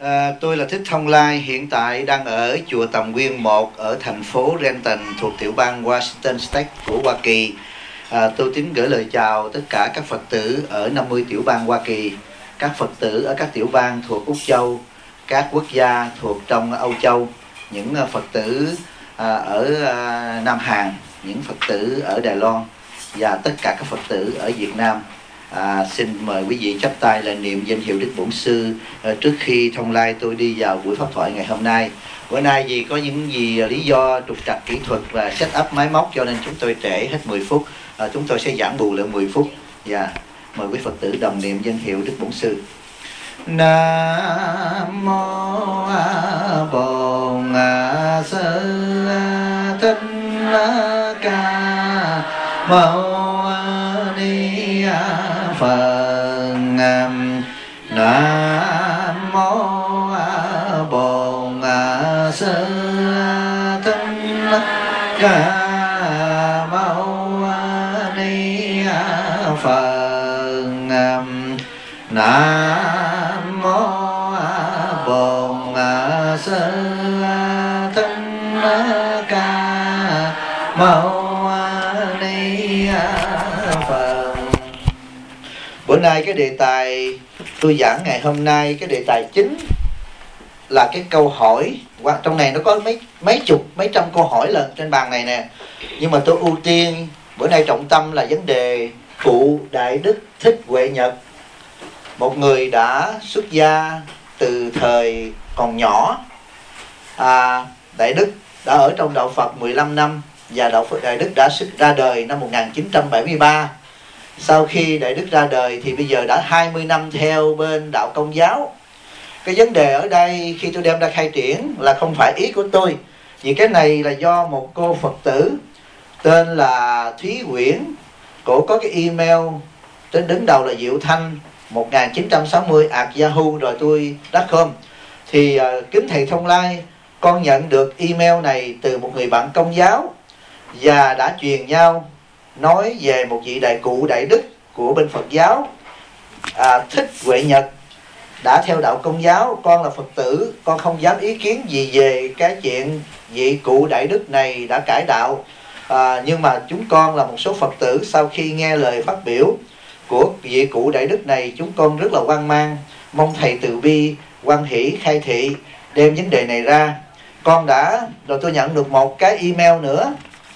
Tôi là Thích Thông Lai, hiện tại đang ở chùa Tầm Nguyên 1 ở thành phố Renton thuộc tiểu bang Washington State của Hoa Kỳ. Tôi kính gửi lời chào tất cả các Phật tử ở 50 tiểu bang Hoa Kỳ, các Phật tử ở các tiểu bang thuộc Úc Châu, các quốc gia thuộc trong Âu Châu, những Phật tử ở Nam Hàn, những Phật tử ở Đài Loan và tất cả các Phật tử ở Việt Nam. Xin mời quý vị chắp tay là niệm danh hiệu Đức Bổn Sư trước khi Thông Lai tôi đi vào buổi pháp thoại ngày hôm nay. Bữa nay vì có những lý do trục trặc kỹ thuật và set up máy móc cho nên chúng tôi trễ hết 10 phút. Chúng tôi sẽ giảng bù lại 10 phút. Và mời quý Phật tử đồng niệm danh hiệu Đức Bổn Sư. Nam mô Bổn Sư Thích Ca Mâu Ni Phật. Nam mô Bổn Sư Thích Ca Mâu Ni Phật. Nam mô Bổn Sư Thích Ca Mâu Ni Phật. Bữa nay cái đề tài tôi giảng ngày hôm nay, cái đề tài chính là cái câu hỏi. Trong này nó có mấy trăm câu hỏi lần trên bàn này nè, nhưng mà tôi ưu tiên bữa nay trọng tâm là vấn đề cụ Đại Đức Thích Huệ Nhật, một người đã xuất gia từ thời còn nhỏ. Đại Đức đã ở trong đạo Phật 15 năm và Đại Đức đã ra đời năm 1973. Sau khi Đại Đức ra đời thì bây giờ đã 20 năm theo bên đạo Công giáo. Cái vấn đề ở đây khi tôi đem ra khai triển là không phải ý của tôi, vì cái này là do một cô Phật tử tên là Thúy Nguyễn. Cổ có cái email trên đứng đầu là Diệu Thanh 1960 @ Yahoo rồi tôi.com. Thì kính thầy Thông Lai, con nhận được email này từ một người bạn Công giáo và đã truyền nhau nói về một vị đại cụ Đại Đức của bên Phật giáo, Thích Huệ Nhật, đã theo đạo Công giáo. Con là Phật tử, con không dám ý kiến gì về cái chuyện vị cụ Đại Đức này đã cải đạo. Nhưng mà chúng con là một số Phật tử, sau khi nghe lời phát biểu của vị cụ Đại Đức này, chúng con rất là hoang mang, mong thầy từ bi hoan hỷ khai thị đem vấn đề này ra. Rồi tôi nhận được một cái email nữa,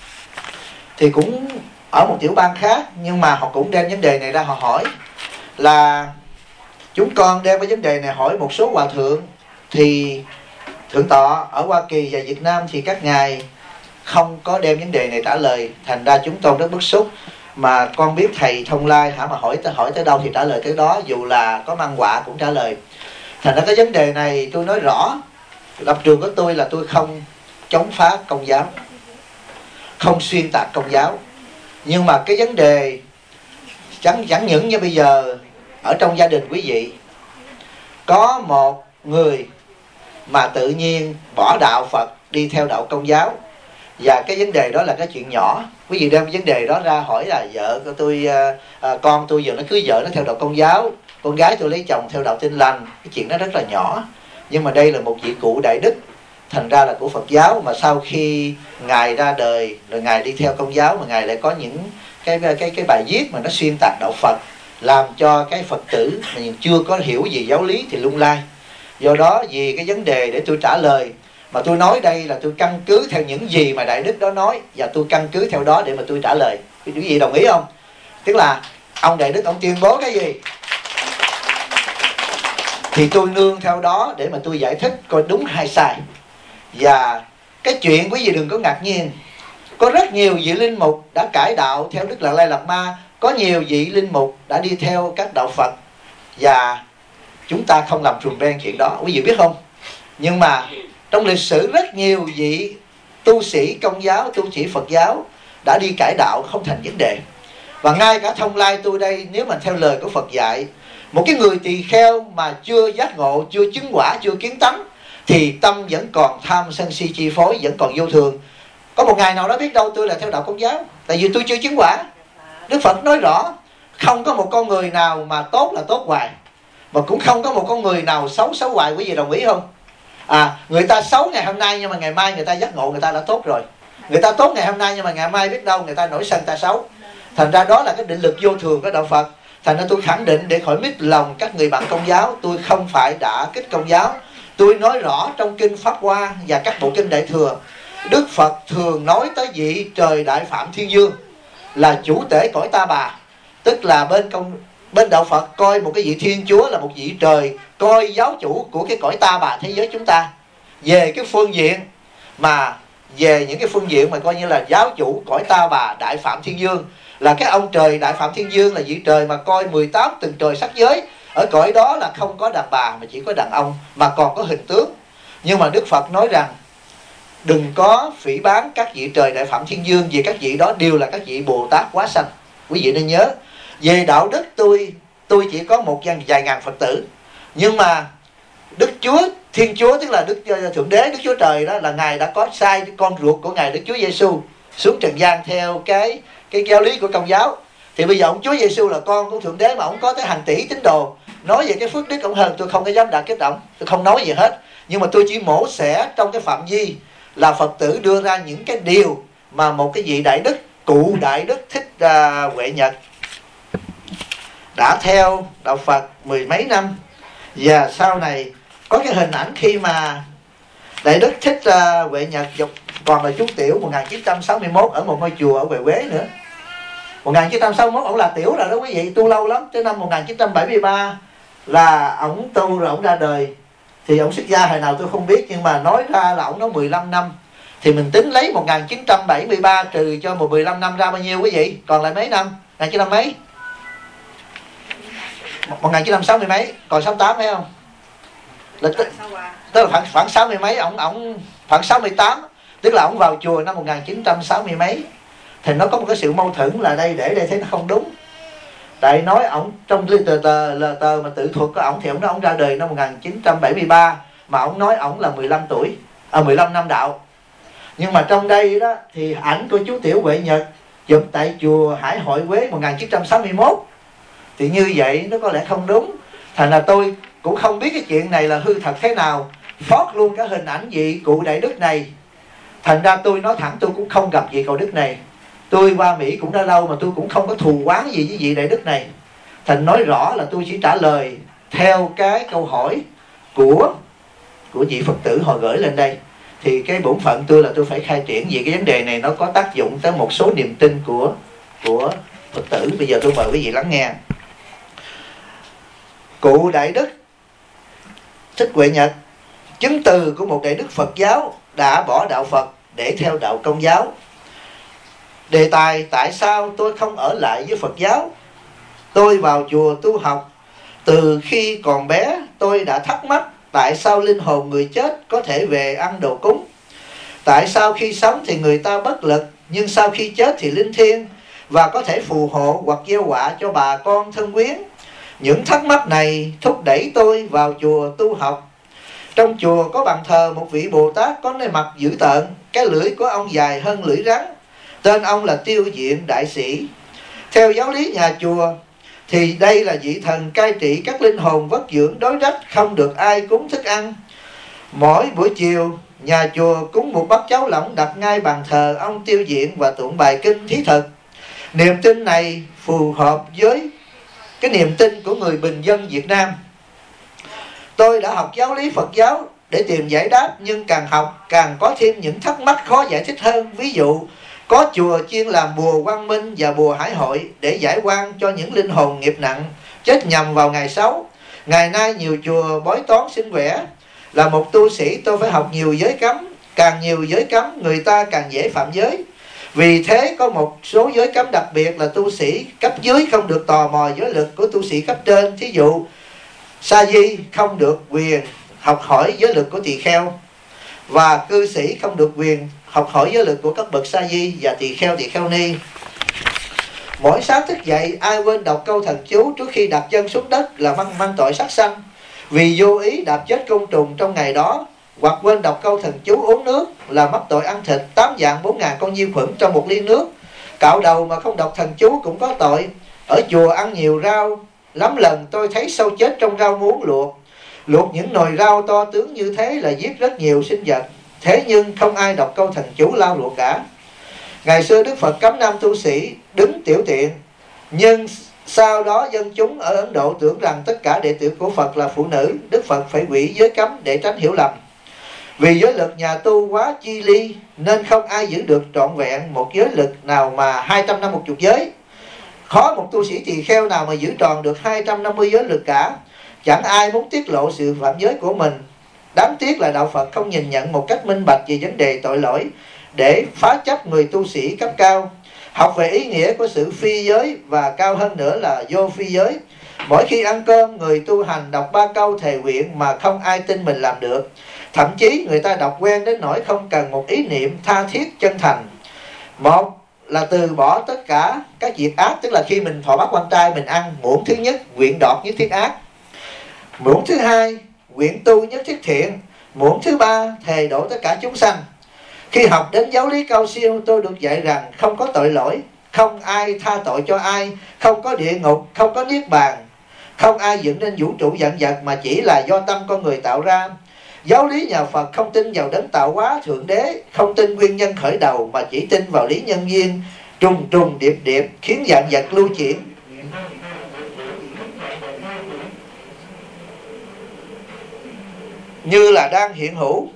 thì cũng ở một tiểu bang khác, nhưng mà họ cũng đem vấn đề này ra. Họ hỏi là chúng con đem cái vấn đề này hỏi một số hòa thượng, thì thượng tọa ở Hoa Kỳ và Việt Nam thì các ngài không có đem vấn đề này trả lời. Thành ra chúng tôi rất bức xúc. Mà con biết thầy Thông Lai mà hỏi tới đâu thì trả lời tới đó, dù là có mang họa cũng trả lời. Thành ra cái vấn đề này tôi nói rõ, lập trường của tôi là tôi không chống phá Công giáo, không xuyên tạc Công giáo. Nhưng mà cái vấn đề chẳng những như bây giờ ở trong gia đình quý vị có một người mà tự nhiên bỏ đạo Phật đi theo đạo Công giáo, và cái vấn đề đó là cái chuyện nhỏ. Quý vị đem vấn đề đó ra hỏi là vợ của tôi, con tôi giờ nó cưới vợ nó theo đạo Công giáo, con gái tôi lấy chồng theo đạo Tin Lành, cái chuyện đó rất là nhỏ. Nhưng mà đây là một vị cụ Đại Đức, thành ra là của Phật giáo, mà sau khi ngài ra đời rồi ngài đi theo Công giáo, mà ngài lại có những cái bài viết mà nó xuyên tạc đạo Phật, làm cho cái Phật tử mà chưa có hiểu gì giáo lý thì lung lay. Do đó vì cái vấn đề để tôi trả lời, mà tôi nói đây là tôi căn cứ theo những gì mà Đại Đức đó nói, và tôi căn cứ theo đó để mà tôi trả lời. Quý vị đồng ý không? Tức là ông Đại Đức ông tuyên bố cái gì thì tôi nương theo đó để mà tôi giải thích coi đúng hay sai. Và cái chuyện quý vị đừng có ngạc nhiên, có rất nhiều vị linh mục đã cải đạo theo Đức Lạt Lai Lạt Ma, có nhiều vị linh mục đã đi theo các đạo Phật, và chúng ta không làm trùm ben chuyện đó, quý vị biết không? Nhưng mà trong lịch sử rất nhiều vị tu sĩ Công giáo, tu sĩ Phật giáo đã đi cải đạo không thành vấn đề. Và ngay cả Thông Lai tôi đây, nếu mà theo lời của Phật dạy, một cái người tỳ kheo mà chưa giác ngộ, chưa chứng quả, chưa kiến tánh, thì tâm vẫn còn tham sân si chi phối, vẫn còn vô thường. Có một ngày nào đó biết đâu tôi là theo đạo Công giáo, tại vì tôi chưa chứng quả. Đức Phật nói rõ, không có một con người nào mà tốt là tốt hoài. mà cũng không có một con người nào xấu hoài. Quý vị đồng ý không? Người ta xấu ngày hôm nay nhưng mà ngày mai người ta giác ngộ, người ta đã tốt rồi. Người ta tốt ngày hôm nay nhưng mà ngày mai biết đâu người ta nổi sân, ta xấu. Thành ra đó là cái định lực vô thường của đạo Phật. Thành ra tôi khẳng định để khỏi mít lòng các người bạn Công giáo, tôi không phải đả kích Công giáo. Tôi nói rõ trong kinh Pháp Hoa và các bộ kinh Đại Thừa, Đức Phật thường nói tới vị trời Đại Phạm Thiên Dương là chủ tể cõi Ta Bà. Tức là bên đạo Phật coi một cái vị Thiên Chúa là một vị trời, coi giáo chủ của cái cõi Ta Bà thế giới chúng ta. Về cái phương diện mà về những cái phương diện mà coi như là giáo chủ cõi Ta Bà Đại Phạm Thiên Dương, là cái ông trời Đại Phạm Thiên Dương là vị trời mà coi 18 từng trời sắc giới. Ở cõi đó là không có đàn bà mà chỉ có đàn ông, mà còn có hình tướng. Nhưng mà Đức Phật nói rằng đừng có phỉ báng các vị trời Đại Phạm Thiên Dương, vì các vị đó đều là các vị Bồ Tát quá sanh. Quý vị nên nhớ, về đạo đức tôi chỉ có vài ngàn Phật tử, nhưng mà Đức Chúa Thiên Chúa, tức là Đức Thượng Đế, Đức Chúa Trời đó, là Ngài đã có sai con ruột của Ngài Đức Chúa Giêsu xuống trần gian theo cái giáo lý của Công giáo. Thì bây giờ ông Chúa Giêsu là con của Thượng Đế mà ông có tới hàng tỷ tín đồ, nói về cái phước đức ông hơn, tôi không có dám đả kích ông, tôi không nói gì hết. Nhưng mà tôi chỉ mổ xẻ trong cái phạm vi là Phật tử đưa ra những cái điều mà một cái vị đại đức, cụ Đại Đức Thích Huệ Nhật đã theo đạo Phật mười mấy năm, và sau này có cái hình ảnh khi mà Đại Đức Thích Huệ Nhật còn là chú tiểu 1961 ở một ngôi chùa ở Huệ Quế nữa. 1961 ông là tiểu rồi đó quý vị, tu lâu lắm. Tới năm 1973 là ổng tu rồi ổng ra đời. Thì ổng xuất gia hồi nào tôi không biết, nhưng mà nói ra là ổng nói 15 năm. Thì mình tính lấy 1973 trừ cho 15 năm ra bao nhiêu quý vị? Còn lại mấy năm? 1900 mấy? 1960 mấy? Còn 68 phải không? Tức là khoảng 60 mấy, ổng khoảng 68. Tức là ổng vào chùa năm 1960 mấy. Thì nó có một cái sự mâu thuẫn là đây, để thấy nó không đúng. Tại nói ổng trong tờ mà tự thuật của ổng thì ổng nói ổng ra đời năm 1973, mà ổng nói ổng là 15 tuổi, 15 năm đạo. Nhưng mà trong đây đó thì ảnh của chú Tiểu Huệ Nhật chụp tại chùa Hải Hội Quế 1961. Thì như vậy nó có lẽ không đúng. Thành là tôi cũng không biết cái chuyện này là hư thật thế nào, phót luôn cả hình ảnh vị cụ Đại Đức này. Thành ra tôi nói thẳng, tôi cũng không gặp vị cụ Đức này. Tôi qua Mỹ cũng đã lâu mà tôi cũng không có thù oán gì với vị Đại Đức này. Thành nói rõ là tôi chỉ trả lời theo cái câu hỏi của vị Phật tử họ gửi lên đây. Thì cái bổn phận tôi là tôi phải khai triển, vì cái vấn đề này nó có tác dụng tới một số niềm tin của Phật tử. Bây giờ tôi mời quý vị lắng nghe. Cụ Đại Đức Thích Huệ Nhật, chứng từ của một Đại Đức Phật giáo đã bỏ đạo Phật để theo đạo Công giáo. Đề tài tại sao tôi không ở lại với Phật giáo? Tôi vào chùa tu học. Từ khi còn bé tôi đã thắc mắc tại sao linh hồn người chết có thể về ăn đồ cúng. Tại sao khi sống thì người ta bất lực, nhưng sau khi chết thì linh thiêng và có thể phù hộ hoặc gieo họa cho bà con thân quyến. Những thắc mắc này thúc đẩy tôi vào chùa tu học. Trong chùa có bàn thờ một vị Bồ Tát có nét mặt dữ tợn, cái lưỡi của ông dài hơn lưỡi rắn. Tên ông là Tiêu Diện Đại Sĩ. Theo giáo lý nhà chùa thì đây là vị thần cai trị các linh hồn vất dưỡng đói rách, không được ai cúng thức ăn. Mỗi buổi chiều nhà chùa cúng một bát cháo lỏng đặt ngay bàn thờ ông Tiêu Diện và tụng bài kinh thí thực. Niềm tin này phù hợp với cái niềm tin của người bình dân Việt Nam. Tôi đã học giáo lý Phật giáo để tìm giải đáp, nhưng càng học càng có thêm những thắc mắc khó giải thích hơn. Ví dụ, có chùa chuyên làm bùa Quang Minh và bùa Hải Hội để giải oan cho những linh hồn nghiệp nặng chết nhầm vào ngày xấu. Ngày nay nhiều chùa bói toán xin quẻ. Là một tu sĩ tôi phải học nhiều giới cấm. Càng nhiều giới cấm người ta càng dễ phạm giới. Vì thế có một số giới cấm đặc biệt là tu sĩ cấp dưới không được tò mò giới lực của tu sĩ cấp trên. Thí dụ sa di không được quyền học hỏi giới lực của tỳ kheo, và cư sĩ không được quyền học hỏi giới lực của các bậc sa di và tỳ kheo ni. Mỗi sáng thức dậy ai quên đọc câu thần chú trước khi đặt chân xuống đất là mang tội sát sanh, vì vô ý đạp chết côn trùng trong ngày đó. Hoặc quên đọc câu thần chú uống nước là mắc tội ăn thịt 8 vạn 4 ngàn con vi khuẩn trong một ly nước. Cạo đầu mà không đọc thần chú cũng có tội. Ở chùa ăn nhiều rau lắm lần tôi thấy sâu chết trong rau muống luộc. Luộc những nồi rau to tướng như thế là giết rất nhiều sinh vật. Thế nhưng không ai đọc câu thần chú lau luộc cả. Ngày xưa Đức Phật cấm nam tu sĩ đứng tiểu tiện, nhưng sau đó dân chúng ở Ấn Độ tưởng rằng tất cả đệ tử của Phật là phụ nữ. Đức Phật phải hủy giới cấm để tránh hiểu lầm. Vì giới luật nhà tu quá chi ly nên không ai giữ được trọn vẹn một giới luật nào mà 250 giới. Khó một tu sĩ tỳ kheo nào mà giữ tròn được 250 giới luật cả. Chẳng ai muốn tiết lộ sự phạm giới của mình. Đáng tiếc là đạo Phật không nhìn nhận một cách minh bạch về vấn đề tội lỗi để phá chấp người tu sĩ cấp cao. Học về ý nghĩa của sự phi giới và cao hơn nữa là vô phi giới. Mỗi khi ăn cơm, người tu hành đọc 3 câu thề nguyện mà không ai tin mình làm được. Thậm chí người ta đọc quen đến nỗi không cần một ý niệm tha thiết chân thành. Một là từ bỏ tất cả các việc ác, tức là khi mình thọ bát quan trai mình ăn, muỗng thứ nhất nguyện đọt nhất thiết ác, muỗng thứ hai nguyện tu nhất thiết thiện, muỗng thứ ba thề độ tất cả chúng sanh. Khi học đến giáo lý cao siêu, tôi được dạy rằng không có tội lỗi, không ai tha tội cho ai, không có địa ngục, không có niết bàn, không ai dựng nên vũ trụ vạn vật mà chỉ là do tâm con người tạo ra. Giáo lý nhà Phật không tin vào đấng tạo hóa thượng đế, không tin nguyên nhân khởi đầu mà chỉ tin vào lý nhân duyên trùng trùng điệp điệp khiến vạn vật lưu chuyển. Như là đang hiện hữu.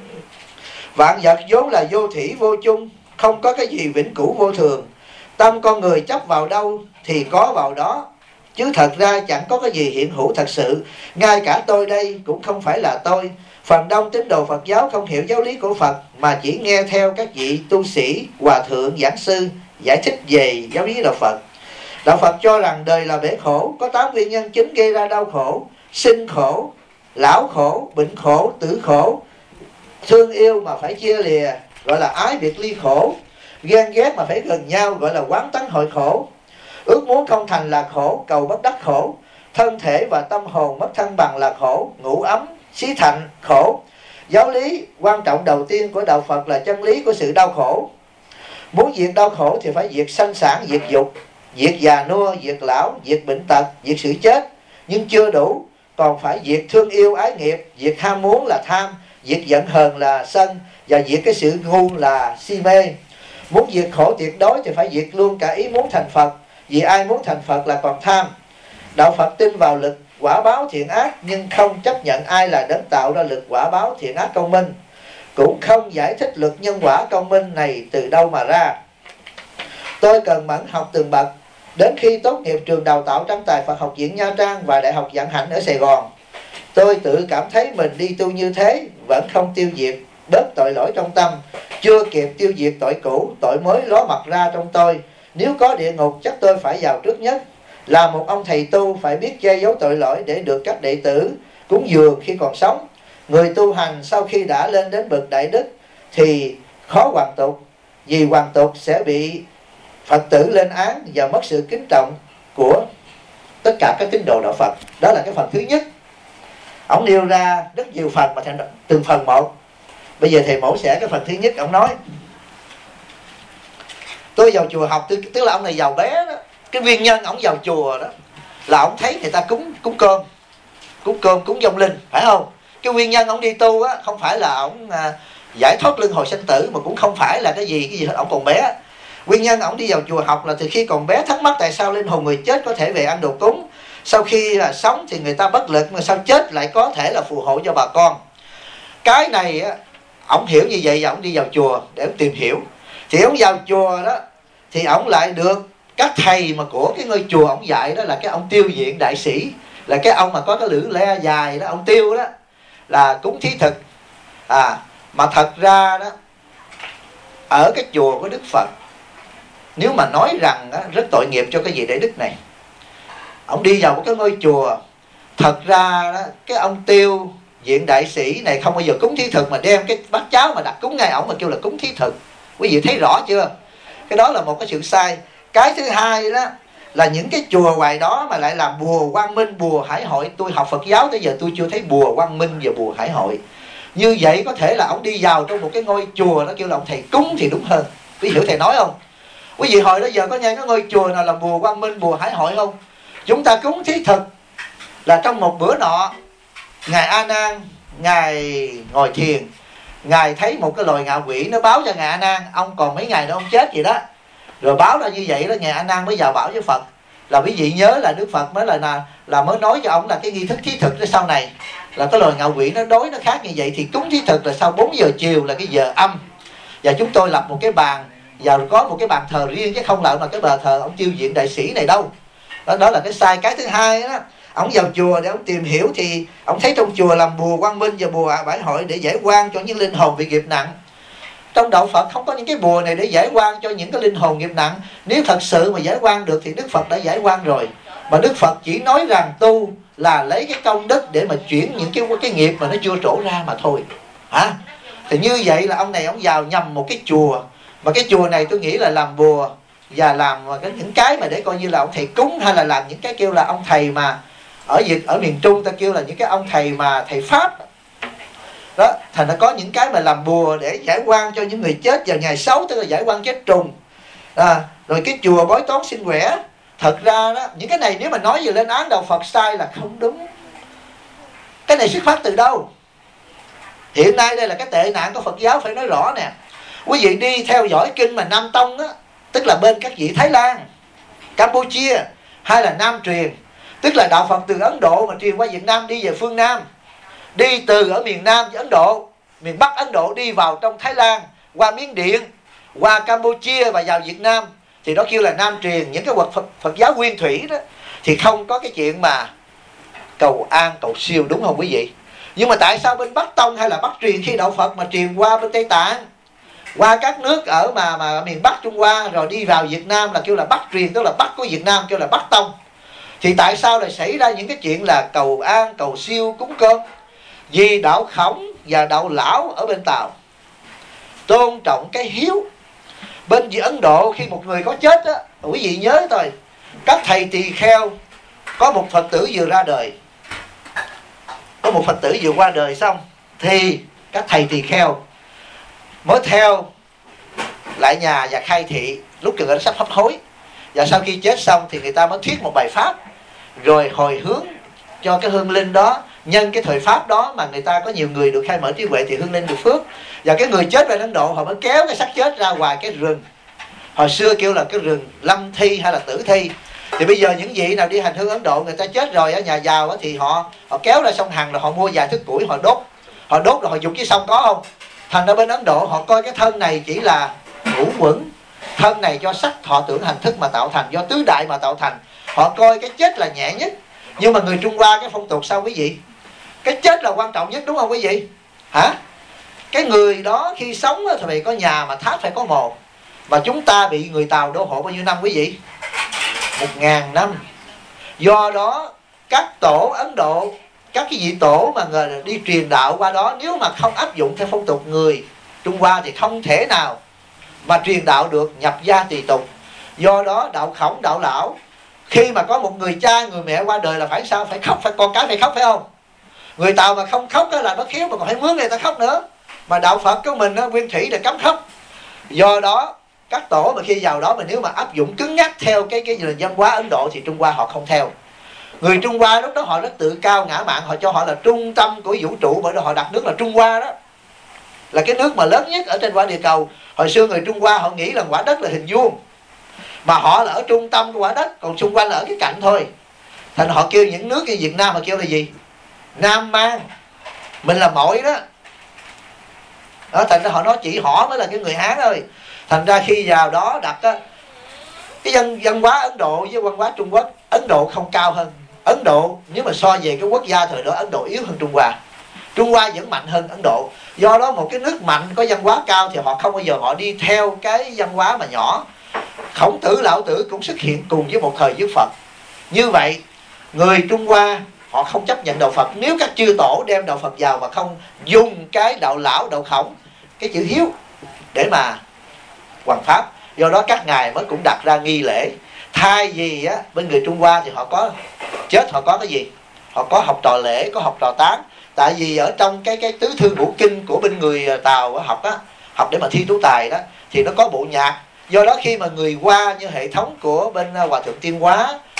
Vạn vật vốn là vô thủy vô chung, không có cái gì vĩnh cửu vô thường. Tâm con người chấp vào đâu thì có vào đó, chứ thật ra chẳng có cái gì hiện hữu thật sự. Ngay cả tôi đây cũng không phải là tôi. Phần đông tín đồ Phật giáo không hiểu giáo lý của Phật mà chỉ nghe theo các vị tu sĩ, hòa thượng, giảng sư giải thích về giáo lý đạo Phật. Đạo Phật cho rằng đời là bể khổ, có 8 nguyên nhân chính gây ra đau khổ: sinh khổ, lão khổ, bệnh khổ, tử khổ, thương yêu mà phải chia lìa gọi là ái biệt ly khổ, ghen ghét mà phải gần nhau gọi là oán tấn hội khổ, ước muốn không thành là khổ, cầu bất đắc khổ, thân thể và tâm hồn mất thăng bằng là khổ, ngủ ấm xí thành khổ. Giáo lý quan trọng đầu tiên của đạo Phật là chân lý của sự đau khổ. Muốn diệt đau khổ thì phải diệt sanh sản, diệt dục, diệt già nua, diệt lão, diệt bệnh tật, diệt sự chết. Nhưng chưa đủ, còn phải diệt thương yêu ái nghiệp, diệt ham muốn là tham, diệt giận hờn là sân, và diệt cái sự ngu là si mê. Muốn diệt khổ tuyệt đối thì phải diệt luôn cả ý muốn thành Phật, vì ai muốn thành Phật là còn tham. Đạo Phật tin vào lực quả báo thiện ác, nhưng không chấp nhận ai là đấng tạo ra lực quả báo thiện ác công minh, cũng không giải thích luật nhân quả công minh này từ đâu mà ra. Tôi cần mẫn học từng bậc. Đến khi tốt nghiệp trường đào tạo Trấn Tài Phật học viện Nha Trang và Đại học Vạn Hạnh ở Sài Gòn, tôi tự cảm thấy mình đi tu như thế vẫn không tiêu diệt bớt tội lỗi trong tâm, chưa kịp tiêu diệt tội cũ, tội mới ló mặt ra trong tôi. Nếu có địa ngục chắc tôi phải vào trước nhất. Là một ông thầy tu phải biết che giấu tội lỗi để được các đệ tử cúng dường khi còn sống. Người tu hành sau khi đã lên đến bậc đại đức thì khó hoàn tục, vì hoàn tục sẽ bị Phật tử lên án và mất sự kính trọng của tất cả các tín đồ đạo Phật. Đó là cái phần thứ nhất. Ông nêu ra rất nhiều phần mà từng phần một. Bây giờ thầy mổ xẻ cái phần thứ nhất. Ông nói tôi vào chùa học, tức là ông này giàu bé đó. Cái nguyên nhân ông vào chùa đó là ông thấy người ta cúng cơm, cúng vong linh, phải không? Cái nguyên nhân ông đi tu á không phải là ông giải thoát luân hồi sinh tử, mà cũng không phải là cái gì hết. Ông còn bé. Nguyên nhân ông đi vào chùa học là từ khi còn bé thắc mắc tại sao linh hồn người chết có thể về ăn đồ cúng, sau khi là sống thì người ta bất lực, mà sao chết lại có thể là phù hộ cho bà con. Cái này á, ông hiểu như vậy và ông đi vào chùa để ông tìm hiểu. Thì ông vào chùa đó thì ông lại được các thầy mà của cái ngôi chùa ông dạy đó là cái ông Tiêu Diện đại sĩ, là cái ông mà có cái lưỡi le dài đó, ông Tiêu đó, là cúng thí thực. Mà thật ra đó, ở cái chùa của Đức Phật, nếu mà nói rằng đó, rất tội nghiệp cho cái vị đại đức này. Ông đi vào một cái ngôi chùa, thật ra đó, cái ông Tiêu Diện đại sĩ này không bao giờ cúng thí thực mà đem cái bát cháo mà đặt cúng ngay ổng mà kêu là cúng thí thực. Quý vị thấy rõ chưa? Cái đó là một cái sự sai. Cái thứ hai đó là những cái chùa ngoài đó mà lại làm bùa quang minh, bùa hải hội. Tôi học Phật giáo tới giờ tôi chưa thấy bùa quang minh và bùa hải hội. Như vậy có thể là ông đi vào trong một cái ngôi chùa nó kêu là ông thầy cúng thì đúng hơn. Quý vị hiểu thầy nói không? Quý vị hồi đó giờ có nghe cái ngôi chùa nào là bùa quang minh, bùa hải hội không? Chúng ta cúng thí thực là trong một bữa nọ, Ngài A Nan, Ngài ngồi thiền, Ngài thấy một cái loài ngạ quỷ nó báo cho Ngài A Nan ông còn mấy ngày nữa ông chết gì đó. Rồi báo ra như vậy đó, Ngài A Nan mới vào bảo với Phật là quý vị nhớ là Đức Phật mới là mới nói cho ông là cái nghi thức thí thực đó sau này là cái loài ngạ quỷ nó đối nó khác như vậy, thì cúng thí thực là sau 4 giờ chiều là cái giờ âm, và chúng tôi lập một cái bàn và có một cái bàn thờ riêng chứ không là cái bàn thờ ông Chiêu Diện đại sĩ này đâu. Đó là cái sai. Cái thứ hai đó, ông vào chùa để ông tìm hiểu thì ông thấy trong chùa làm bùa Quang Minh và bùa Bãi Hội để giải oan cho những linh hồn bị nghiệp nặng. Trong đạo Phật không có những cái bùa này để giải oan cho những cái linh hồn nghiệp nặng. Nếu thật sự mà giải oan được thì Đức Phật đã giải oan rồi. Mà Đức Phật chỉ nói rằng tu là lấy cái công đức để mà chuyển những cái nghiệp mà nó chưa trổ ra mà thôi. Thì như vậy là ông này ông vào nhầm một cái chùa, mà cái chùa này tôi nghĩ là làm bùa và làm những cái mà để coi như là ông thầy cúng, hay là làm những cái kêu là ông thầy mà ở miền Trung ta kêu là những cái ông thầy mà thầy Pháp đó. Thành nó có những cái mà làm bùa để giải oan cho những người chết vào ngày 6, tức là giải oan chết trùng. Rồi cái chùa bói toán xin quẻ. Thật ra đó, những cái này nếu mà nói về lên án đạo Phật sai là không đúng. Cái này xuất phát từ đâu? Hiện nay đây là cái tệ nạn của Phật giáo, phải nói rõ nè. Quý vị đi theo dõi kinh mà Nam Tông á, tức là bên các vị Thái Lan, Campuchia, hay là Nam truyền, tức là đạo Phật từ Ấn Độ mà truyền qua Việt Nam đi về phương Nam, đi từ ở miền Nam Ấn Độ, miền Bắc Ấn Độ đi vào trong Thái Lan, qua Miến Điện, qua Campuchia và vào Việt Nam, thì đó kêu là Nam truyền. Những cái Phật giáo nguyên thủy đó thì không có cái chuyện mà cầu an cầu siêu, đúng không quý vị? Nhưng mà tại sao bên Bắc Tông hay là Bắc truyền, khi đạo Phật mà truyền qua bên Tây Tạng, qua các nước ở mà miền Bắc Trung Hoa rồi đi vào Việt Nam là kêu là Bắc truyền, tức là Bắc của Việt Nam kêu là Bắc Tông, thì tại sao lại xảy ra những cái chuyện là cầu an cầu siêu cúng cơm? Vì đạo Khổng và đạo Lão ở bên Tàu tôn trọng cái hiếu. Bên Ấn Độ khi một người có chết á, quý vị nhớ thôi, các thầy tỳ kheo, có một Phật tử vừa ra đời, có một Phật tử vừa qua đời xong thì các thầy tỳ kheo mới theo lại nhà và khai thị lúc người ta sắp hấp hối, và sau khi chết xong thì người ta mới thuyết một bài pháp rồi hồi hướng cho cái hương linh đó. Nhân cái thời pháp đó mà người ta có nhiều người được khai mở trí huệ thì hương linh được phước. Và cái người chết bên Ấn Độ họ mới kéo cái xác chết ra ngoài cái rừng, hồi xưa kêu là cái rừng lâm thi hay là tử thi. Thì bây giờ những vị nào đi hành hương Ấn Độ, người ta chết rồi ở nhà giàu thì họ kéo ra sông Hằng rồi họ mua vài thước củi họ đốt rồi họ dùng cái sông, có không? Thành ra bên Ấn Độ họ coi cái thân này chỉ là ngũ quẩn, thân này do sắc thọ tưởng hành thức mà tạo thành, do tứ đại mà tạo thành. Họ coi cái chết là nhẹ nhất. Nhưng mà người Trung Hoa cái phong tục sao quý vị? Cái chết là quan trọng nhất, đúng không quý vị? Cái người đó khi sống thì phải có nhà mà tháp phải có mồ. Mà chúng ta bị người Tàu đô hộ bao nhiêu năm quý vị? 1000 năm. Do đó các tổ Ấn Độ, các cái vị tổ mà người đi truyền đạo qua đó, nếu mà không áp dụng theo phong tục người Trung Hoa thì không thể nào mà truyền đạo được, nhập gia tùy tục. Do đó đạo Khổng, đạo Lão, khi mà có một người cha người mẹ qua đời là phải sao? Phải khóc, phải con cái phải khóc, phải không? Người Tàu mà không khóc là nó khéo, mà còn phải mướn người ta khóc nữa. Mà đạo Phật của mình nguyên thủy là cấm khóc. Do đó các tổ mà khi vào đó mà nếu mà áp dụng cứng nhắc theo cái nền văn hóa Ấn Độ thì Trung Hoa họ không theo. Người Trung Hoa lúc đó họ rất tự cao ngã mạn, họ cho họ là trung tâm của vũ trụ, bởi đó họ đặt nước là Trung Hoa đó, là cái nước mà lớn nhất ở trên quả địa cầu. Hồi xưa người Trung Hoa họ nghĩ là quả đất là hình vuông, mà họ là ở trung tâm của quả đất, còn xung quanh là ở cái cạnh thôi. Thành họ kêu những nước như Việt Nam họ kêu là gì? Nam Man, mình là mội đó. Thành ra họ nói chỉ họ mới là cái người Hán thôi. Thành ra khi vào đó đặt á, cái văn hóa Ấn Độ với văn hóa Trung Quốc, Ấn Độ không cao hơn. Ấn Độ nếu mà so về cái quốc gia thời đó, Ấn Độ yếu hơn Trung Hoa. Trung Hoa vẫn mạnh hơn Ấn Độ. Do đó một cái nước mạnh có văn hóa cao thì họ không bao giờ họ đi theo cái văn hóa mà nhỏ. Khổng Tử, Lão Tử cũng xuất hiện cùng với một thời với Phật. Như vậy người Trung Hoa họ không chấp nhận đạo Phật. Nếu các chư tổ đem đạo Phật vào mà không dùng cái đạo Lão, đạo Khổng, cái chữ hiếu để mà hoằng pháp, do đó các ngài mới cũng đặt ra nghi lễ. Thay vì á, bên người Trung Hoa thì họ có chết, họ có cái gì? Họ có học trò lễ, có học trò tán. Tại vì ở trong cái tứ thư ngũ kinh của bên người Tàu học á, học để mà thi tú tài đó, thì nó có bộ nhạc. Do đó khi mà người Hoa như hệ thống của bên Hòa Thượng Tiên Hóa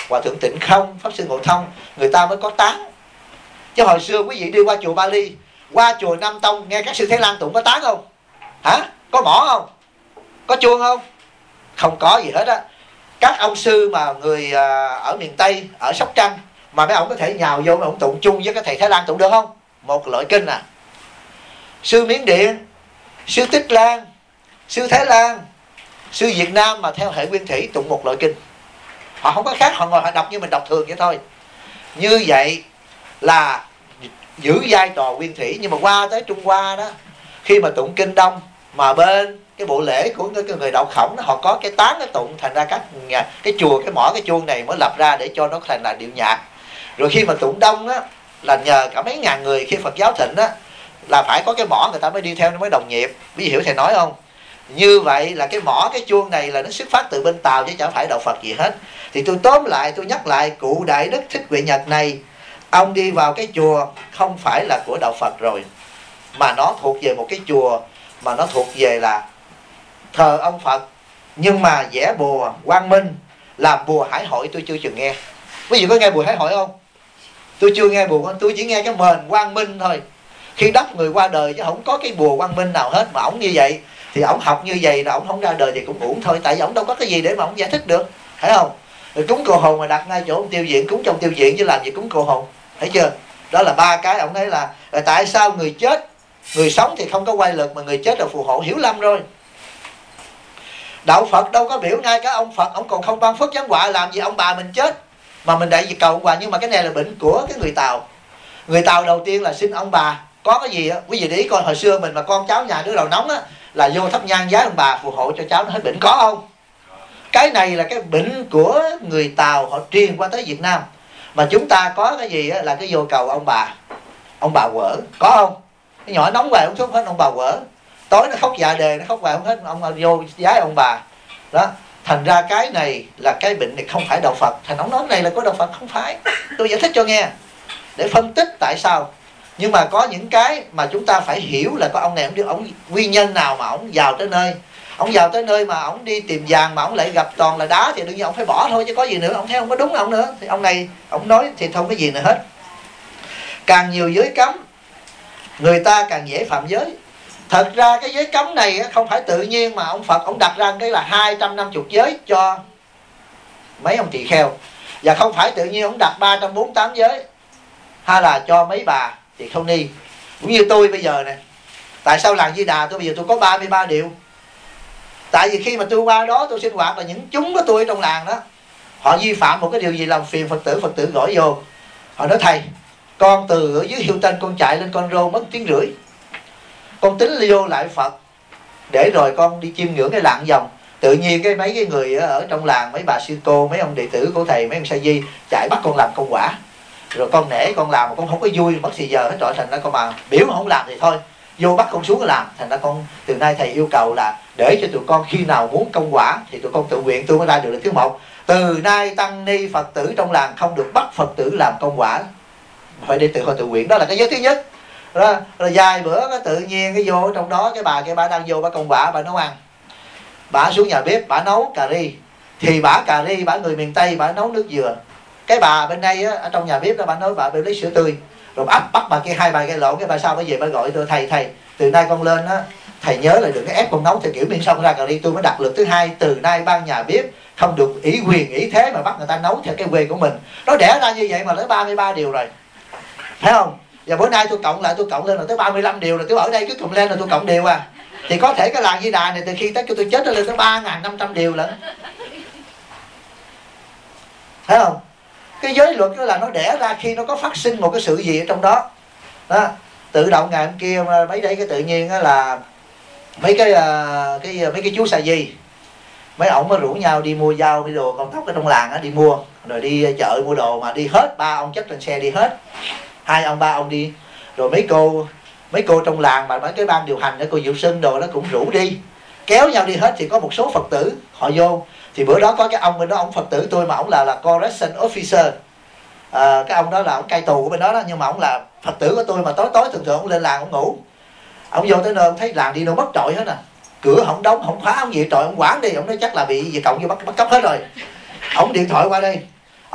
Hòa thượng Tịnh Không, Pháp sư Ngộ Thông, người ta mới có tán. Chứ hồi xưa quý vị đi qua chùa Ba Ly, qua chùa Nam Tông, nghe các sư Thế Lan tụng có tán không? Hả? Có mỏ không? Có chuông không? Không có gì hết á. Các ông sư mà người ở miền Tây, ở Sóc Trăng, mà mấy ông có thể nhào vô mấy ông tụng chung với cái thầy Thái Lan tụng được không? Một loại kinh à. Sư Miến Điện, sư Tích Lan, sư Thái Lan, sư Việt Nam mà theo hệ nguyên thủy tụng một loại kinh. Họ không có khác, họ ngồi họ đọc như mình đọc thường vậy thôi. Như vậy là giữ vai trò nguyên thủy. Nhưng mà qua tới Trung Hoa đó, khi mà tụng kinh Đông, mà bên cái bộ lễ của cái người Đạo Khổng đó, họ có cái tán cái tụng, thành ra cái chùa, cái mỏ, cái chuông này mới lập ra để cho nó thành là điệu nhạc. Rồi khi mà tụng Đông á, là nhờ cả mấy ngàn người khi Phật giáo thịnh á, là phải có cái mỏ người ta mới đi theo, nó mới đồng nhịp. Quý vị hiểu thầy nói không? Như vậy là cái mỏ, cái chuông này là nó xuất phát từ bên Tàu chứ chẳng phải đạo Phật gì hết. Thì tôi tóm lại, tôi nhắc lại, cụ Đại Đức Thích Huệ Nhật này, ông đi vào cái chùa không phải là của đạo Phật rồi, mà nó thuộc về một cái chùa mà nó thuộc về là thờ ông Phật, nhưng mà vẽ bùa Quang Minh, làm bùa Hải Hội tôi chưa từng nghe. Quý vị có nghe bùa Hải Hội không? Tôi chưa nghe bùa, tôi chỉ nghe cái mền Quang Minh thôi. Khi đắp người qua đời chứ không có cái bùa Quang Minh nào hết. Mà ổng như vậy thì ổng học như vậy là ổng không ra đời thì cũng uổng thôi. Tại vì ổng đâu có cái gì để mà ổng giải thích được, thấy không? Rồi cúng cô hồn mà đặt ngay chỗ ông tiêu viện, cúng trong tiêu viện chứ làm gì cúng cô hồn, thấy chưa? Đó là ba cái ổng thấy là tại sao người chết, người sống thì không có quay lực, mà người chết là phù hộ, hiểu lầm rồi. Đạo Phật đâu có biểu ngay cả ông Phật, ông còn không ban phước giáng họa, làm gì ông bà mình chết mà mình đại gì cầu ông bà. Nhưng mà cái này là bệnh của cái người Tàu. Người Tàu đầu tiên là xin ông bà có cái gì á, quý vị để ý coi hồi xưa mình mà con cháu nhà đứa đầu nóng á, là vô thắp nhang vái ông bà phù hộ cho cháu nó hết bệnh, có không? Cái này là cái bệnh của người Tàu, họ truyền qua tới Việt Nam. Mà chúng ta có cái gì á, là cái vô cầu ông bà quở, có không? Cái nhỏ nóng về uống thuốc hết ông bà quở, tối nó khóc dạ đề, nó khóc về không hết, ông vô vái ông bà đó. Thành ra cái này là cái bệnh này không phải đạo Phật. Thành ông nói này là có đạo Phật, không phải. Tôi giải thích cho nghe để phân tích tại sao. Nhưng mà có những cái mà chúng ta phải hiểu là có ông này ông nguyên nhân nào mà ông vào tới nơi. Ông vào tới nơi mà ông đi tìm vàng mà ông lại gặp toàn là đá thì đương nhiên ông phải bỏ thôi chứ có gì nữa. Ông thấy không có đúng ông nữa thì ông này ông nói thì không có gì nữa hết. Càng nhiều giới cấm, người ta càng dễ phạm giới. Thật ra cái giới cấm này không phải tự nhiên mà ông Phật ông đặt ra cái là 250 giới cho mấy ông tỳ kheo, và không phải tự nhiên ông đặt 348 giới hay là cho mấy bà tỳ kheo ni. Cũng như tôi bây giờ nè, tại sao làng Di Đà tôi bây giờ tôi có 33 điều? Tại vì khi mà tôi qua đó tôi sinh hoạt là những chúng của tôi ở trong làng đó, họ vi phạm một cái điều gì làm phiền Phật tử gọi vô, họ nói thầy, con từ ở dưới Hilton con chạy lên con rô mất tiếng rưỡi, con tính vô lại Phật để rồi con đi chiêm ngưỡng cái làng vòng. Tự nhiên cái mấy cái người ở trong làng, mấy bà sư cô, mấy ông đệ tử của thầy, mấy ông sa di chạy bắt con làm công quả. Rồi con nể con làm mà con không có vui, mất thì giờ hết rồi, thành ra con mà biểu mà không làm thì thôi, vô bắt con xuống làm. Thành ra con từ nay thầy yêu cầu là để cho tụi con khi nào muốn công quả thì tụi con tự nguyện. Tôi mới ra được thứ một, từ nay tăng ni Phật tử trong làng không được bắt Phật tử làm công quả, phải để tự nguyện. Đó là cái giới thứ nhất. Rồi vài bữa cái tự nhiên cái vô trong đó, cái bà kia bà đang vô bà công quả, bà nấu ăn, bà xuống nhà bếp bà nấu cà ri. Thì bà cà ri, bà người miền Tây, bà nấu nước dừa. Cái bà bên đây á, ở trong nhà bếp đó, bà nói bà bị lấy sữa tươi. Rồi bắt bà kia hai bà gây lộn. Cái bà sau bà về bà gọi tôi, thầy từ nay con lên á, thầy nhớ là đừng có ép con nấu theo kiểu miễn xong ra cà ri. Tôi mới đặt lực thứ hai, từ nay ban nhà bếp không được ý quyền ý thế mà bắt người ta nấu theo cái quê của mình. Nó đẻ ra như vậy mà tới 33 điều rồi, thấy không? Và bữa nay tôi cộng lên là tới 35 điều rồi. Tôi ở đây cứ cộng lên là tôi cộng điều à. Thì có thể cái làng Di Đà này từ khi tới tôi chết nó lên tới 3.500 điều lận, thấy không? Cái giới luật đó là nó đẻ ra khi nó có phát sinh một cái sự gì ở trong đó. Đó, tự động ngày hôm kia mấy đây cái tự nhiên đó là mấy cái chú sa di, mấy ổng mới rủ nhau đi mua dao đi đồ con tóc ở trong làng á, đi mua rồi đi chợ mua đồ mà đi hết, ba ông chất trên xe đi hết, hai ông ba ông đi. Rồi mấy cô trong làng mà mấy cái ban điều hành đó, cô Diệu Xuân đồ đó cũng rủ đi, kéo nhau đi hết. Thì có một số Phật tử họ vô. Thì bữa đó có cái ông bên đó, ông Phật tử tôi mà ông là correction officer, cái ông đó là ông cai tù của bên đó, nhưng mà ông là Phật tử của tôi. Mà tối thường ông lên làng ông ngủ, ông vô tới nơi ông thấy làng đi đâu mất trọi hết à, cửa không đóng không khóa, ông gì trọi ông quản đi. Ông nói chắc là bị gì cộng vô bắt cắp hết rồi. Ông điện thoại qua đây,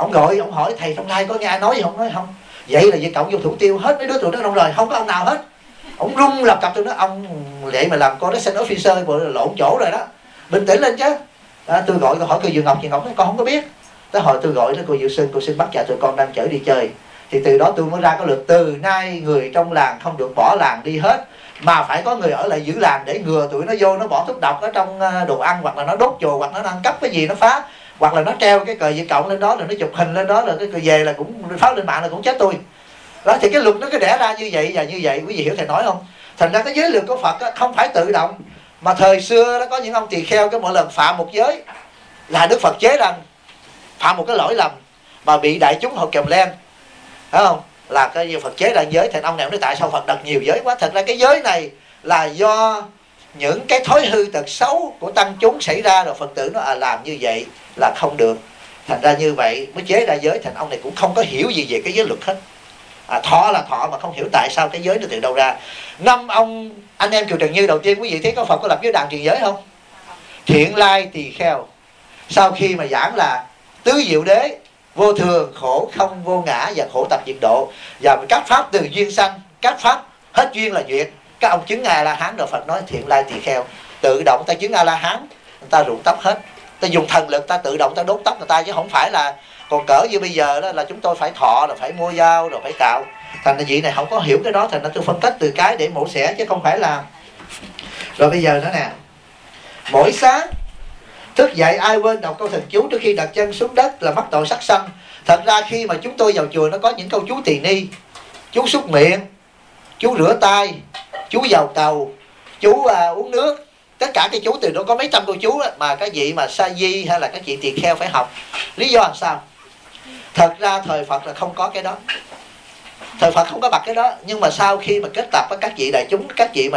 Ông gọi, ông hỏi thầy Thông Lai có nghe ai nói gì không? Nói không. Vậy là Việt Cộng vô thủ tiêu hết mấy đứa tụi nó đâu rồi, không có ông nào hết. Ông run lập cập tụi nó, ông vậy mà làm correction officer bộ lộn chỗ rồi đó. Bình tĩnh lên chứ. Tôi gọi hỏi cô Dường Ngọc, Dường Ngọc nói con không có biết. Tới hồi tôi gọi đó cô Dường Sơn, cô xin bắt trả tụi con đang chở đi chơi. Thì từ đó tôi mới ra cái luật từ nay người trong làng không được bỏ làng đi hết, mà phải có người ở lại giữ làng để ngừa tụi nó vô nó bỏ thuốc độc ở trong đồ ăn, hoặc là nó đốt chùa, hoặc nó ăn cắp cái gì nó phá, hoặc là nó treo cái cờ Việt Cộng lên đó rồi nó chụp hình lên đó rồi cái cờ về là cũng phát lên mạng là cũng chết tôi. Đó thì cái luật nó cứ đẻ ra như vậy và như vậy, quý vị hiểu thầy nói không? Thành ra cái giới luật của Phật á, không phải tự động, mà thời xưa nó có những ông tỳ kheo cái mỗi lần phạm một giới là Đức Phật chế rằng phạm một cái lỗi lầm mà bị đại chúng họ kèm len, phải không? Là cái như Phật chế ra giới. Thành ông này nói tại sao Phật đặt nhiều giới quá? Thật ra cái giới này là do những cái thói hư tật xấu của tăng chúng xảy ra, rồi Phật tử nó làm như vậy là không được. Thành ra như vậy mới chế ra giới. Thành ông này cũng không có hiểu gì về cái giới luật hết. Thọ là thọ mà không hiểu tại sao cái giới nó từ đâu ra. Năm ông anh em Chùa Trần Như đầu tiên, quý vị thấy có Phật có lập giới đàn truyền giới không? Thiện Lai Tỳ Kheo sau khi mà giảng là tứ diệu đế, vô thường, khổ không, vô ngã và khổ tập diệt độ, và các pháp từ duyên sanh, các pháp hết duyên là duyệt. Các ông chứng A La Hán rồi Phật nói Thiện Lai Tỳ Kheo, tự động ta chứng A La Hán, người ta rụng tóc hết, ta dùng thần lực ta tự động ta đốt tóc người ta, chứ không phải là còn cỡ như bây giờ đó là chúng tôi phải thọ, rồi phải mua dao, rồi phải cạo. Thành ra vị này không có hiểu cái đó, thành ra tôi phân tích từ cái để mổ xẻ chứ không phải là. Rồi bây giờ nữa nè, mỗi sáng thức dậy ai quên đọc câu thần chú trước khi đặt chân xuống đất là mắc tội sát sanh. Thật ra khi mà chúng tôi vào chùa nó có những câu chú tỳ ni, chú súc miệng, chú rửa tay, chú vào cầu, chú uống nước, tất cả cái chú từ đó có mấy trăm câu chú đó, mà cái vị mà sa di hay là các vị tỳ kheo phải học. Lý do làm sao? Thật ra thời Phật là không có cái đó, thời Phật không có bật cái đó. Nhưng mà sau khi mà kết tập với các vị đại chúng, các vị mà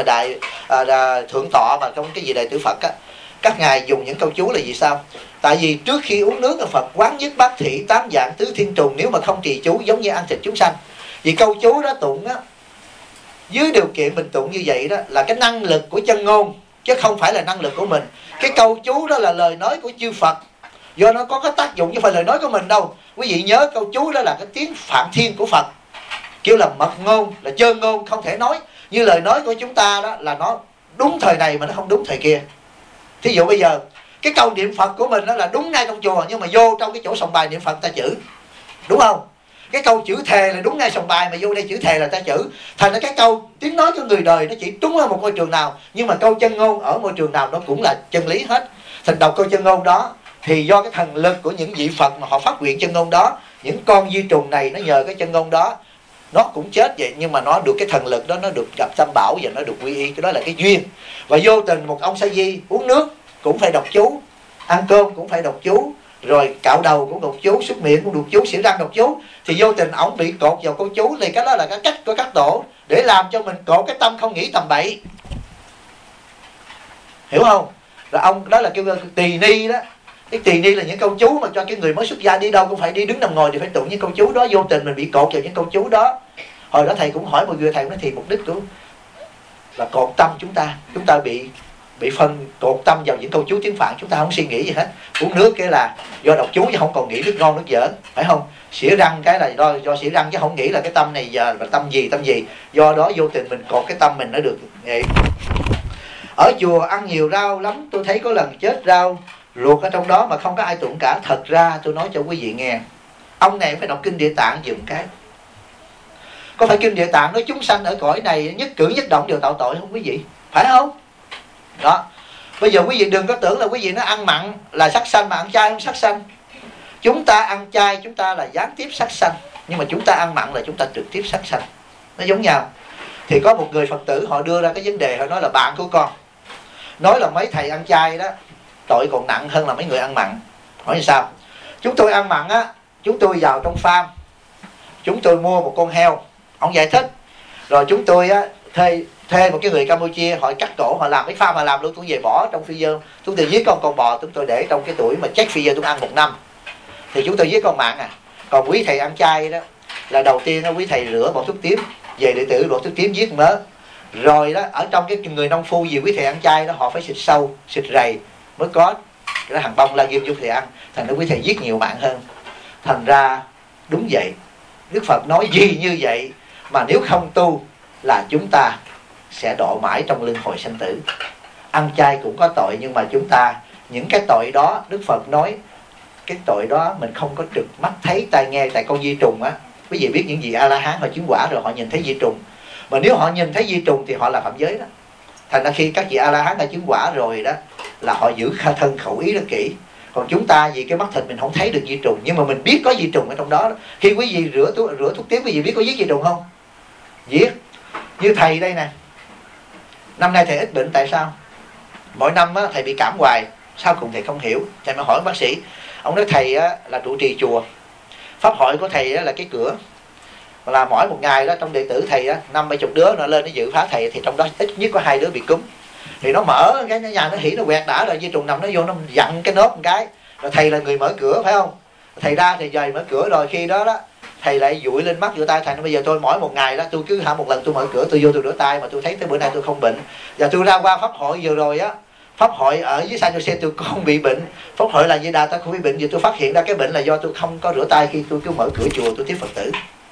thượng tọa mà trong cái vị đại tử Phật á, các ngài dùng những câu chú là gì sao? Tại vì trước khi uống nước là Phật quán nhất bát thị tám dạng tứ thiên trùng, nếu mà không trì chú giống như ăn thịt chúng sanh. Vì câu chú đó tụng á, dưới điều kiện mình tụng như vậy đó là cái năng lực của chân ngôn, chứ không phải là năng lực của mình. Cái câu chú đó là lời nói của chư Phật, do nó có cái tác dụng chứ không phải lời nói của mình đâu. Quý vị nhớ câu chú đó là cái tiếng Phạm Thiên của Phật, kêu là mật ngôn, là chơn ngôn, không thể nói. Như lời nói của chúng ta đó là nó đúng thời này mà nó không đúng thời kia. Thí dụ bây giờ cái câu niệm Phật của mình đó là đúng ngay trong chùa, nhưng mà vô trong cái chỗ sòng bài niệm Phật ta chữ, đúng không? Cái câu chữ thề là đúng ngay sòng bài, mà vô đây chữ thề là ta chữ. Thành ra cái câu tiếng nói của người đời nó chỉ đúng ở một môi trường nào, nhưng mà câu chân ngôn ở môi trường nào nó cũng là chân lý hết. Thành đọc câu chân ngôn đó thì do cái thần lực của những vị Phật mà họ phát nguyện chân ngôn đó, những con vi trùng này nó nhờ cái chân ngôn đó nó cũng chết vậy, nhưng mà nó được cái thần lực đó, nó được gặp Tam Bảo và nó được quy y. Cái đó là cái duyên. Và vô tình một ông sa di uống nước cũng phải đọc chú, ăn cơm cũng phải đọc chú, rồi cạo đầu cũng đọc chú, súc miệng cũng đọc chú, xỉa răng đọc chú, thì vô tình ổng bị cột vào câu chú. Thì cái đó là cái cách của các tổ để làm cho mình cột cái tâm không nghĩ tầm bậy, hiểu không? Là ông đó là kêu tỳ ni đó. Cái tỳ ni là những câu chú mà cho cái người mới xuất gia đi đâu cũng phải đi đứng nằm ngồi thì phải tụng những câu chú đó. Vô tình mình bị cột vào những câu chú đó. Hồi đó thầy cũng hỏi một người, thầy nói thì mục đích của là cột tâm chúng ta bị phân cột tâm vào những câu chú tiếng Phạn, chúng ta không suy nghĩ gì hết. Uống nước cái là do đọc chú chứ không còn nghĩ nước ngon nước dở, phải không? Xỉa răng cái là do xỉa răng chứ không nghĩ là cái tâm này giờ là tâm gì. Do đó vô tình mình cột cái tâm mình nó được vậy. Ở chùa ăn nhiều rau lắm, tôi thấy có lần chết rau luộc ở trong đó mà không có ai tụng cả. Thật ra tôi nói cho quý vị nghe, ông này phải đọc kinh Địa Tạng dùm cái. Có phải kinh Địa Tạng nói chúng sanh ở cõi này nhất cử nhất động đều tạo tội không quý vị? Phải không? Đó. Bây giờ quý vị đừng có tưởng là quý vị nó ăn mặn là sát sanh, mà ăn chay không sát sanh. Chúng ta ăn chay chúng ta là gián tiếp sát sanh, nhưng mà chúng ta ăn mặn là chúng ta trực tiếp sát sanh. Nó giống nhau. Thì có một người Phật tử họ đưa ra cái vấn đề, họ nói là bạn của con nói là mấy thầy ăn chay đó tội còn nặng hơn là mấy người ăn mặn. Hỏi như sao? Chúng tôi ăn mặn á, chúng tôi vào trong farm, chúng tôi mua một con heo, ông giải thích, rồi chúng tôi á thuê một cái người Campuchia họ cắt cổ, họ làm cái farm, họ làm luôn, tôi về bỏ trong freezer. Chúng tôi giết con bò, chúng tôi để trong cái tuổi mà check freezer tôi ăn 1 năm. Thì chúng tôi giết con mặn à. Còn quý thầy ăn chay đó là đầu tiên đó, quý thầy rửa bỏ thuốc tím, về đệ tử bỏ thuốc tím giết mớ. Rồi đó ở trong cái người nông phu gì quý thầy ăn chay đó họ phải xịt sâu, xịt rầy mới có cái hàng bông la ghim vô thầy ăn. Thành ra quý thầy giết nhiều mạng hơn. Thành ra đúng vậy, Đức Phật nói gì như vậy, mà nếu không tu là chúng ta sẽ đọa mãi trong luân hồi sanh tử. Ăn chay cũng có tội, nhưng mà chúng ta, những cái tội đó Đức Phật nói cái tội đó mình không có trực mắt thấy tai nghe. Tại con vi trùng á, quý vị biết những gì A-la-hán họ chứng quả rồi họ nhìn thấy vi trùng, mà nếu họ nhìn thấy vi trùng thì họ là phạm giới đó. Thành ra khi các vị A-la-hán đã chứng quả rồi đó là họ giữ thân khẩu ý rất kỹ. Còn chúng ta vì cái mắt thịt mình không thấy được vi trùng, nhưng mà mình biết có vi trùng ở trong đó. Khi quý vị rửa thuốc tiết, quý vị biết có giết vi trùng không? Giết. Như thầy đây nè, năm nay thầy ít bệnh, tại sao? Mỗi năm á, thầy bị cảm hoài, sau cùng thầy không hiểu. Thầy mới hỏi bác sĩ, ông nói thầy á, là trụ trì chùa, pháp hội của thầy á, là cái cửa, là mỗi một ngày đó trong đệ tử thầy á, 50-70 đứa nó lên nó dự phá thầy, thì trong đó ít nhất có 2 đứa bị cúm. Thì nó mở cái nhà nó hỉ nó quẹt đã rồi, vi trùng nằm nó vô nó dặn cái nốt một cái, rồi thầy là người mở cửa phải không? Thầy ra thì dời mở cửa, rồi khi đó đó thầy lại dụi lên mắt vô tay thầy. Bây giờ tôi mỗi một ngày đó tôi cứ một lần tôi mở cửa, tôi vô tôi rửa tay, mà tôi thấy tới bữa nay tôi không bệnh. Và tôi ra qua pháp hội vừa rồi á, pháp hội ở dưới San Jose tôi không bị bệnh, pháp hội là Di Đà tôi không bị bệnh. Vì tôi phát hiện ra cái bệnh là do tôi không có rửa tay khi tôi cứ mở cửa chùa tôi tiếp Phật tử,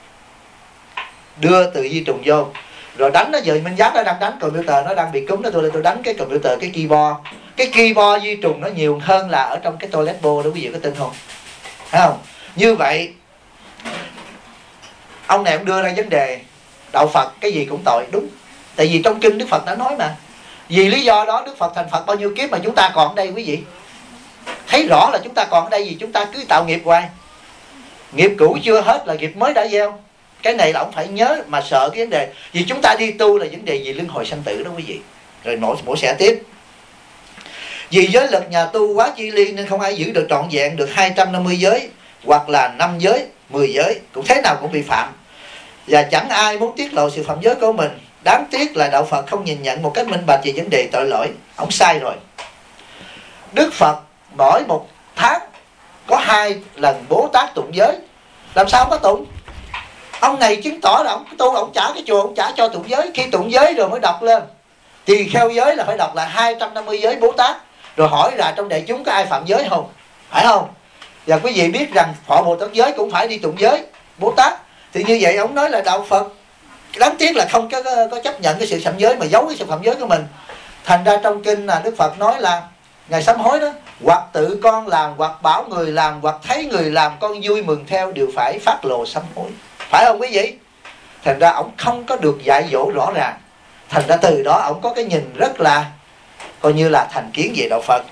đưa từ vi trùng vô. Rồi đánh nó, giờ Minh Giáp nó đang đánh computer, nó đang bị cúm, tôi lên tôi đánh cái computer, cái keyboard. Cái keyboard vi trùng nó nhiều hơn là ở trong cái toilet bowl đó, quý vị có tin không? Thấy không? Như vậy ông này ông đưa ra vấn đề đạo Phật cái gì cũng tội, đúng. Tại vì trong kinh Đức Phật đã nói mà. Vì lý do đó Đức Phật thành Phật bao nhiêu kiếp mà chúng ta còn ở đây quý vị. Thấy rõ là chúng ta còn ở đây vì chúng ta cứ tạo nghiệp hoài. Nghiệp cũ chưa hết là nghiệp mới đã gieo. Cái này là ông phải nhớ, mà sợ cái vấn đề. Vì chúng ta đi tu là vấn đề gì luân hồi sanh tử đó quý vị. Rồi mổ xẻ tiếp. Vì giới lực nhà tu quá chi ly nên không ai giữ được trọn vẹn được 250 giới, hoặc là 5 giới, 10 giới, cũng thế nào cũng bị phạm. Và chẳng ai muốn tiết lộ sự phạm giới của mình. Đáng tiếc là đạo Phật không nhìn nhận một cách minh bạch về vấn đề tội lỗi. Ông sai rồi. Đức Phật mỗi một tháng có 2 lần Bố Tát tụng giới. Làm sao không có tụng? Ông này chứng tỏ là ông tu, ông trả cái chùa, ông trả cho tụng giới. Khi tụng giới rồi mới đọc lên. Tỳ kheo giới là phải đọc là 250 giới Bố Tát. Rồi hỏi là trong đại chúng có ai phạm giới không? Phải không? Và quý vị biết rằng Phổ Bồ Tát giới cũng phải đi tụng giới Bố Tát. Thì như vậy ông nói là đạo Phật đáng tiếc là không có chấp nhận cái sự phạm giới, mà giấu cái sự phạm giới của mình. Thành ra trong kinh là Đức Phật nói là ngày sám hối đó, hoặc tự con làm, hoặc bảo người làm, hoặc thấy người làm, con vui mừng theo, đều phải phát lộ sám hối. Phải không quý vị? Thành ra ông không có được dạy dỗ rõ ràng. Thành ra từ đó ông có cái nhìn rất là coi như là thành kiến về đạo Phật.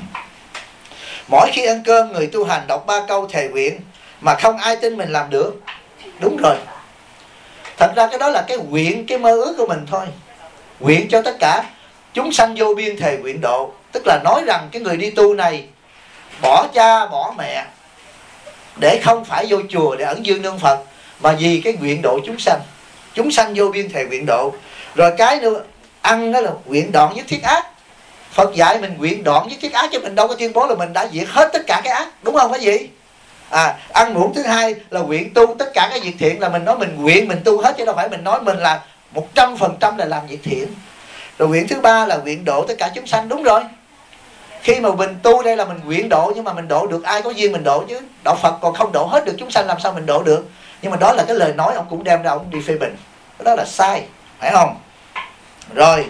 Mỗi khi ăn cơm người tu hành đọc 3 câu thề nguyện mà không ai tin mình làm được. Đúng rồi. Thật ra cái đó là cái nguyện, cái mơ ước của mình thôi. Nguyện cho tất cả chúng sanh vô biên thề nguyện độ. Tức là nói rằng cái người đi tu này bỏ cha bỏ mẹ để không phải vô chùa để ẩn dương nương Phật, mà vì cái nguyện độ chúng sanh. Chúng sanh vô biên thề nguyện độ. Rồi cái nữa, ăn đó là nguyện đoạn nhất thiết ác. Phật dạy mình nguyện đoạn nhất thiết ác, chứ mình đâu có tuyên bố là mình đã diệt hết tất cả cái ác, đúng không phải gì? Ăn muỗng thứ hai là nguyện tu tất cả cái việc thiện, là mình nói mình nguyện mình tu hết, chứ đâu phải mình nói mình là 100% là làm việc thiện. Rồi nguyện thứ ba là nguyện độ tất cả chúng sanh, đúng rồi. Khi mà mình tu đây là mình nguyện độ, nhưng mà mình độ được ai có duyên mình độ chứ. Đạo Phật còn không độ hết được chúng sanh, làm sao mình độ được? Nhưng mà đó là cái lời nói ông cũng đem ra ông đi phê bình. Cái đó là sai, phải không? Rồi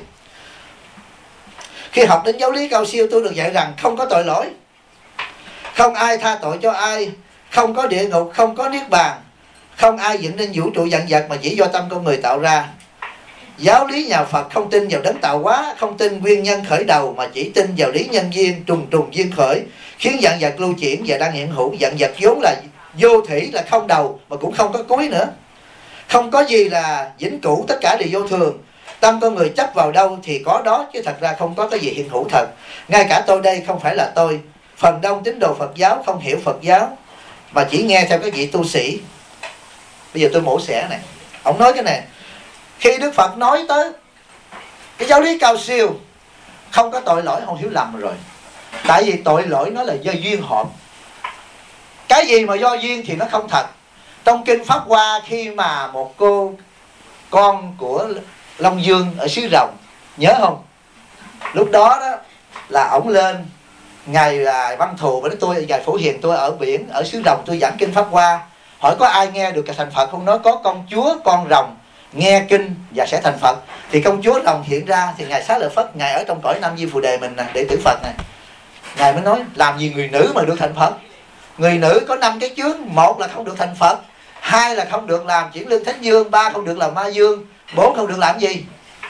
khi học đến giáo lý cao siêu, tôi được dạy rằng không có tội lỗi, không ai tha tội cho ai, không có địa ngục, không có niết bàn, không ai dựng nên vũ trụ vạn vật mà chỉ do tâm con người tạo ra. Giáo lý nhà Phật không tin vào đấng tạo hóa, không tin nguyên nhân khởi đầu, mà chỉ tin vào lý nhân duyên, trùng trùng duyên khởi, khiến vạn vật lưu chuyển và đang hiện hữu. Vạn vật vốn là vô thủy, là không đầu mà cũng không có cuối nữa. Không có gì là vĩnh cửu, tất cả đều vô thường. Tâm con người chấp vào đâu thì có đó, chứ thật ra không có cái gì hiện hữu thật. Ngay cả tôi đây không phải là tôi. Phần đông tín đồ Phật giáo không hiểu Phật giáo, mà chỉ nghe theo các vị tu sĩ. Bây giờ tôi mổ xẻ này. Ông nói cái này. Khi Đức Phật nói tới cái giáo lý cao siêu không có tội lỗi, không hiểu lầm rồi. Tại vì tội lỗi nó là do duyên hợp. Cái gì mà do duyên thì nó không thật. Trong kinh Pháp Hoa, khi mà một cô con của Long Dương ở xứ Rồng, nhớ không? Lúc đó đó là ổng lên Ngài Văn Thù với tôi, Ngài Phổ Hiền, tôi ở biển ở xứ Rồng, tôi giảng kinh Pháp Hoa, hỏi có ai nghe được thành Phật không? Nói có công chúa con rồng nghe kinh và sẽ thành Phật. Thì công chúa rồng hiện ra, thì Ngài Xá Lợi Phất, Ngài ở trong cõi Nam Di Phù Đề mình nè, đệ tử Phật này, Ngài mới nói làm gì người nữ mà được thành Phật. Người nữ có 5 cái chướng: một là không được thành Phật, 2 là không được làm chuyển lương thánh dương, 3 không được làm ma dương, 4 không được làm gì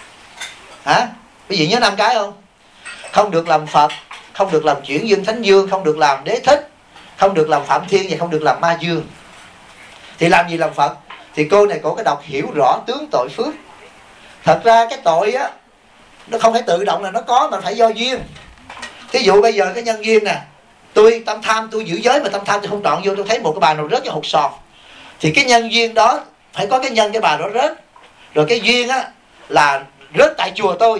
hả? Quý vị nhớ 5 cái không? Không được làm Phật, không được làm chuyển dương thánh dương, không được làm đế thích, không được làm phạm thiên, và không được làm ma dương. Thì làm gì làm Phật? Thì cô này có cái đọc hiểu rõ tướng tội phước. Thật ra cái tội á, nó không phải tự động là nó có, mà phải do duyên. Thí dụ bây giờ cái nhân duyên nè, tôi tâm tham, tôi giữ giới mà tâm tham tôi không trọn vô, tôi thấy một cái bà nào rớt cái hột sòn, thì cái nhân duyên đó phải có cái nhân cái bà đó rớt. Rồi cái duyên á là rớt tại chùa tôi,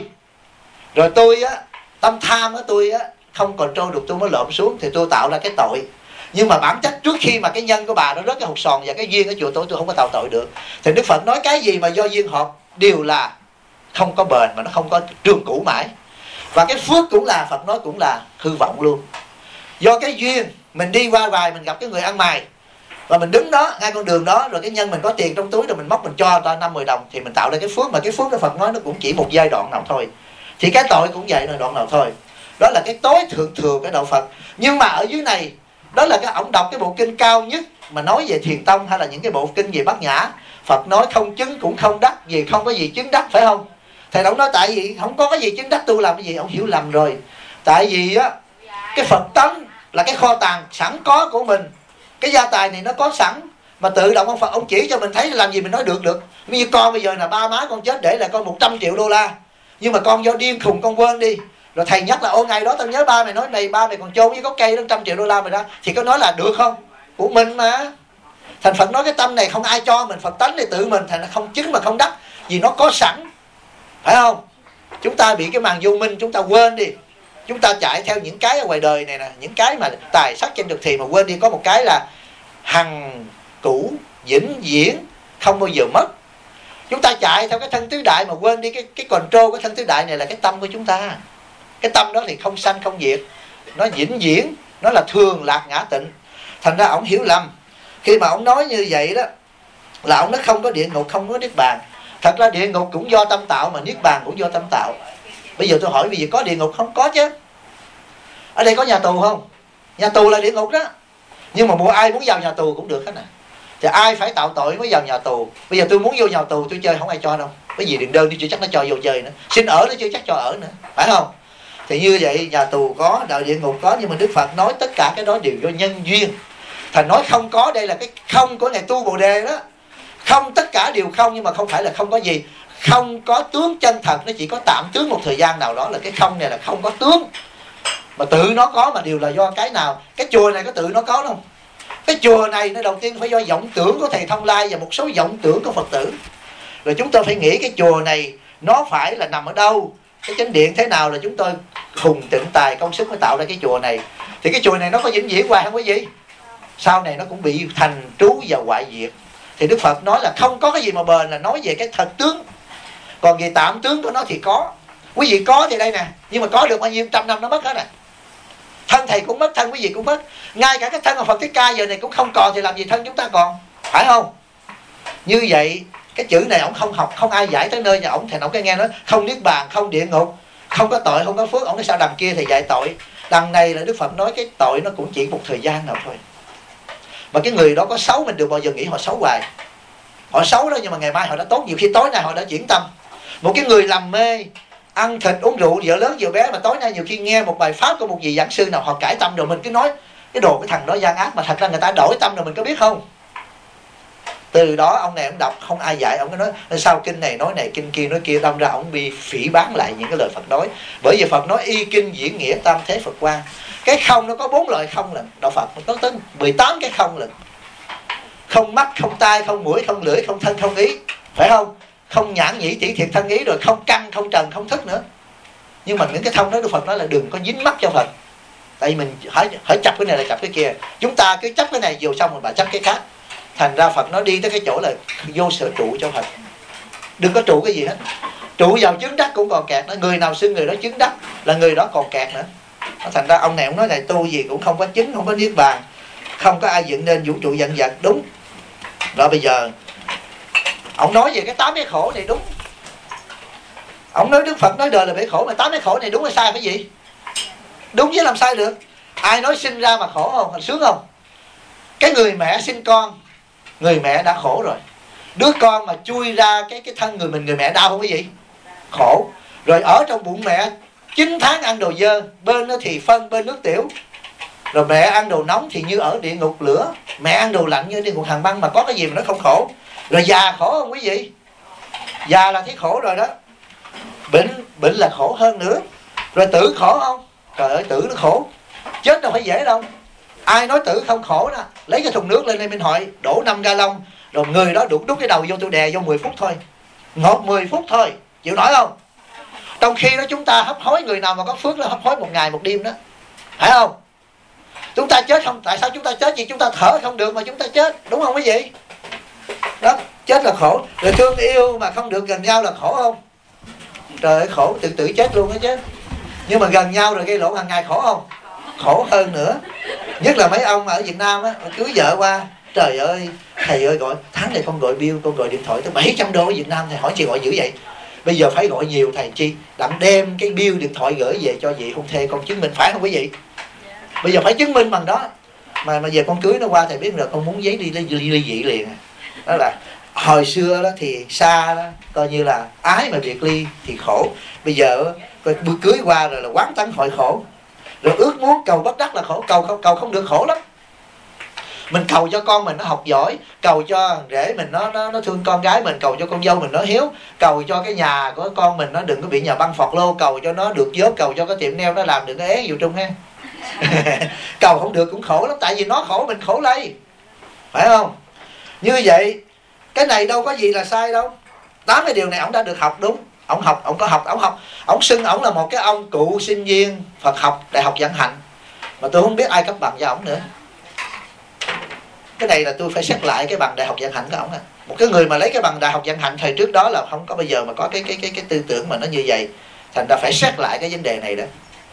rồi tôi á tâm tham á, tôi á không control được, tôi mới lộn xuống, thì tôi tạo ra cái tội. Nhưng mà bản chất trước khi mà cái nhân của bà nó rớt cái hột sòn và cái duyên ở chùa tôi không có tạo tội được. Thì Đức Phật nói cái gì mà do duyên hợp đều là không có bền, mà nó không có trường cũ mãi. Và cái phước cũng là, Phật nói cũng là hư vọng luôn. Do cái duyên mình đi qua vài, mình gặp cái người ăn mày và mình đứng đó ngay con đường đó, rồi cái nhân mình có tiền trong túi, rồi mình móc mình cho người ta 50 đồng, thì mình tạo ra cái phước. Mà cái phước đó Phật nói nó cũng chỉ một giai đoạn nào thôi, thì cái tội cũng vậy, là đoạn nào thôi. Đó là cái tối thượng thừa cái đạo Phật. Nhưng mà ở dưới này, đó là cái ông đọc cái bộ kinh cao nhất mà nói về Thiền Tông, hay là những cái bộ kinh về Bát Nhã. Phật nói không chứng cũng không đắc, vì không có gì chứng đắc, phải không? Thầy ông nói tại vì không có cái gì chứng đắc, tôi làm cái gì? Ông hiểu lầm rồi. Tại vì á, cái Phật tánh là cái kho tàng sẵn có của mình. Cái gia tài này nó có sẵn, mà tự động ông Phật ông chỉ cho mình thấy, làm gì mình nói được. Ví như con bây giờ là ba má con chết để lại con 100 triệu đô la, nhưng mà con do điên khùng con quên đi. Rồi thầy nhắc là ô ngày đó tao nhớ ba mày nói này, ba mày còn chôn với có cây đó 100 triệu đô la mày ra, thì có nói là được không? Của mình mà. Thành Phật nói cái tâm này không ai cho mình, Phật tánh này tự mình, thành nó không chứng mà không đắc, vì nó có sẵn, phải không? Chúng ta bị cái màn vô minh, chúng ta quên đi. Chúng ta chạy theo những cái ở ngoài đời này nè, những cái mà tài sắc trên thực thì, mà quên đi có một cái là hằng cũ vĩnh viễn, không bao giờ mất. Chúng ta chạy theo cái thân tứ đại mà quên đi cái control cái thân tứ đại này là cái tâm của chúng ta. Cái tâm đó thì không sanh không diệt, nó vĩnh viễn, nó là thường lạc ngã tịnh. Thành ra ổng hiểu lầm khi mà ổng nói như vậy đó, là ổng nói không có địa ngục, không có niết bàn. Thật ra địa ngục cũng do tâm tạo, mà niết bàn cũng do tâm tạo. Bây giờ tôi hỏi vì có địa ngục không? Có chứ. Ở đây có nhà tù không? Nhà tù là địa ngục đó. Nhưng mà ai muốn vào nhà tù cũng được hết nè. Thì ai phải tạo tội mới vào nhà tù. Bây giờ tôi muốn vô nhà tù tôi chơi không ai cho đâu. Cái gì điện đơn đi chưa chắc nó cho vô chơi nữa. Xin ở nó chưa chắc cho ở nữa, phải không? Thì như vậy nhà tù có, đạo địa ngục có. Nhưng mà Đức Phật nói tất cả cái đó đều do nhân duyên. Thành nói không có, đây là cái không của Ngài tu Bồ Đề đó. Không, tất cả đều không, nhưng mà không phải là không có gì. Không có tướng chân thật, nó chỉ có tạm tướng một thời gian nào đó, là cái không này là không có tướng. Mà tự nó có mà đều là do cái nào? Cái chùa này có tự nó có không? Cái chùa này nó đầu tiên phải do vọng tưởng của Thầy Thông Lai và một số vọng tưởng của Phật tử. Rồi chúng tôi phải nghĩ cái chùa này nó phải là nằm ở đâu, cái chánh điện thế nào, là chúng tôi hùng tịnh tài công sức mới tạo ra cái chùa này. Thì cái chùa này nó có vĩnh viễn hoài không có gì, sau này nó cũng bị thành trú và hoại diệt. Thì Đức Phật nói là không có cái gì mà bền, là nói về cái thật tướng. Còn về tạm tướng của nó thì có. Quý vị có thì đây nè, nhưng mà có được bao nhiêu trăm năm nó mất hết nè. Thân thầy cũng mất, thân quý vị cũng mất. Ngay cả cái thân của Phật Thích Ca giờ này cũng không còn, thì làm gì thân chúng ta còn, phải không? Như vậy cái chữ này ổng không học, không ai giải tới nơi nhà ổng. Thì ổng cái nghe nói không niết bàn, không địa ngục, không có tội, không có phước. Ổng nói sao đằng kia thì dạy tội, đằng này là Đức Phật nói cái tội nó cũng chỉ một thời gian nào thôi. Mà cái người đó có xấu mình đừng bao giờ nghĩ họ xấu hoài. Họ xấu đó nhưng mà ngày mai họ đã tốt. Nhiều khi tối nay họ đã chuyển tâm. Một cái người làm mê, ăn thịt uống rượu, vợ lớn vợ bé, mà tối nay nhiều khi nghe một bài pháp của một vị giảng sư nào họ cải tâm, rồi mình cứ nói cái đồ cái thằng đó gian ác, mà thật ra người ta đổi tâm rồi mình có biết không? Từ đó ông này ông đọc không ai dạy, ông cứ nói sao kinh này nói này, kinh kia nói kia, đâm ra ông bị phỉ báng lại những cái lời Phật nói. Bởi vì Phật nói y kinh diễn nghĩa tam thế Phật quan. Cái không nó có 4 loại không lần, đạo Phật nó có tới 18 cái không lần. Không mắt, không tai, không mũi, không lưỡi, không thân, không ý, phải không? Không nhãn nhĩ tỷ thiệt thân ý, rồi không căn, không trần, không thức nữa. Nhưng mà những cái thông đó Đức Phật nói là đừng có dính mắc cho Phật. Tại vì mình hãy chấp cái này là chấp cái kia. Chúng ta cứ chấp cái này vô xong rồi bà chấp cái khác. Thành ra Phật nó đi tới cái chỗ là vô sở trụ cho Phật. Đừng có trụ cái gì hết. Trụ vào chứng đắc cũng còn kẹt nữa. Người nào xưng người đó chứng đắc là người đó còn kẹt nữa. Thành ra ông này ông nói này, tu gì cũng không có chứng, không có niết bàn, không có ai dựng nên vũ trụ vạn vật. Đúng. Rồi bây giờ ông nói về cái 8 cái khổ này đúng. Ông nói Đức Phật nói đời là bể khổ, mà 8 cái khổ này đúng hay sai phải gì? Đúng chứ làm sai được. Ai nói sinh ra mà khổ không? Sướng không? Cái người mẹ sinh con, người mẹ đã khổ rồi. Đứa con mà chui ra cái thân người mình, người mẹ đau không cái gì? Khổ. Rồi ở trong bụng mẹ 9 tháng ăn đồ dơ, bên nó thì phân, bên nước tiểu. Rồi mẹ ăn đồ nóng thì như ở địa ngục lửa, mẹ ăn đồ lạnh như địa ngục hàn băng, mà có cái gì mà nó không khổ. Rồi già khổ không quý vị? Già là thấy khổ rồi đó. Bệnh là khổ hơn nữa. Rồi tử khổ không? Trời ơi, tử nó khổ. Chết đâu phải dễ đâu. Ai nói tử không khổ đó, lấy cái thùng nước lên đây mình hỏi, đổ 5 gallon, rồi người đó đút cái đầu vô tôi đè vô 10 phút thôi. Ngọt 10 phút thôi, chịu nổi không? Trong khi đó chúng ta hấp hối, người nào mà có phước là hấp hối 1 ngày 1 đêm đó, phải không? Chúng ta chết không? Tại sao chúng ta chết? Vì chúng ta thở không được mà chúng ta chết, đúng không quý vị? Đó, chết là khổ. Rồi thương yêu mà không được gần nhau là khổ không? Trời ơi, khổ, tự tử chết luôn đó chứ. Nhưng mà gần nhau rồi gây lộn hàng ngày khổ không? Khổ hơn nữa. Nhất là mấy ông ở Việt Nam á, cưới vợ qua, trời ơi, thầy ơi gọi, tháng này con gọi bill, con gọi điện thoại tới 700 đô ở Việt Nam, thầy hỏi chị gọi dữ vậy? Bây giờ phải gọi nhiều thầy chi, đặng đem cái bill điện thoại gửi về cho chị không thê con chứng minh, phải không quý vị? Bây giờ phải chứng minh bằng đó. Mà giờ con cưới nó qua, thầy biết rồi, con muốn giấy ly dị liền. Đó là hồi xưa đó thì xa đó, coi như là ái mà biệt ly thì khổ. Bây giờ bữa cưới qua rồi là quán tánh hội khổ. Rồi ước muốn cầu bất đắc là khổ, cầu không được khổ lắm. Mình cầu cho con mình nó học giỏi, cầu cho rể mình nó thương con gái mình, cầu cho con dâu mình nó hiếu, cầu cho cái nhà của con mình nó đừng có bị nhà băng phọt lô, cầu cho nó được vớt, cầu cho cái tiệm nail nó làm đừng có ế vô Trung ha. Cầu không được cũng khổ lắm, tại vì nó khổ mình khổ lây, phải không? Như vậy cái này đâu có gì là sai đâu. 8 cái điều này ông đã được học đúng. Ông học, ông xưng ông là một cái ông cựu sinh viên Phật học Đại học Vạn Hạnh, mà tôi không biết ai cấp bằng cho ông nữa. Cái này là tôi phải xét lại cái bằng Đại học Vạn Hạnh của ông. Một cái người mà lấy cái bằng Đại học Vạn Hạnh thời trước đó là không có bây giờ mà có cái tư tưởng mà nó như vậy. Thành ra phải xét lại cái vấn đề này đó.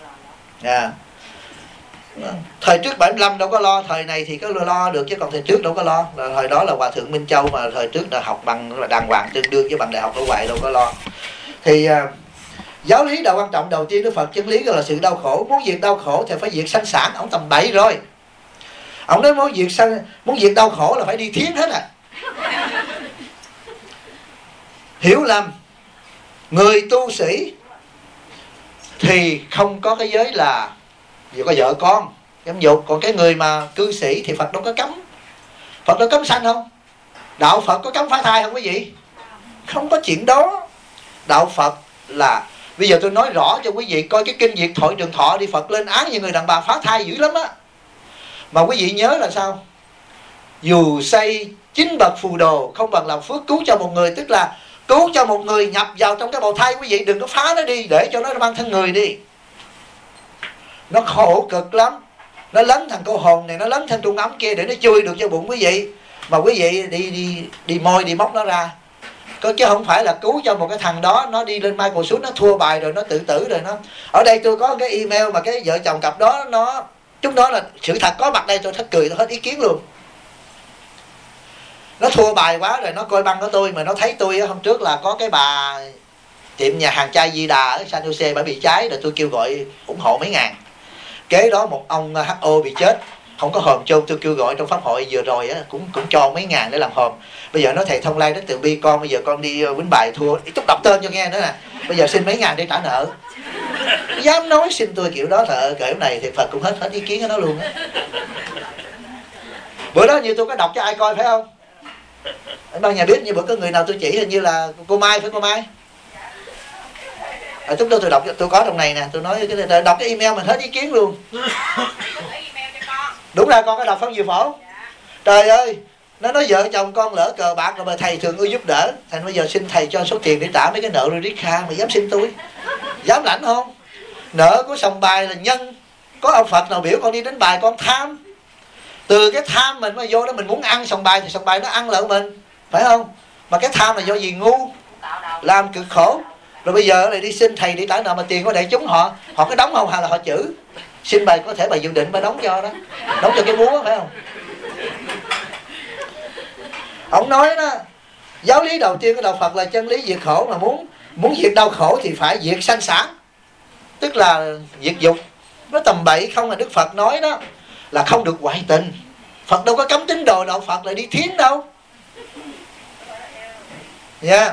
Thời trước 75 đâu có lo, thời này thì có lo được chứ còn thời trước đâu có lo. Thời đó là Hòa Thượng Minh Châu mà thời trước là học bằng là đàng hoàng tương đương với bằng đại học ở ngoài đâu có lo. Thì giáo lý đạo quan trọng đầu tiên Đức Phật chân lý là sự đau khổ. Muốn diệt đau khổ thì phải diệt sanh sản. Ông tầm bậy rồi. Ông nói muốn diệt đau khổ là phải đi thiến hết à. Hiểu lầm. Người tu sĩ thì không có cái giới là vì có vợ con dâm dục. Còn cái người mà cư sĩ thì Phật đâu có cấm. Phật đâu cấm sanh không? Đạo Phật có cấm phá thai không quý vị? Không có chuyện đó. Đạo Phật là, bây giờ tôi nói rõ cho quý vị coi cái kinh Diệt Thoại Trường Thọ đi, Phật lên án như người đàn bà phá thai dữ lắm á. Mà quý vị nhớ là sao? Dù xây 9 bậc phù đồ không bằng làm phước cứu cho một người. Tức là cứu cho một người nhập vào trong cái bào thai. Quý vị đừng có phá nó đi, để cho nó mang thân người đi. Nó khổ cực lắm. Nó lấn thằng cô hồn này, nó lấn thằng trung ấm kia để nó chui được cho bụng quý vị. Mà quý vị đi môi đi móc nó ra. Chứ không phải là cứu cho một cái thằng đó nó đi lên Microsoft nó thua bài rồi nó tự tử rồi nó. Ở đây tôi có cái email mà cái vợ chồng cặp đó chúng đó là sự thật có mặt đây, tôi thất cười, tôi hết ý kiến luôn. Nó thua bài quá rồi nó coi băng của tôi, mà nó thấy tôi hôm trước là có cái bà tiệm nhà hàng chai Di Đà ở San Jose bà bị cháy, rồi tôi kêu gọi ủng hộ mấy ngàn. Kế đó một ông HO bị chết, không có hòm chôn, tôi kêu gọi trong pháp hội vừa rồi á, cũng cho mấy ngàn để làm hòm. Bây giờ nói thầy Thông Lai rất từ bi, con bây giờ con đi quýnh bài thua, chút đọc tên cho nghe nữa nè, bây giờ xin mấy ngàn để trả nợ. Dám nói xin tôi kiểu đó thợ kiểu này thì Phật cũng hết ý kiến của nó luôn á. Bữa đó như tôi có đọc cho ai coi phải không? Ban nhà biết như bữa có người nào tôi chỉ, hình như là cô Mai, phải cô Mai? Ở lúc đó tôi đọc, tôi có trong này nè, tôi nói cái đọc cái email mình hết ý kiến luôn. Đúng ra con có đọc Pháp Diệu Phổ. Trời ơi, nó nói vợ chồng con lỡ cờ bạc rồi mà thầy thường ưa giúp đỡ, thành bây giờ xin thầy cho số tiền để trả mấy cái nợ Ririkha, mà dám xin tôi? Dám lãnh không? Nợ của sòng bài là nhân. Có ông Phật nào biểu con đi đánh bài con tham? Từ cái tham mình mà vô đó mình muốn ăn sòng bài thì sòng bài nó ăn lợi mình, phải không? Mà cái tham là do gì? Ngu, làm cực khổ. Rồi bây giờ lại đi xin thầy để trả nợ, mà tiền của đại chúng họ có đóng không hay là họ chữ? Xin bà có thể bà dự định bà đóng cho đó, đóng cho cái búa, phải không? Ông nói đó, giáo lý đầu tiên của đạo Phật là chân lý diệt khổ, mà muốn diệt đau khổ thì phải diệt sanh sản, tức là diệt dục. Nó tầm bậy không, là Đức Phật nói đó là không được ngoại tình. Phật đâu có cấm tín đồ đạo Phật lại đi thiến đâu. Yeah.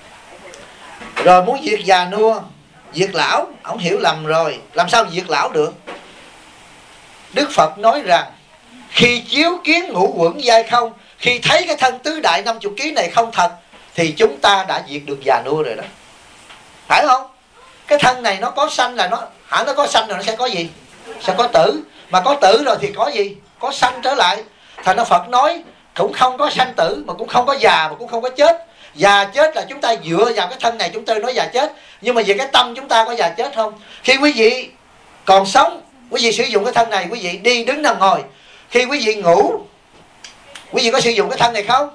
Rồi muốn diệt già nua, diệt lão, ông hiểu lầm rồi. Làm sao diệt lão được? Đức Phật nói rằng khi chiếu kiến ngũ quẩn giai không, khi thấy cái thân tứ đại 50 kg này không thật, thì chúng ta đã diệt được già nua rồi đó, phải không? Cái thân này nó có sanh là nó có sanh rồi nó sẽ có gì? Sẽ có tử. Mà có tử rồi thì có gì? Có sanh trở lại. Thành ra Phật nói cũng không có sanh tử, mà cũng không có già, mà cũng không có chết. Già chết là chúng ta dựa vào cái thân này, chúng ta nói già chết. Nhưng mà về cái tâm chúng ta có già chết không? Khi quý vị còn sống, quý vị sử dụng cái thân này, quý vị đi đứng nằm ngồi. Khi quý vị ngủ, quý vị có sử dụng cái thân này không?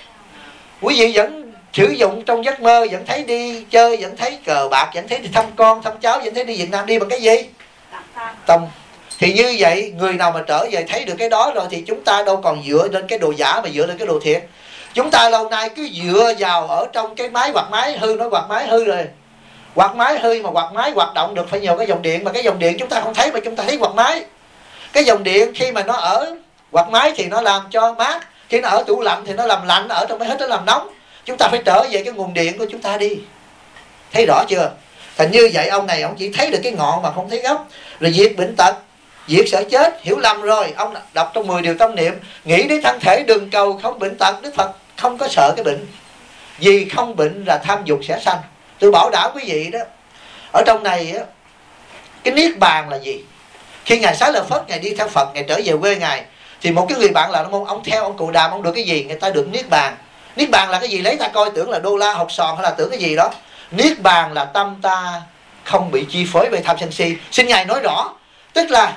Quý vị vẫn sử dụng trong giấc mơ, vẫn thấy đi chơi, vẫn thấy cờ bạc, vẫn thấy đi thăm con, thăm cháu, vẫn thấy đi Việt Nam, đi bằng cái gì? Tâm. Thì như vậy, người nào mà trở về thấy được cái đó rồi thì chúng ta đâu còn dựa lên cái đồ giả mà dựa lên cái đồ thiệt. Chúng ta lâu nay cứ dựa vào ở trong cái máy quạt máy hư, nói quạt máy hư rồi. Quạt máy hư mà quạt máy hoạt động được phải nhờ cái dòng điện, mà cái dòng điện chúng ta không thấy mà chúng ta thấy quạt máy. Cái dòng điện khi mà nó ở quạt máy thì nó làm cho mát, khi nó ở tủ lạnh thì nó làm lạnh, ở trong máy hít nó làm nóng. Chúng ta phải trở về cái nguồn điện của chúng ta đi. Thấy rõ chưa? Thành như vậy ông này ông chỉ thấy được cái ngọn mà không thấy gốc. Rồi diệt bệnh tật, diệt sợ chết, hiểu lầm rồi. Ông đọc trong 10 điều tâm niệm, nghĩ đến thân thể đừng cầu không bệnh tật. Đức Phật không có sợ cái bệnh, vì không bệnh là tham dục sẽ sanh. Tôi bảo đảm quý vị đó, ở trong này á, cái niết bàn là gì? Khi Ngài Xá Lợi Phất, Ngài đi theo Phật, Ngài trở về quê Ngài, thì một cái người bạn là ông theo ông Cụ Đàm, ông được cái gì? Người ta được niết bàn. Niết bàn là cái gì? Lấy ta coi tưởng là đô la, học sòn hay là tưởng cái gì đó. Niết bàn là tâm ta không bị chi phối bởi tham sân si. Xin Ngài nói rõ, tức là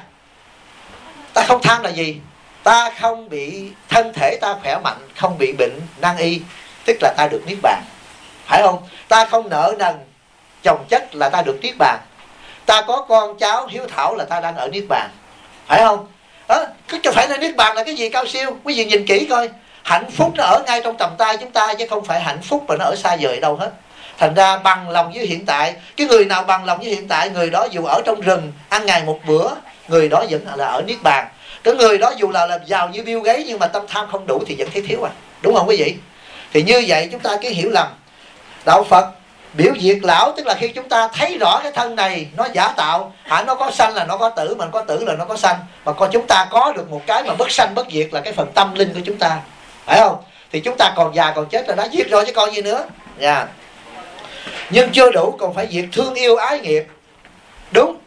ta không tham là gì? Ta không bị, thân thể ta khỏe mạnh, không bị bệnh nan y, tức là ta được niết bàn, phải không? Ta không nợ nần chồng chất là ta được niết bàn. Ta có con cháu hiếu thảo là ta đang ở niết bàn, phải không? Đó, chứ phải là niết bàn là cái gì cao siêu? Quý vị nhìn kỹ coi, hạnh phúc nó ở ngay trong tầm tay chúng ta, chứ không phải hạnh phúc mà nó ở xa vời đâu hết. Thành ra bằng lòng với hiện tại. Cái người nào bằng lòng với hiện tại, người đó dù ở trong rừng ăn ngày một bữa, người đó vẫn là ở niết bàn. Cái người đó dù là giàu như Bill Gates nhưng mà tâm tham không đủ thì vẫn thấy thiếu à. Đúng không quý vị? Thì như vậy chúng ta cứ hiểu lầm. Đạo Phật biểu diệt lão, tức là khi chúng ta thấy rõ cái thân này nó giả tạo, nó có sanh là nó có tử, mà có tử là nó có sanh. Mà coi chúng ta có được một cái mà bất sanh bất diệt là cái phần tâm linh của chúng ta, phải không? Thì chúng ta còn già còn chết rồi đã diệt rồi chứ còn gì nữa. Yeah. Nhưng chưa đủ, còn phải diệt thương yêu ái nghiệp. Đúng.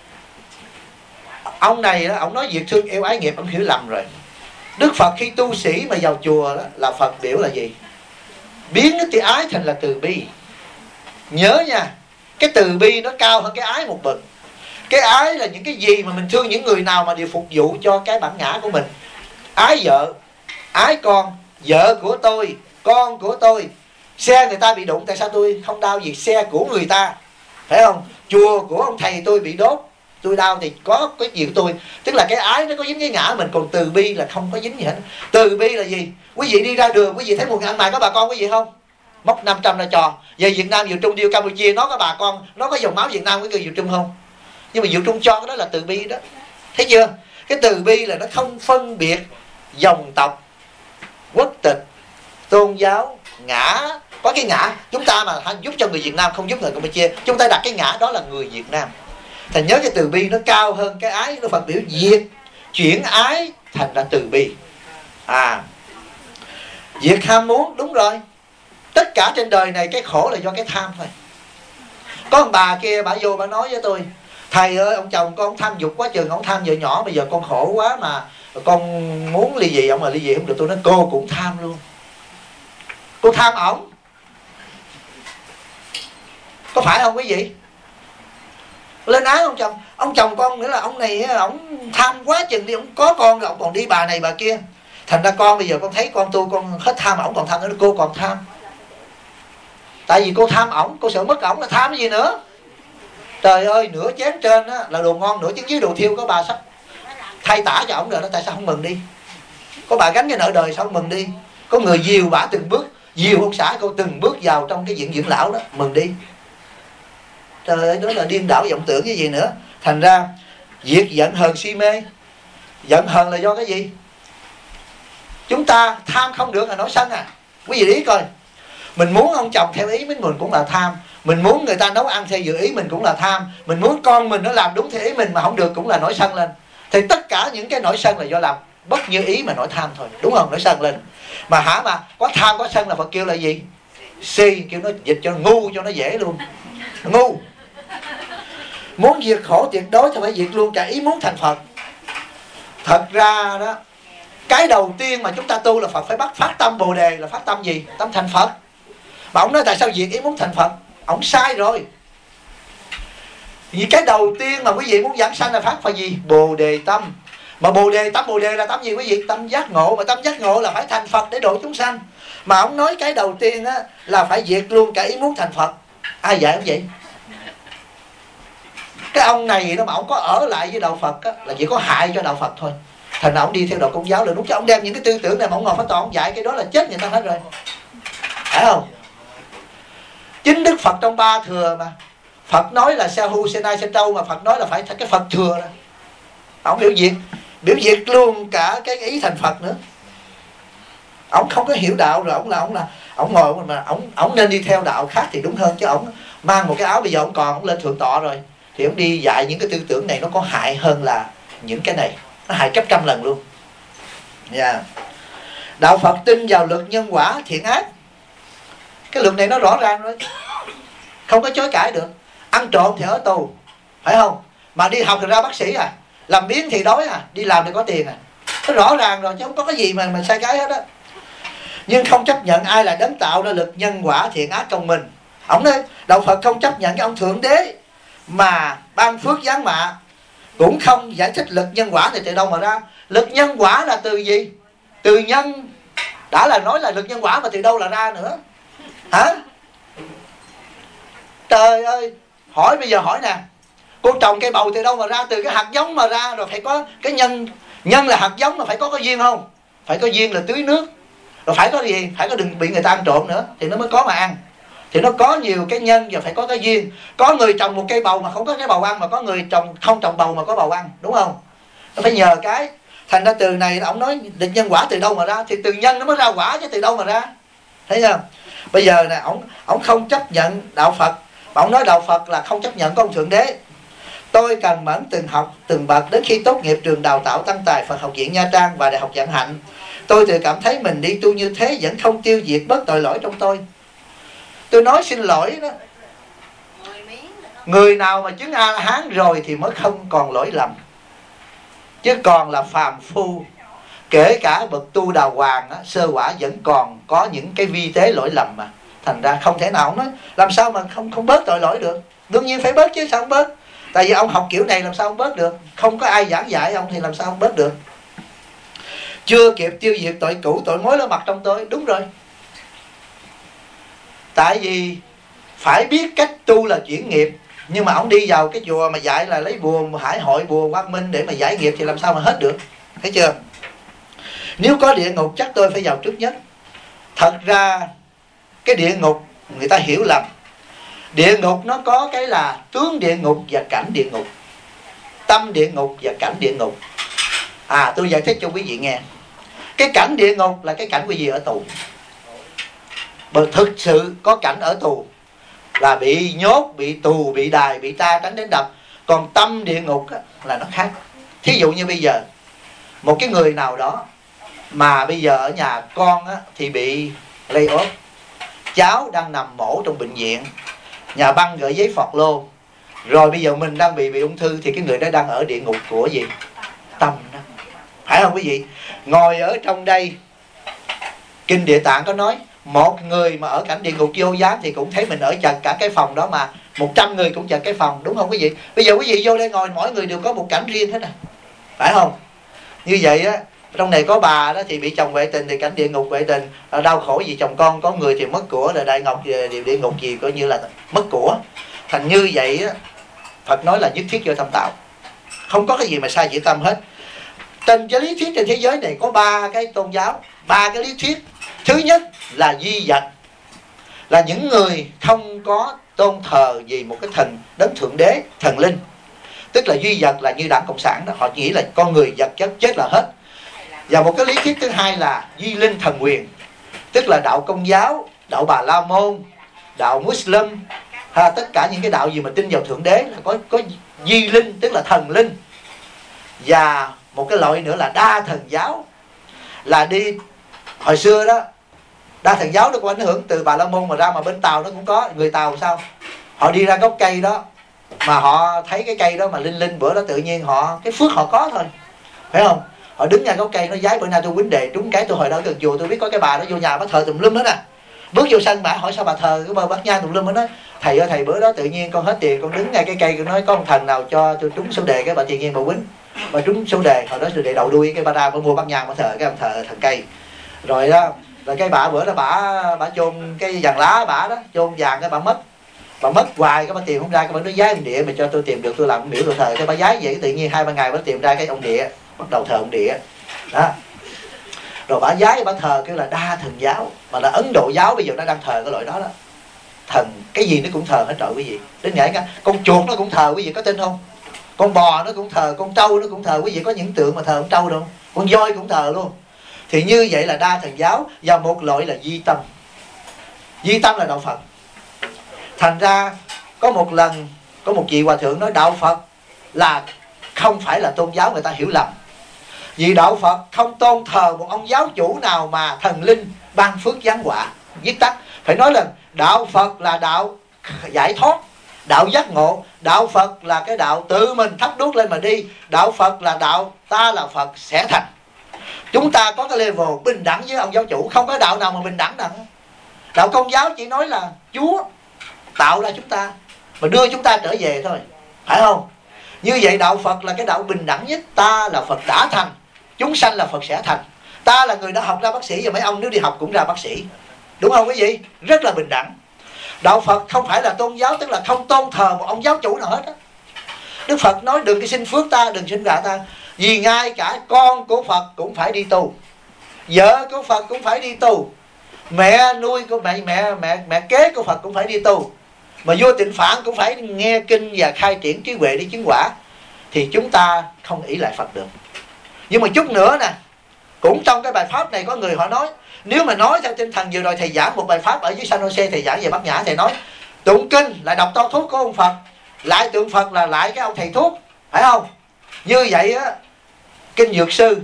Ông này đó, ông nói diệt thương yêu ái nghiệp, ông hiểu lầm rồi. Đức Phật khi tu sĩ mà vào chùa đó, là Phật biểu là gì? Biến cái ái thành là từ bi. Nhớ nha, cái từ bi nó cao hơn cái ái một bậc. Cái ái là những cái gì mà mình thương những người nào mà đều phục vụ cho cái bản ngã của mình. Ái vợ, ái con, vợ của tôi, con của tôi. Xe người ta bị đụng, tại sao tôi không đau gì? Xe của người ta, phải không? Chùa của ông thầy tôi bị đốt, tôi đau thì có cái gì của tôi. Tức là cái ái nó có dính cái ngã mình, còn từ bi là không có dính gì hết. Từ bi là gì? Quý vị đi ra đường, quý vị thấy một người ăn mày có bà con quý vị không? Móc 500 là trò. Về Việt Nam, Việt Trung đi Campuchia, nó có bà con, nó có dòng máu Việt Nam, cái người Việt Trung không? Nhưng mà Việt Trung cho cái đó là từ bi đó. Thấy chưa? Cái từ bi là nó không phân biệt dòng tộc, quốc tịch, tôn giáo, ngã. Có cái ngã, chúng ta mà giúp cho người Việt Nam không giúp người Campuchia, chúng ta đặt cái ngã đó là người Việt Nam. Thành nhớ cái từ bi nó cao hơn cái ái. Nó Phật biểu diệt, chuyển ái thành ra từ bi. Diệt ham muốn, đúng rồi. Tất cả trên đời này cái khổ là do cái tham thôi. Có một bà kia, bà vô bà nói với tôi: thầy ơi, ông chồng con tham dục quá chừng, ông tham vợ nhỏ, bây giờ con khổ quá mà con muốn ly dị, ông mà ly dị không được. Tôi nói cô cũng tham luôn. Cô tham ổng, có phải không quý vị? Lên án ông chồng. Ông chồng con nghĩa là ông này, ông tham quá chừng đi, ông có con rồi ông còn đi bà này bà kia. Thành ra con bây giờ con thấy con tôi, con hết tham mà ổng còn tham nữa, cô còn tham. Tại vì cô tham ổng, cô sợ mất ổng là tham cái gì nữa. Trời ơi, nửa chén trên á là đồ ngon, nửa chén dưới đồ thiêu, có bà sắp thay tả cho ổng rồi đó, tại sao không mừng đi? Có bà gánh cái nợ đời sao không mừng đi? Có người dìu bả từng bước, dìu ông xã cô từng bước vào trong cái viện dưỡng lão đó, mừng đi. Trời ơi, đó là điên đảo vọng tưởng cái gì nữa. Thành ra việc giận hờn si mê. Giận hờn là do cái gì? Chúng ta tham không được là nổi sân à. Quý vị ý coi, mình muốn ông chồng theo ý mình cũng là tham, mình muốn người ta nấu ăn theo dự ý mình cũng là tham, mình muốn con mình nó làm đúng theo ý mình mà không được cũng là nổi sân lên. Thì tất cả những cái nổi sân là do làm bất như ý mà nổi tham thôi, đúng không? Nổi sân lên. Mà mà có tham có sân là Phật kêu là gì? Si, kêu nó dịch cho ngu cho nó dễ luôn. Ngu. Muốn diệt khổ tuyệt đối thì phải diệt luôn cả ý muốn thành Phật. Thật ra đó, cái đầu tiên mà chúng ta tu là Phật phải bắt phát tâm Bồ Đề, là phát tâm gì? Tâm thành Phật. Mà ông nói tại sao diệt ý muốn thành Phật? Ông sai rồi. Vì cái đầu tiên mà quý vị muốn giảng sanh là phát phải gì? Bồ Đề tâm. Mà Bồ Đề tâm, Bồ Đề là tâm gì quý vị? Tâm giác ngộ. Mà tâm giác ngộ là phải thành Phật để độ chúng sanh. Mà ông nói cái đầu tiên á là phải diệt luôn cả ý muốn thành Phật. Ai dạy ông vậy? Cái ông này đó mà ông có ở lại với đạo Phật á, là chỉ có hại cho đạo Phật thôi. Thành ra ông đi theo đạo Công giáo là đúng chứ. Ông đem những cái tư tưởng này mà ông ngồi phát tọa ông dạy cái đó là chết người ta hết rồi. Phải không? Chính Đức Phật trong ba thừa mà. Phật nói là sa hu se nai se trâu, mà Phật nói là phải cái Phật thừa đó. Ông biểu diệt luôn cả cái ý thành Phật nữa. Ông không có hiểu đạo rồi, ông ngồi mà ông nên đi theo đạo khác thì đúng hơn, chứ ông mang một cái áo bây giờ ông lên thượng tọa rồi thì ông đi dạy những cái tư tưởng này nó có hại hơn là những cái này, nó hại gấp trăm lần luôn. Yeah. Đạo Phật tin vào luật nhân quả thiện ác. Cái luật này nó rõ ràng rồi, không có chối cãi được. Ăn trộm thì ở tù, phải không? Mà đi học thì ra bác sĩ à, làm biếng thì đói à, đi làm thì có tiền à. Nó rõ ràng rồi chứ không có cái gì mà sai cái hết á. Nhưng không chấp nhận ai là đấng tạo ra luật nhân quả thiện ác công mình. Ông nói đạo Phật không chấp nhận cái ông thượng đế mà ban phước giáng mạ, cũng không giải thích luật nhân quả này từ đâu mà ra. Luật nhân quả là từ gì? Từ nhân. Đã là nói là luật nhân quả mà từ đâu là ra nữa? Hả? Trời ơi, bây giờ hỏi nè, cô trồng cây bầu từ đâu mà ra? Từ cái hạt giống mà ra, rồi phải có cái nhân. Nhân là hạt giống mà phải có cái duyên không? Phải có duyên là tưới nước. Rồi phải có gì? Phải có đừng bị người ta ăn trộm nữa thì nó mới có mà ăn. Thì nó có nhiều cái nhân và phải có cái duyên. Có người trồng một cây bầu mà không có cái bầu ăn, mà có người không trồng bầu mà có bầu ăn, đúng không? Nó phải nhờ cái. Thành ra từ này ông nói định nhân quả từ đâu mà ra, thì từ nhân nó mới ra quả chứ từ đâu mà ra. Thấy chưa? Bây giờ nè, ông không chấp nhận đạo Phật, mà ông nói đạo Phật là không chấp nhận có ông thượng đế. Tôi cần mẫn từng học từng bậc, đến khi tốt nghiệp trường đào tạo Tăng Tài Phật học viện Nha Trang và Đại học Vạn Hạnh, tôi tự cảm thấy mình đi tu như thế vẫn không tiêu diệt bớt tội lỗi trong tôi. Tôi nói xin lỗi đó. Người nào mà chứng A-la-hán rồi thì mới không còn lỗi lầm, chứ còn là phàm phu. Kể cả bậc tu đào hoàng á, sơ quả vẫn còn có những cái vi tế lỗi lầm mà. Thành ra không thể nào nói làm sao mà không bớt tội lỗi được. Đương nhiên phải bớt chứ, sao không bớt? Tại vì ông học kiểu này làm sao không bớt được? Không có ai giảng dạy ông thì làm sao không bớt được? Chưa kịp tiêu diệt tội cũ, tội mới nó mặc trong tôi. Đúng rồi. Tại vì phải biết cách tu là chuyển nghiệp. Nhưng mà ông đi vào cái chùa mà dạy là lấy bùa hải hội, bùa quang minh để mà giải nghiệp thì làm sao mà hết được? Thấy chưa? Nếu có địa ngục chắc tôi phải vào trước nhất. Thật ra cái địa ngục người ta hiểu lầm. Địa ngục nó có cái là tướng địa ngục và cảnh địa ngục, tâm địa ngục và cảnh địa ngục. Tôi giải thích cho quý vị nghe. Cái cảnh địa ngục là cái cảnh quý vị ở tù. Bởi thực sự có cảnh ở tù là bị nhốt, bị tù, bị đài, bị tra tấn đến đập. Còn tâm địa ngục á, là nó khác. Thí dụ như bây giờ một cái người nào đó mà bây giờ ở nhà con á, thì bị lay off, cháu đang nằm mổ trong bệnh viện, nhà băng gửi giấy phọt lô, rồi bây giờ mình đang bị ung thư, thì cái người đó đang ở địa ngục của gì? Tâm đó. Phải không quý vị? Ngồi ở trong đây, Kinh Địa Tạng có nói một người mà ở cảnh địa ngục vô gián thì cũng thấy mình ở chật cả cái phòng đó, mà 100 người cũng chật cái phòng, đúng không quý vị? Bây giờ quý vị vô đây ngồi, mỗi người đều có một cảnh riêng hết phải không? Như vậy á, trong này có bà đó thì bị chồng vệ tình thì cảnh địa ngục vệ tình, đau khổ vì chồng con. Có người thì mất của, là đại ngục địa ngục gì coi như là mất của. Thành như vậy á, Phật nói là nhất thiết do tâm tạo, không có cái gì mà sai chỉ tâm hết. Trên cái lý thuyết trên thế giới này có 3 cái tôn giáo, 3 cái lý thuyết. Thứ nhất là duy vật, là những người không có tôn thờ gì một cái thần đấng thượng đế, thần linh. Tức là duy vật là như Đảng Cộng sản đó, họ nghĩ là con người vật chất chết là hết. Và một cái lý thuyết thứ hai là duy linh thần quyền, tức là đạo Công giáo, đạo Bà La Môn, đạo Muslim, tất cả những cái đạo gì mà tin vào thượng đế là có duy linh, tức là thần linh. Và một cái loại nữa là đa thần giáo, là đi hồi xưa đó, đa thần giáo nó có ảnh hưởng từ Bà La Môn mà ra, mà bên Tàu nó cũng có. Người Tàu sao? Họ đi ra gốc cây đó mà họ thấy cái cây đó mà linh bữa đó tự nhiên họ, cái phước họ có thôi, phải không? Họ đứng ngay gốc cây nó giái. Bữa nay tôi quýnh đề trúng cái, tôi hồi đó gần chùa tôi biết có cái bà đó vô nhà bà thờ tùm lum hết nè. Bước vô sân bà hỏi sao bà thờ cái bơ bát nhang tùm lum hết đó. Thầy ơi thầy, bữa đó tự nhiên con hết tiền, con đứng ngay cái cây, con nói có một thần nào cho tôi trúng số đề, cái bà tự nhiên bà quýnh, bà trúng số đề. Hồi đó số đề đầu đuôi, cái bà ra bà mua bát nhang bà thờ cái ông thờ thần cây. Rồi đó, rồi cái bà bữa đó bà chôn cái vàng lá bà đó, chôn vàng cái bà mất hoài, cái bà tìm không ra, cái bà nói giái ông địa mà cho tôi tìm được tôi làm biểu tôi thờ. Cái bà giái vậy, cái tự nhiên 2-3 ngày bà tìm ra cái ông địa, bắt đầu thờ ông địa đó. Rồi bà giái bà thờ cái là đa thần giáo, mà là Ấn Độ giáo bây giờ nó đang thờ cái loại đó đó. Thần cái gì nó cũng thờ hết trời quý vị. Đến ngày cả con chuột nó cũng thờ, quý vị có tin không? Con bò nó cũng thờ, con trâu nó cũng thờ, quý vị có những tượng mà thờ con trâu đâu. Con voi cũng thờ luôn. Thì như vậy là đa thần giáo. Và một loại là duy tâm. Duy tâm là đạo Phật. Thành ra có một lần có một vị hòa thượng nói đạo Phật là không phải là tôn giáo, người ta hiểu lầm. Vì đạo Phật không tôn thờ một ông giáo chủ nào mà thần linh ban phước giáng họa. Viết tắt phải nói là đạo Phật là đạo giải thoát, đạo giác ngộ. Đạo Phật là cái đạo tự mình thắp đuốc lên mà đi. Đạo Phật là đạo ta là Phật sẽ thành. Chúng ta có cái level bình đẳng với ông giáo chủ, không có đạo nào mà bình đẳng nào. Đạo Công giáo chỉ nói là Chúa tạo ra chúng ta mà đưa chúng ta trở về thôi, phải không? Như vậy đạo Phật là cái đạo bình đẳng nhất. Ta là Phật đã thành, chúng sanh là Phật sẽ thành. Ta là người đã học ra bác sĩ, và mấy ông nếu đi học cũng ra bác sĩ, đúng không quý vị? Rất là bình đẳng. Đạo Phật không phải là tôn giáo, tức là không tôn thờ một ông giáo chủ nào hết á. Đức Phật nói đừng cái xin phước ta, đừng xin gạ ta. Vì ngay cả con của Phật cũng phải đi tu, vợ của Phật cũng phải đi tu, mẹ nuôi của mẹ kế của Phật cũng phải đi tu, mà vua Tịnh Phạn cũng phải nghe kinh và khai triển trí huệ đi chứng quả. Thì chúng ta không ỷ lại Phật được. Nhưng mà chút nữa nè, cũng trong cái bài pháp này có người họ nói, nếu mà nói theo tinh thần vừa rồi thầy giảng một bài pháp ở dưới San Jose, thầy giảng về Bát Nhã, thầy nói tụng kinh là đọc to thuốc của ông Phật, lại tượng Phật là lại cái ông thầy thuốc, phải không? Như vậy á, kinh Dược Sư,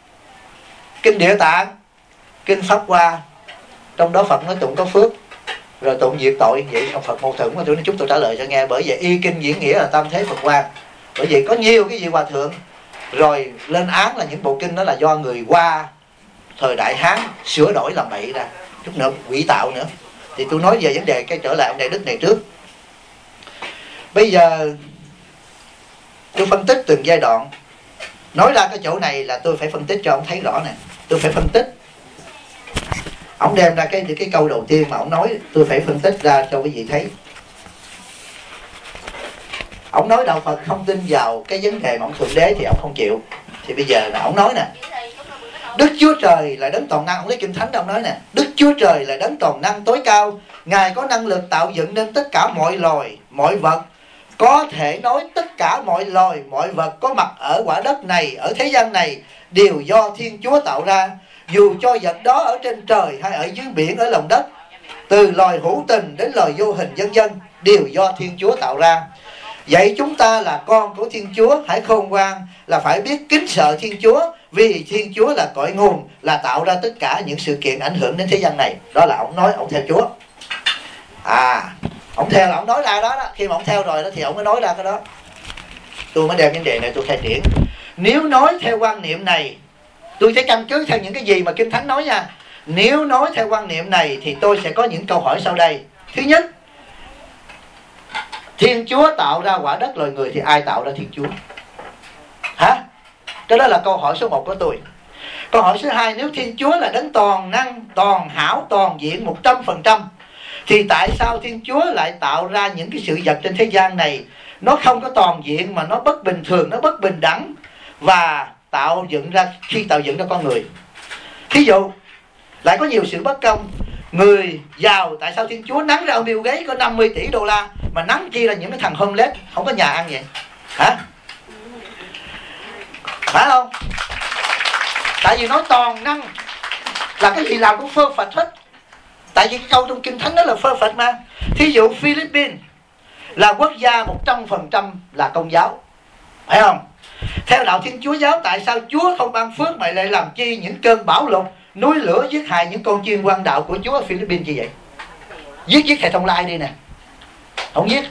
kinh Địa Tạng, kinh Pháp Hoa, trong đó Phật nói tụng có phước, rồi tụng diệt tội. Vậy ông Phật mâu thuẫn mà tôi nói chúng tôi trả lời cho nghe. Bởi vậy y kinh diễn nghĩa là tam thế Phật Hoa. Bởi vậy có nhiều cái gì hòa thượng rồi lên án là những bộ kinh đó là do người Hoa thời Đại Hán sửa đổi làm bậy ra, chút nữa quỷ tạo nữa. Thì tôi nói về vấn đề cái trở lại ông Đại Đức này trước. Bây giờ tôi phân tích từng giai đoạn. Nói ra cái chỗ này là tôi phải phân tích cho ông thấy rõ nè. Tôi phải phân tích. Ông đem ra cái câu đầu tiên mà ông nói, tôi phải phân tích ra cho quý vị thấy. Ông nói đạo Phật không tin vào cái vấn đề mà ông thượng đế thì ông không chịu. Thì bây giờ là ông nói nè, Đức Chúa Trời là đấng toàn năng. Ông lấy kinh thánh ông nói nè, Đức Chúa Trời là đấng toàn năng tối cao. Ngài có năng lực tạo dựng nên tất cả mọi loài, mọi vật. Có thể nói tất cả mọi loài, mọi vật có mặt ở quả đất này, ở thế gian này đều do Thiên Chúa tạo ra. Dù cho vật đó ở trên trời hay ở dưới biển, ở lòng đất, từ loài hữu tình đến loài vô hình vân vân, đều do Thiên Chúa tạo ra. Vậy chúng ta là con của Thiên Chúa, hãy khôn ngoan là phải biết kính sợ Thiên Chúa, vì Thiên Chúa là cội nguồn, là tạo ra tất cả những sự kiện ảnh hưởng đến thế gian này. Đó là ông nói ông theo Chúa. Ông theo là ông nói ra đó, khi mà ông theo rồi đó thì ông mới nói ra cái đó. Tôi mới đem vấn đề này tôi khai triển. Nếu nói theo quan niệm này, tôi sẽ căn cứ theo những cái gì mà Kinh Thánh nói nha. Nếu nói theo quan niệm này thì tôi sẽ có những câu hỏi sau đây. Thứ nhất, Thiên Chúa tạo ra quả đất loài người thì ai tạo ra Thiên Chúa? Hả? Cái đó là câu hỏi số 1 của tôi. Câu hỏi số 2, nếu Thiên Chúa là đấng toàn năng, toàn hảo, toàn diện 100%, Thì tại sao Thiên Chúa lại tạo ra những cái sự vật trên thế gian này nó không có toàn diện, mà nó bất bình thường, nó bất bình đẳng, và khi tạo dựng ra con người? Thí dụ lại có nhiều sự bất công. Người giàu, tại sao Thiên Chúa nắng ra ông Bill Gates có 50 tỷ đô la mà nắng chi là những cái thằng homeless không có nhà ăn vậy? Hả? Phải không? Tại vì nói toàn năng là cái gì làm cũng perfect hết. Tại vì cái câu trong Kinh Thánh đó là perfect mà. Thí dụ Philippines là quốc gia 100% là Công giáo, phải không? Theo đạo Thiên Chúa giáo, tại sao Chúa không ban phước mà lại làm chi những cơn bão lụt, núi lửa giết hại những con chiên quan đạo của Chúa ở Philippines như vậy? Giết hệ thống lai đi nè, không giết.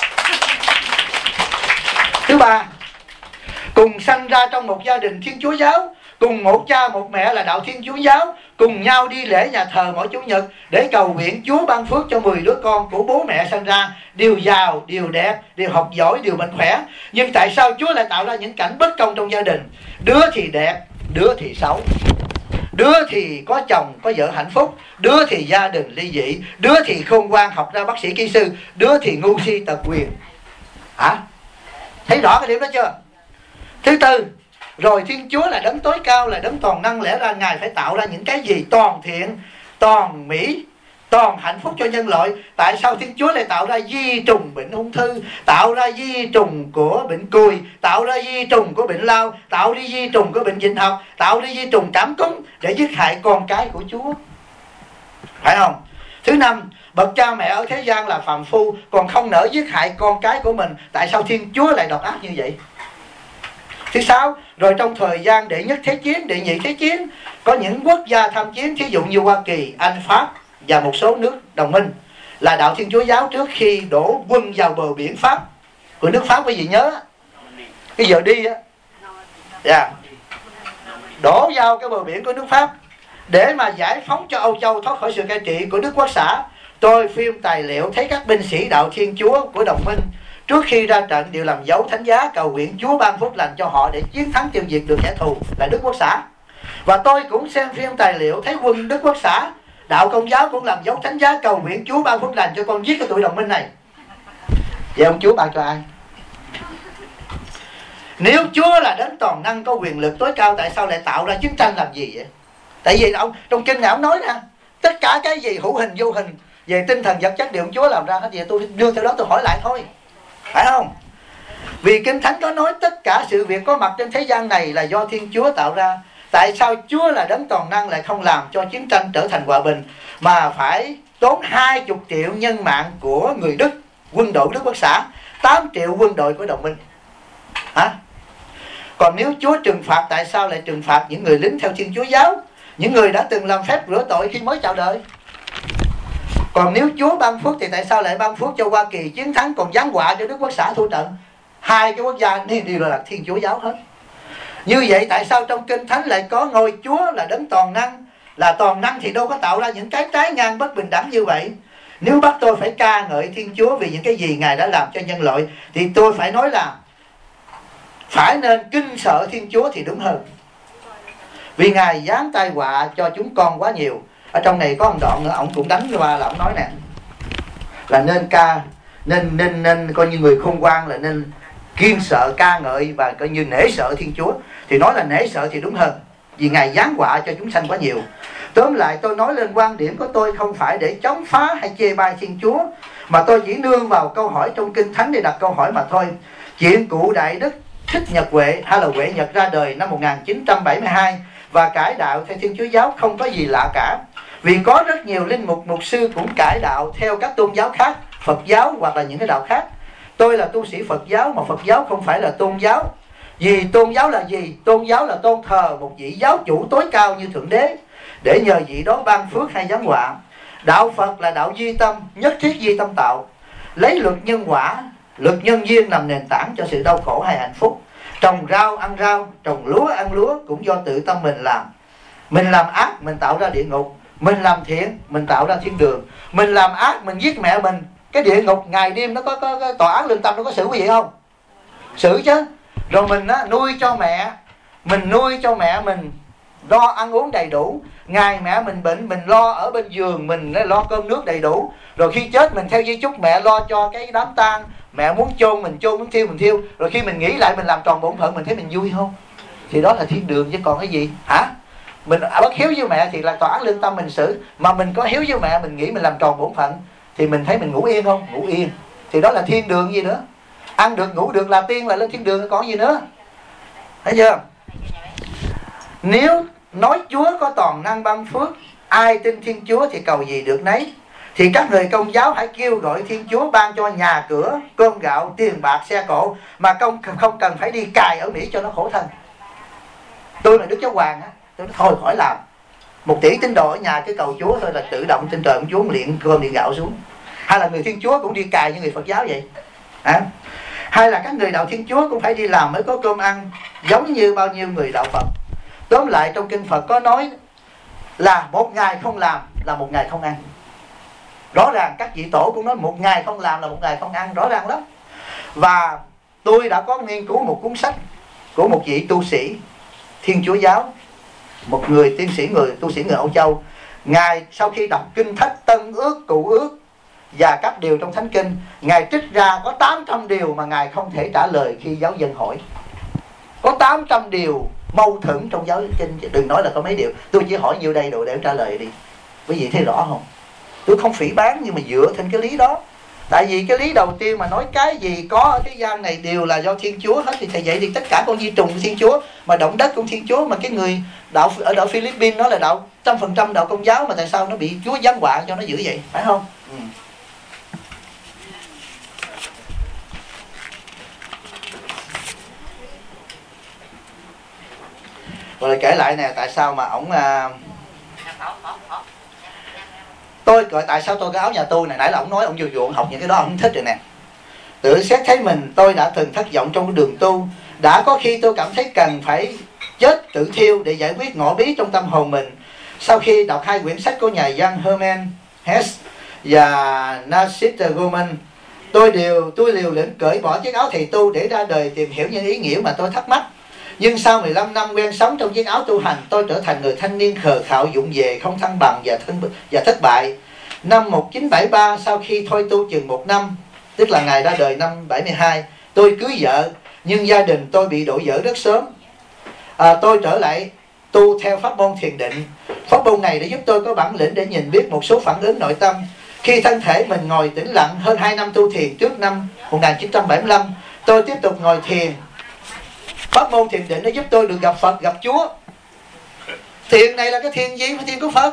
Thứ ba, cùng sanh ra trong một gia đình Thiên Chúa giáo, cùng một cha một mẹ là đạo Thiên Chúa giáo, cùng nhau đi lễ nhà thờ mỗi Chủ nhật để cầu nguyện Chúa ban phước cho 10 đứa con của bố mẹ sanh ra, đều giàu, đều đẹp, đều học giỏi, đều mạnh khỏe. Nhưng tại sao Chúa lại tạo ra những cảnh bất công trong gia đình? Đứa thì đẹp, đứa thì xấu. Đứa thì có chồng, có vợ hạnh phúc, đứa thì gia đình ly dị, đứa thì khôn ngoan học ra bác sĩ kỹ sư, đứa thì ngu si tật quyền. Hả? Thấy rõ cái điểm đó chưa? Thứ tư, rồi Thiên Chúa là đấng tối cao, là đấng toàn năng, lẽ ra Ngài phải tạo ra những cái gì toàn thiện, toàn mỹ, toàn hạnh phúc cho nhân loại. Tại sao Thiên Chúa lại tạo ra di trùng bệnh ung thư, tạo ra di trùng của bệnh cùi, tạo ra di trùng của bệnh lao, tạo ra di trùng của bệnh dịch học, tạo ra di trùng cảm cúm để giết hại con cái của Chúa? Phải không? Thứ năm, bậc cha mẹ ở thế gian là phàm phu, còn không nỡ giết hại con cái của mình. Tại sao Thiên Chúa lại độc ác như vậy? Thứ sáu, rồi trong thời gian đệ nhất thế chiến, đệ nhị thế chiến, có những quốc gia tham chiến, thí dụ như Hoa Kỳ, Anh, Pháp và một số nước đồng minh là đạo Thiên Chúa giáo, trước khi đổ quân vào bờ biển Pháp của nước Pháp, quý vị nhớ cái giờ đi á, đổ vào cái bờ biển của nước Pháp để mà giải phóng cho Âu Châu thoát khỏi sự cai trị của Đức Quốc xã. Tôi phim tài liệu thấy các binh sĩ đạo Thiên Chúa của đồng minh trước khi ra trận đều làm dấu thánh giá cầu nguyện Chúa ban phước lành cho họ để chiến thắng tiêu diệt được kẻ thù là Đức Quốc xã. Và tôi cũng xem phim tài liệu thấy quân Đức Quốc xã, đạo Công giáo cũng làm dấu thánh giá cầu nguyện Chúa ban phước lành cho con giết cái tụi đồng minh này. Vậy ông Chúa ban cho ai? Nếu Chúa là đấng toàn năng có quyền lực tối cao, tại sao lại tạo ra chiến tranh làm gì vậy? Tại vì ông trong kinh này ông nói nè, tất cả cái gì hữu hình vô hình về tinh thần vật chất đều ông Chúa làm ra hết. Vậy tôi đưa theo đó tôi hỏi lại thôi, phải không? Vì Kinh Thánh có nói tất cả sự việc có mặt trên thế gian này là do Thiên Chúa tạo ra. Tại sao Chúa là đấng toàn năng lại không làm cho chiến tranh trở thành hòa bình, mà phải tốn 20 triệu nhân mạng của người Đức, quân đội Đức Quốc xã, 8 triệu quân đội của đồng minh? Hả? Còn nếu Chúa trừng phạt, tại sao lại trừng phạt những người lính theo Thiên Chúa giáo, những người đã từng làm phép rửa tội khi mới chào đời? Còn nếu Chúa ban phước thì tại sao lại ban phước cho Hoa Kỳ chiến thắng, còn giáng họa cho Đức Quốc xã thua trận? Hai cái quốc gia này đều là Thiên Chúa giáo hết. Như vậy tại sao trong Kinh Thánh lại có ngôi Chúa là đấng toàn năng? Là toàn năng thì đâu có tạo ra những cái trái ngang bất bình đẳng như vậy. Nếu bắt tôi phải ca ngợi Thiên Chúa vì những cái gì Ngài đã làm cho nhân loại, thì tôi phải nói là phải nên kinh sợ Thiên Chúa thì đúng hơn. Vì Ngài giáng tai họa cho chúng con quá nhiều. Ở trong này có một đoạn nữa, ông cũng đánh qua là ông nói nè, là nên ca, nên coi như người khôn ngoan là nên kiêng sợ ca ngợi và coi như nể sợ Thiên Chúa. Thì nói là nể sợ thì đúng hơn, vì Ngài giáng họa cho chúng sanh quá nhiều. Tóm lại tôi nói lên quan điểm của tôi không phải để chống phá hay chê bai Thiên Chúa, mà tôi chỉ nương vào câu hỏi trong Kinh Thánh để đặt câu hỏi mà thôi. Chuyện cụ Đại Đức Thích Nhật Huệ hay là Huệ Nhật ra đời năm 1972 và cải đạo theo Thiên Chúa giáo không có gì lạ cả. Vì có rất nhiều linh mục, mục sư cũng cải đạo theo các tôn giáo khác, Phật giáo hoặc là những cái đạo khác. Tôi là tu sĩ Phật giáo, mà Phật giáo không phải là tôn giáo. Vì tôn giáo là gì? Tôn giáo là tôn thờ một vị giáo chủ tối cao như Thượng Đế, để nhờ vị đó ban phước hay giáng họa. Đạo Phật là đạo duy tâm, nhất thiết duy tâm tạo, lấy luật nhân quả, luật nhân duyên làm nền tảng cho sự đau khổ hay hạnh phúc. Trồng rau ăn rau, trồng lúa ăn lúa cũng do tự tâm mình làm. Mình làm ác mình tạo ra địa ngục, mình làm thiện mình tạo ra thiên đường. Mình làm ác mình giết mẹ mình, cái địa ngục ngày đêm nó có tòa án lương tâm, nó có xử quý vị không? Xử chứ. Rồi mình nuôi cho mẹ mình lo ăn uống đầy đủ. Ngày mẹ mình bệnh, mình lo ở bên giường, mình lo cơm nước đầy đủ. Rồi khi chết mình theo di chúc mẹ lo cho cái đám tang, mẹ muốn chôn mình chôn, muốn thiêu mình thiêu. Rồi khi mình nghĩ lại mình làm tròn bổn phận, mình thấy mình vui không? Thì đó là thiên đường chứ còn cái gì hả? Mình bất hiếu với mẹ thì là tòa án lương tâm mình xử, mà mình có hiếu với mẹ, mình nghĩ mình làm tròn bổn phận thì mình thấy mình ngủ yên không? Ngủ yên. Thì đó là thiên đường gì nữa. Ăn được ngủ được là tiên, là lên thiên đường còn gì nữa. Thấy chưa? Nếu nói Chúa có toàn năng ban phước, ai tin Thiên Chúa thì cầu gì được nấy. Thì các người Công giáo hãy kêu gọi Thiên Chúa ban cho nhà cửa, cơm gạo, tiền bạc, xe cộ, mà không cần phải đi cài ở Mỹ cho nó khổ thân. Tôi là Đức Giáo Hoàng á, tôi nói thôi khỏi làm. 1 tỷ tín đồ ở nhà cứ cầu Chúa thôi là tự động trên trời ông Chúa liện cơm điện gạo xuống. Hay là người Thiên Chúa cũng đi cài như người Phật giáo vậy à? Hay là các người đạo Thiên Chúa cũng phải đi làm mới có cơm ăn, giống như bao nhiêu người đạo Phật. Tóm lại trong kinh Phật có nói là 1 ngày không làm là 1 ngày không ăn. Rõ ràng các vị tổ cũng nói 1 ngày không làm là 1 ngày không ăn, rõ ràng lắm. Và tôi đã có nghiên cứu một cuốn sách của một vị tu sĩ Thiên Chúa giáo, một người tiên sĩ, người tu sĩ người Âu Châu. Ngài sau khi đọc kinh Thách, Tân Ước, Cựu Ước và các điều trong Thánh Kinh, Ngài trích ra có 800 điều mà Ngài không thể trả lời khi giáo dân hỏi. Có 800 điều mâu thuẫn trong giáo kinh, đừng nói là có mấy điều. Tôi chỉ hỏi nhiêu đây đồ để trả lời đi. Quý vị thấy rõ không? Tôi không phỉ báng nhưng mà dựa trên cái lý đó. Tại vì cái lý đầu tiên mà nói cái gì có ở thế gian này đều là do Thiên Chúa hết. Thì vậy thì tất cả con vi trùng của Thiên Chúa, mà động đất của Thiên Chúa. Mà cái người đạo ở đạo Philippines nó là đạo 100% đạo Công giáo, mà tại sao nó bị Chúa giáng họa cho nó dữ vậy, phải không? Rồi kể lại nè, tại sao mà ổng tôi gọi tại sao tôi cái áo nhà tôi này, nãy là ổng nói ổng vừa học những cái đó ổng thích rồi nè. Tự xét thấy mình, tôi đã từng thất vọng trong cái đường tu. Đã có khi tôi cảm thấy cần phải chết tự thiêu để giải quyết ngõ bí trong tâm hồn mình. Sau khi đọc 2 quyển sách của nhà văn Herman Hesse và Nassim Goldman, tôi liều lĩnh cởi bỏ chiếc áo thầy tu để ra đời tìm hiểu những ý nghĩa mà tôi thắc mắc. Nhưng sau 15 năm quen sống trong chiếc áo tu hành, tôi trở thành người thanh niên khờ khạo, vụng về, không thăng bằng và thất bại. Năm 1973, sau khi thôi tu chừng 1 năm, tức là Ngài ra đời năm 72, tôi cưới vợ, nhưng gia đình tôi bị đổ vỡ rất sớm. Tôi trở lại tu theo pháp môn thiền định. Pháp môn này đã giúp tôi có bản lĩnh để nhìn biết một số phản ứng nội tâm. Khi thân thể mình ngồi tĩnh lặng hơn 2 năm tu thiền trước năm 1975, tôi tiếp tục ngồi thiền. Pháp môn thiền định nó giúp tôi được gặp Phật, gặp Chúa. Thiền này là cái thiền gì? Mà thiền của Phật.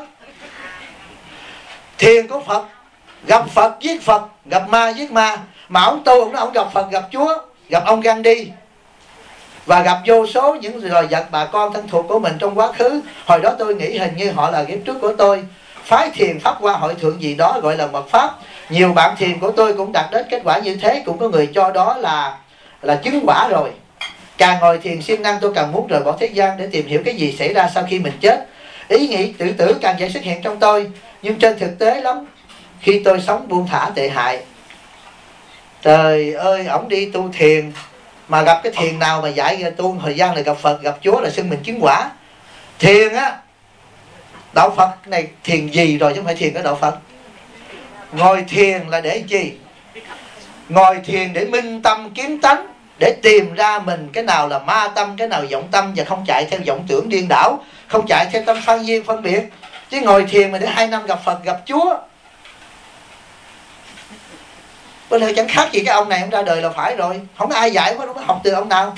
Thiền của Phật, gặp Phật giết Phật, gặp ma giết ma. Mà ông tu, ông nói ông gặp Phật, gặp Chúa, gặp ông Gandhi, và gặp vô số những loài vật bà con thân thuộc của mình trong quá khứ. Hồi đó tôi nghĩ hình như họ là kiếp trước của tôi. Phái thiền Pháp Hoa Hội Thượng gì đó gọi là mật pháp. Nhiều bạn thiền của tôi cũng đạt đến kết quả như thế. Cũng có người cho đó là chứng quả rồi. Càng ngồi thiền siêng năng, tôi càng muốn rời bỏ thế gian để tìm hiểu cái gì xảy ra sau khi mình chết. Ý nghĩ tự tử càng dễ xuất hiện trong tôi. Nhưng trên thực tế lắm, khi tôi sống buông thả tệ hại, trời ơi, ổng đi tu thiền mà gặp cái thiền nào mà dạy tu thời gian là gặp Phật, gặp Chúa là xưng mình chứng quả. Thiền á, đạo Phật này thiền gì rồi chứ không phải thiền của đạo Phật. Ngồi thiền là để chi? Ngồi thiền để minh tâm kiến tánh, để tìm ra mình cái nào là ma tâm, cái nào vọng tâm, và không chạy theo vọng tưởng điên đảo, không chạy theo tâm phan duyên phân biệt. Chứ ngồi thiền mà để 2 năm gặp Phật, gặp Chúa, bây giờ chẳng khác gì cái ông này ông ra đời là phải rồi. Không có ai dạy, không có học từ ông nào.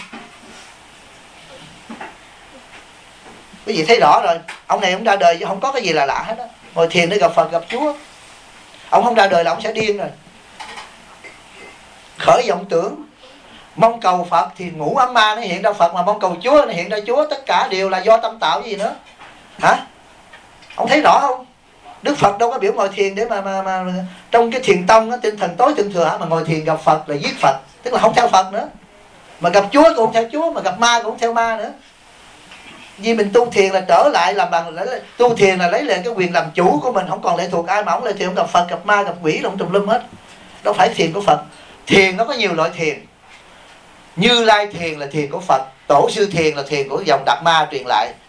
Quý vị thấy rõ rồi, ông này ông ra đời chứ không có cái gì là lạ hết á. Ngồi thiền để gặp Phật, gặp Chúa. Ông không ra đời là ông sẽ điên rồi. Khởi vọng tưởng, mong cầu Phật thì ngủ ấm ma nó hiện ra Phật, mà mong cầu Chúa nó hiện ra Chúa. Tất cả đều là do tâm tạo gì nữa hả? Ông thấy rõ không? Đức Phật đâu có biểu ngồi thiền để mà trong cái thiền tông á, tinh thần tối thượng thừa mà ngồi thiền gặp Phật là giết Phật, tức là không theo Phật nữa. Mà gặp Chúa cũng không theo Chúa, mà gặp ma cũng không theo ma nữa. Vì mình tu thiền là trở lại làm bằng, tu thiền là lấy lại cái quyền làm chủ của mình, không còn lệ thuộc ai, mà không lệ thuộc, gặp Phật, gặp ma, gặp quỷ, động tùm lum hết. Đâu phải thiền của Phật. Thiền nó có nhiều loại thiền. Như Lai thiền là thiền của Phật, Tổ sư thiền là thiền của dòng Đạt Ma truyền lại,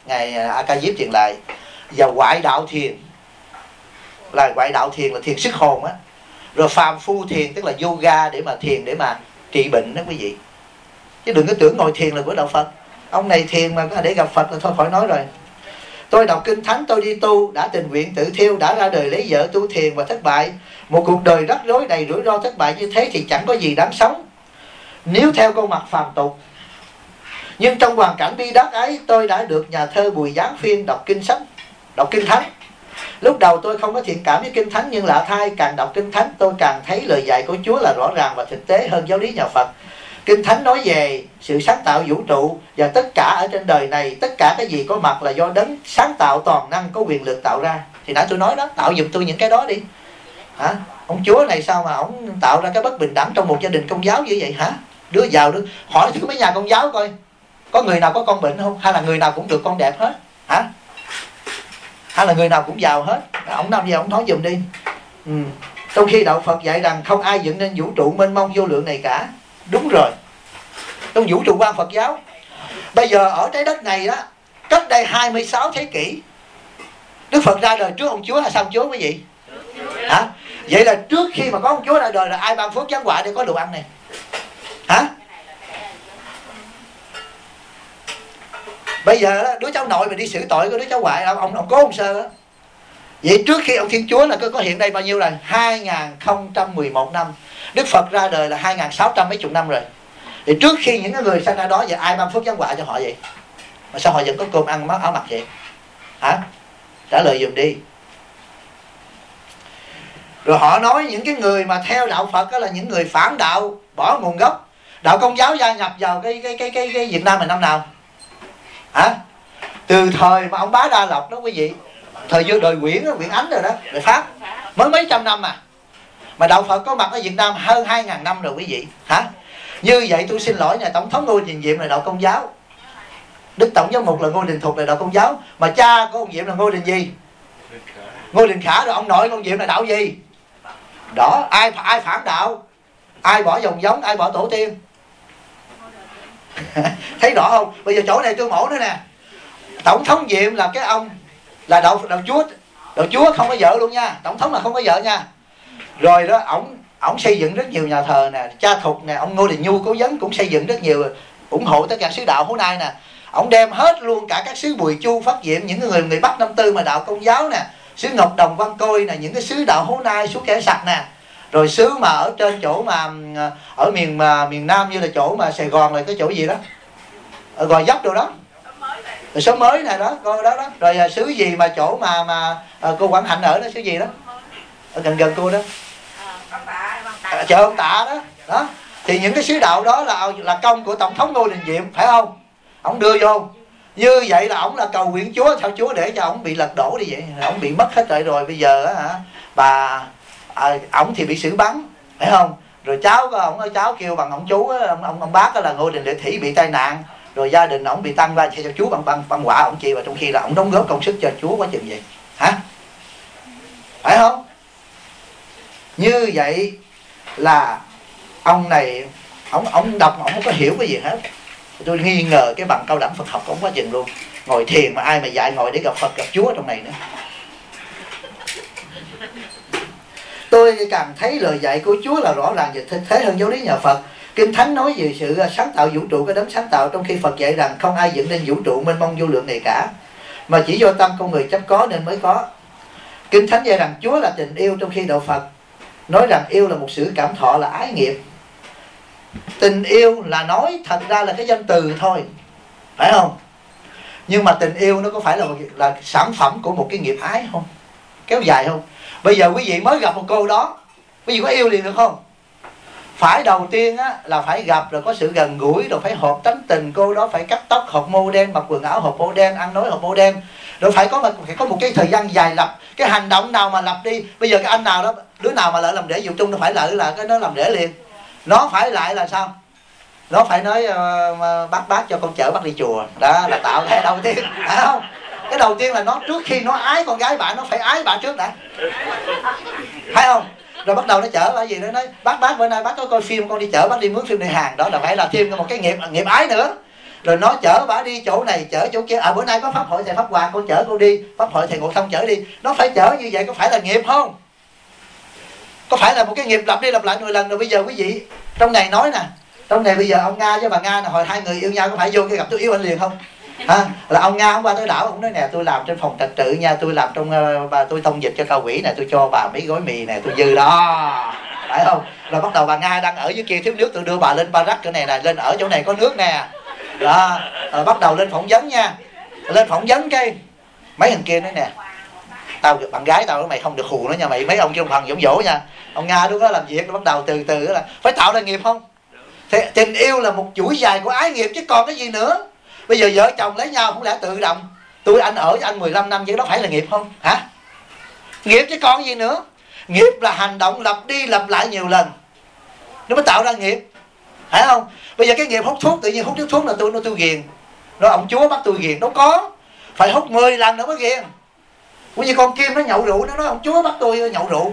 Ngài A Ca Diếp truyền lại. Và ngoại đạo thiền là ngoại đạo thiền là thiền sức hồn á. Rồi phàm phu thiền tức là yoga để mà thiền để mà trị bệnh đó quý vị. Chứ đừng có tưởng ngồi thiền là của đạo Phật. Ông này thiền mà để gặp Phật là thôi khỏi nói rồi. Tôi đọc kinh thánh, tôi đi tu, đã tình nguyện tự thiêu, đã ra đời lấy vợ tu thiền và thất bại. Một cuộc đời rắc rối đầy rủi ro thất bại như thế thì chẳng có gì đáng sống nếu theo con mặt phàm tục. Nhưng trong hoàn cảnh bi đát ấy, tôi đã được nhà thơ Bùi Giáng Phiên đọc kinh thánh. Lúc đầu tôi không có thiện cảm với kinh thánh, nhưng lạ thay càng đọc kinh thánh tôi càng thấy lời dạy của Chúa là rõ ràng và thực tế hơn giáo lý nhà Phật. Kinh thánh nói về sự sáng tạo vũ trụ và tất cả ở trên đời này, tất cả cái gì có mặt là do đấng sáng tạo toàn năng có quyền lực tạo ra. Thì nãy tôi nói đó, tạo giùm tôi những cái đó đi. Hả? Ông Chúa này sao mà ông tạo ra cái bất bình đẳng trong một gia đình Công giáo như vậy hả? Đứa giàu đứa hỏi thử mấy nhà Công giáo coi, có người nào có con bệnh không? Hay là người nào cũng được con đẹp hết? Hả? Hay là người nào cũng giàu hết? Ông làm gì ông nói giùm đi. Trong khi đạo Phật dạy rằng không ai dựng nên vũ trụ mênh mông vô lượng này cả. Đúng rồi, trong vũ trụ quan Phật giáo. Bây giờ ở trái đất này đó, cách đây 26 thế kỷ Đức Phật ra đời trước ông Chúa hay sau ông Chúa quý vị? Hả? Vậy là trước khi mà có ông Chúa ra đời là ai ban phước giáng họa để có đồ ăn này? Hả? Bây giờ đó, đứa cháu nội mà đi xử tội của đứa cháu ngoại, ông cố ông Sơ đó. Vậy trước khi ông Thiên Chúa là có hiện đây bao nhiêu là 2011 năm. Đức Phật ra đời là 2600 mấy chục năm rồi. Thì trước khi những người sinh ra đó, vậy ai ban phước giáng họa cho họ vậy? Mà sao họ vẫn có cơm ăn áo mặc vậy? Hả? Trả lời dùm đi. Rồi họ nói những cái người mà theo đạo Phật đó là những người phản đạo, bỏ nguồn gốc. Đạo Công giáo gia nhập vào cái Việt Nam là năm nào? Hả? Từ thời mà ông Bá Đa Lộc đó quý vị, thời vô đời Nguyễn Ánh rồi đó, đời Pháp, mới mấy trăm năm mà đạo Phật có mặt ở Việt Nam hơn 2000 năm rồi quý vị. Hả? Như vậy tôi xin lỗi nè, Tổng thống Ngô Đình Diệm là đạo Công giáo, Đức Tổng giám mục là Ngô Đình Thục là đạo Công giáo, mà cha của ông Diệm là Ngô Đình gì? Ngô Đình Khả. Rồi ông nội ông Diệm là đạo gì? Đó, ai phản đạo, ai bỏ dòng giống, ai bỏ tổ tiên. Thấy rõ không? Bây giờ chỗ này tôi mổ nữa nè. Tổng thống Diệm là cái ông là đạo Chúa không có vợ luôn nha. Tổng thống là không có vợ nha. Rồi đó, ổng xây dựng rất nhiều nhà thờ nè, cha Thục nè, ông Ngô Đình Nhu Cố Vấn cũng xây dựng rất nhiều, ủng hộ tất cả sứ đạo Hố Nai nè. Ổng đem hết luôn cả các sứ Bùi Chu, Phát Diệm, những người Bắc Năm Tư mà đạo Công giáo nè, sứ Ngọc Đồng, Văn Côi nè, những cái sứ đạo Hố Nai, Suối Kẻ Sạch nè. Rồi sứ mà ở trên chỗ mà ở miền Nam như là chỗ mà Sài Gòn là cái chỗ gì đó, ở Gò Vấp đồ đó, rồi Xóm Mới này đó, coi đó đó. Rồi sứ gì mà chỗ mà cô Quảng Hạnh ở đó, sứ gì đó ở gần cô đó, chợ ông Tạ đó. Đó thì những cái sứ đạo đó là công của Tổng thống Ngô Đình Diệm, phải không? Ông đưa vô như vậy là ổng là cầu nguyện Chúa, sao Chúa để cho ổng bị lật đổ đi vậy? Ổng bị mất hết rồi bây giờ á hả, ổng thì bị xử bắn, phải không? Rồi cháu của ổng, cháu kêu bằng ông chú á, ông bác đó là Ngô Đình Lệ Thủy bị tai nạn, rồi gia đình ổng bị tăng ra cho Chúa bằng quả ổng chịu, và trong khi là ổng đóng góp công sức cho Chúa quá chừng vậy. Hả? Phải không? Như vậy là ông này ông đọc mà ông không có hiểu cái gì hết. Tôi nghi ngờ cái bằng cao đẳng Phật học của ông quá chừng luôn. Ngồi thiền mà ai mà dạy ngồi để gặp Phật gặp Chúa trong này nữa. Tôi càng thấy lời dạy của Chúa là rõ ràng và thực tế hơn giáo lý nhà Phật. Kinh Thánh nói về sự sáng tạo vũ trụ, cái đấng sáng tạo, trong khi Phật dạy rằng không ai dựng nên vũ trụ mênh mông vô lượng này cả, mà chỉ do tâm con người chấp có nên mới có. Kinh Thánh dạy rằng Chúa là tình yêu, trong khi đạo Phật nói rằng yêu là một sự cảm thọ, là ái nghiệp. Tình yêu là nói thật ra là cái danh từ thôi, phải không? Nhưng mà tình yêu nó có phải là sản phẩm của một cái nghiệp ái không? Kéo dài không? Bây giờ quý vị mới gặp một cô đó, quý vị có yêu liền được không? Phải đầu tiên á, là phải gặp rồi có sự gần gũi, rồi phải hợp tánh tình. Cô đó phải cắt tóc hợp mô đen, mặc quần áo hợp mô đen, ăn nói hợp mô đen. Rồi phải có một cái thời gian dài lập. Cái hành động nào mà lập đi, bây giờ cái anh nào đó, đứa nào mà lỡ làm rễ, dụ chung nó phải lỡ là cái nó làm rễ liền. Nó phải lại là sao? Nó phải nói bác cho con chở bác đi chùa. Đó là tạo cái đầu tiên, phải không? Cái đầu tiên là nó trước khi nó ái con gái bạn, nó phải ái bạn trước đã, phải không? Rồi bắt đầu nó chở là gì, nó nói bác bữa nay bác có coi phim, con đi chở bác đi mướn phim nội hàng. Đó là phải là thêm một cái nghiệp ái nữa. rồi nó chở bà đi chỗ này chở chỗ kia. Bữa nay có pháp hội thầy Pháp Hòa, con chở cô đi. Pháp hội thầy Ngộ Thông chở đi. Nó phải chở như vậy, có phải là nghiệp không? Có phải là một cái nghiệp lặp đi lặp lại 10 lần? Rồi bây giờ quý vị trong này nói nè, trong này bây giờ ông Nga với bà Nga nè, hồi hai người yêu nhau có phải vô cái gặp tôi yêu anh liền không? Là ông Nga hôm qua tới đảo, ông nói nè, tôi làm trên phòng trật tự nha, tôi làm trong tôi thông dịch cho cao quỷ nè, tôi cho bà mấy gói mì nè, tôi dư đó, phải không? Rồi bắt đầu bà Nga đang ở dưới kia thiếu nước, tôi đưa bà lên Barak chỗ này nè, lên ở chỗ này có nước nè đó. Rồi bắt đầu lên phỏng vấn nha, lên phỏng vấn cái mấy thằng kia nói nè, tao bạn gái tao, mày không được hù nó nha mày, mấy ông trong phần dỗ dỗ nha. Ông Nga lúc đó làm việc nó bắt đầu từ từ là phải tạo ra nghiệp không? Thì tình yêu là một chuỗi dài của ái nghiệp chứ còn cái gì nữa. Bây giờ vợ chồng lấy nhau không lẽ tự động tôi anh ở với anh 15 năm vậy, đó phải là nghiệp không hả? Nghiệp chứ còn gì nữa. Nghiệp là hành động lặp đi lặp lại nhiều lần nó mới tạo ra nghiệp, phải không? Bây giờ cái nghiệp hút thuốc, tự nhiên hút thuốc là tôi ghiền, nó ông Chúa bắt tôi ghiền, đâu có, phải hút 10 lần nữa mới ghiền. Cũng như con Kim nó nhậu rượu, nó nói ông Chúa bắt tôi nhậu rượu,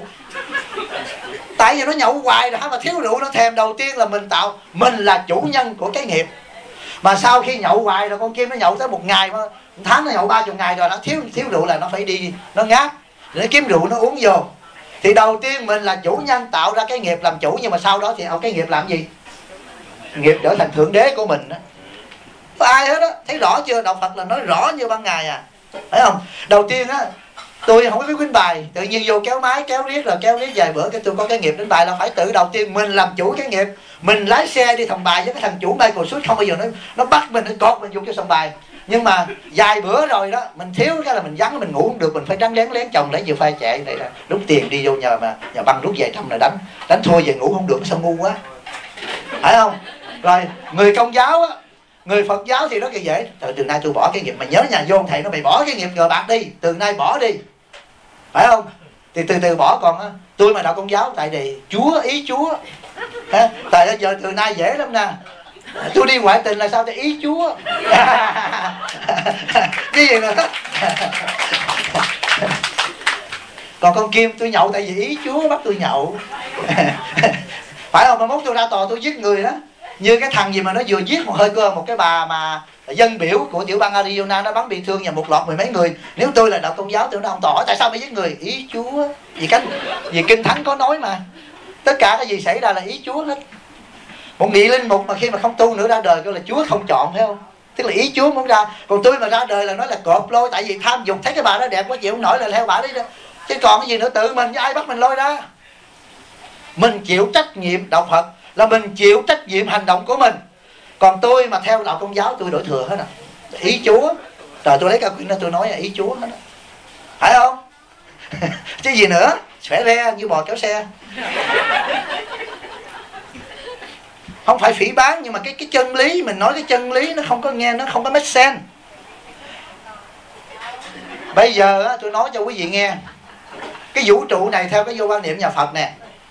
tại vì nó nhậu hoài rồi mà thiếu rượu nó thèm. Đầu tiên là mình là chủ nhân của cái nghiệp. Mà sau khi nhậu hoài rồi con Kim nó nhậu tới một ngày, một tháng nó nhậu 30 ngày rồi, nó thiếu rượu là nó phải đi, nó ngáp để nó kiếm rượu nó uống vô. Thì đầu tiên mình là chủ nhân tạo ra cái nghiệp làm chủ, nhưng mà sau đó thì cái nghiệp làm gì? Nghiệp trở thành thượng đế của mình đó. Có ai hết á, thấy rõ chưa? Đạo Phật là nói rõ như ban ngày à, phải không? Đầu tiên á, tôi không có biết đánh bài, tự nhiên vô kéo máy kéo riết vài bữa cái tôi có cái nghiệp đánh bài, là phải tự đầu tiên mình làm chủ cái nghiệp. Mình lái xe đi thòng bài với cái thằng chủ Michael Suit không bao giờ nó bắt mình, nó cột mình vô cái sòng bài. Nhưng mà vài bữa rồi đó, mình thiếu cái là mình vắng, mình ngủ không được, mình phải trắng lén chồng lấy vừa phai chạy này là rút tiền đi vô nhà băng rút vài trăm là đánh thua về ngủ không được, sao ngu quá, phải không? Rồi người Công giáo á, người Phật giáo thì nó kỳ dễ, từ nay tôi bỏ cái nghiệp. Mày nhớ nhà vô thầy nó, mày bỏ cái nghiệp cờ bạc đi, từ nay bỏ đi, phải không? Thì từ từ bỏ. Còn á, tôi mà đạo Công giáo tại vì Chúa, ý Chúa ha? Tại giờ từ nay dễ lắm nè, tôi đi ngoại tình là sao? Thì ý Chúa cái gì nữa. Còn con Kim tôi nhậu tại vì ý Chúa bắt tôi nhậu phải không? Mà mốt tôi ra tòa tôi giết người đó, như cái thằng gì mà nó vừa giết một hơi cơ, một cái bà mà dân biểu của tiểu bang Arizona, nó bắn bị thương và một loạt 10 mấy người. Nếu tôi là đạo Công giáo tôi nó không tỏ tại sao mới giết người, ý Chúa, vì Kinh Thánh có nói mà, tất cả cái gì xảy ra là ý Chúa hết. Một vị linh mục mà khi mà không tu nữa ra đời kêu là Chúa không chọn, thấy không? Tức là ý Chúa muốn ra. Còn tôi mà ra đời là nói là cọp lôi, tại vì tham dục, thấy cái bà đó đẹp quá chịu không nổi là theo bà đấy đó. Chứ còn cái gì nữa, tự mình chứ ai bắt mình lôi ra. Mình chịu trách nhiệm. Đạo Phật là mình chịu trách nhiệm hành động của mình. Còn tôi mà theo đạo Công giáo tôi đổi thừa hết à, ý Chúa. Rồi tôi lấy cái quyển đó tôi nói là ý Chúa hết á, phải không? Chứ gì nữa, khỏe re như bò kéo xe. Không phải phỉ báng, nhưng mà cái chân lý mình nói, cái chân lý nó không có nghe, nó không có make sense. Bây giờ á, tôi nói cho quý vị nghe, cái vũ trụ này theo cái vô quan niệm nhà Phật nè,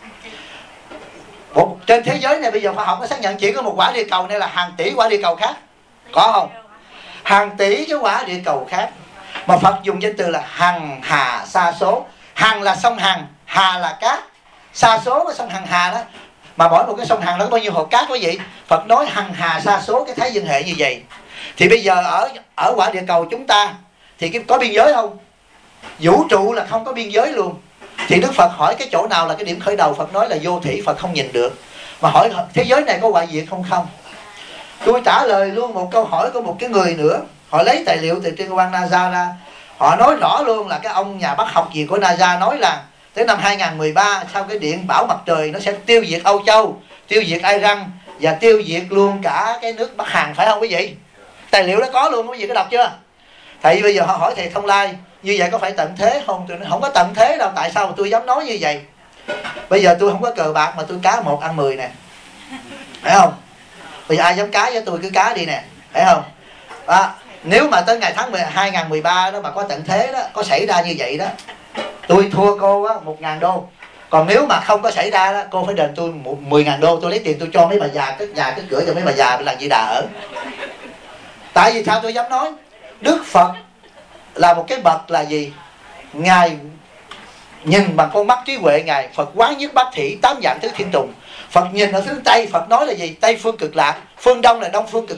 trên thế giới này bây giờ khoa học nó xác nhận chỉ có một quả địa cầu này là hàng tỷ quả địa cầu khác, có không? Hàng tỷ cái quả địa cầu khác, mà Phật dùng danh từ là hằng hà sa số. Hằng là sông Hằng, hà là cát, sa số cái sông Hằng Hà đó. Mà mỗi một cái sông Hằng nó có bao nhiêu hồ cát quý vị? Phật nói hằng hà sa số cái thái dương hệ như vậy. Thì bây giờ ở quả địa cầu chúng ta thì có biên giới không? Vũ trụ là không có biên giới luôn. Thì Đức Phật hỏi cái chỗ nào là cái điểm khởi đầu, Phật nói là vô thủy, Phật không nhìn được. Mà hỏi thế giới này có hoại diệt không? Không. Tôi trả lời luôn một câu hỏi của một cái người nữa. Họ lấy tài liệu từ trên quan NASA ra. Họ nói rõ luôn là cái ông nhà bác học gì của NASA nói là tới năm 2013 sau cái điện bão mặt trời nó sẽ tiêu diệt Âu Châu, tiêu diệt Iran và tiêu diệt luôn cả cái nước Bắc Hàn, phải không quý vị? Tài liệu đó có luôn, quý vị có đọc chưa? Thầy bây giờ họ hỏi thầy Thông Lai như vậy có phải tận thế không? Tôi nói không có tận thế đâu, tại sao mà tôi dám nói như vậy? Bây giờ tôi không có cờ bạc mà tôi cá 1 ăn 10 nè, phải không? Bây giờ ai dám cá với tôi cứ cá đi nè, phải không? Nếu mà tới ngày tháng 2013 đó mà có tận thế đó, có xảy ra như vậy đó, tôi thua cô á 1.000 đô. Còn nếu mà không có xảy ra đó, cô phải đền tôi 10.000 đô. Tôi lấy tiền tôi cho mấy bà già, cất nhà cất cửa cho mấy bà già làm gì đà ở. Tại vì sao tôi dám nói? Đức Phật là một cái bậc là gì? Ngài nhìn bằng con mắt trí huệ Ngài. Phật quán nhất bát thỉ, 8 dạng thứ thiên tùng. Phật nhìn ở phía Tây, Phật nói là gì? Tây phương cực lạc. Phương Đông là Đông phương cực lạc.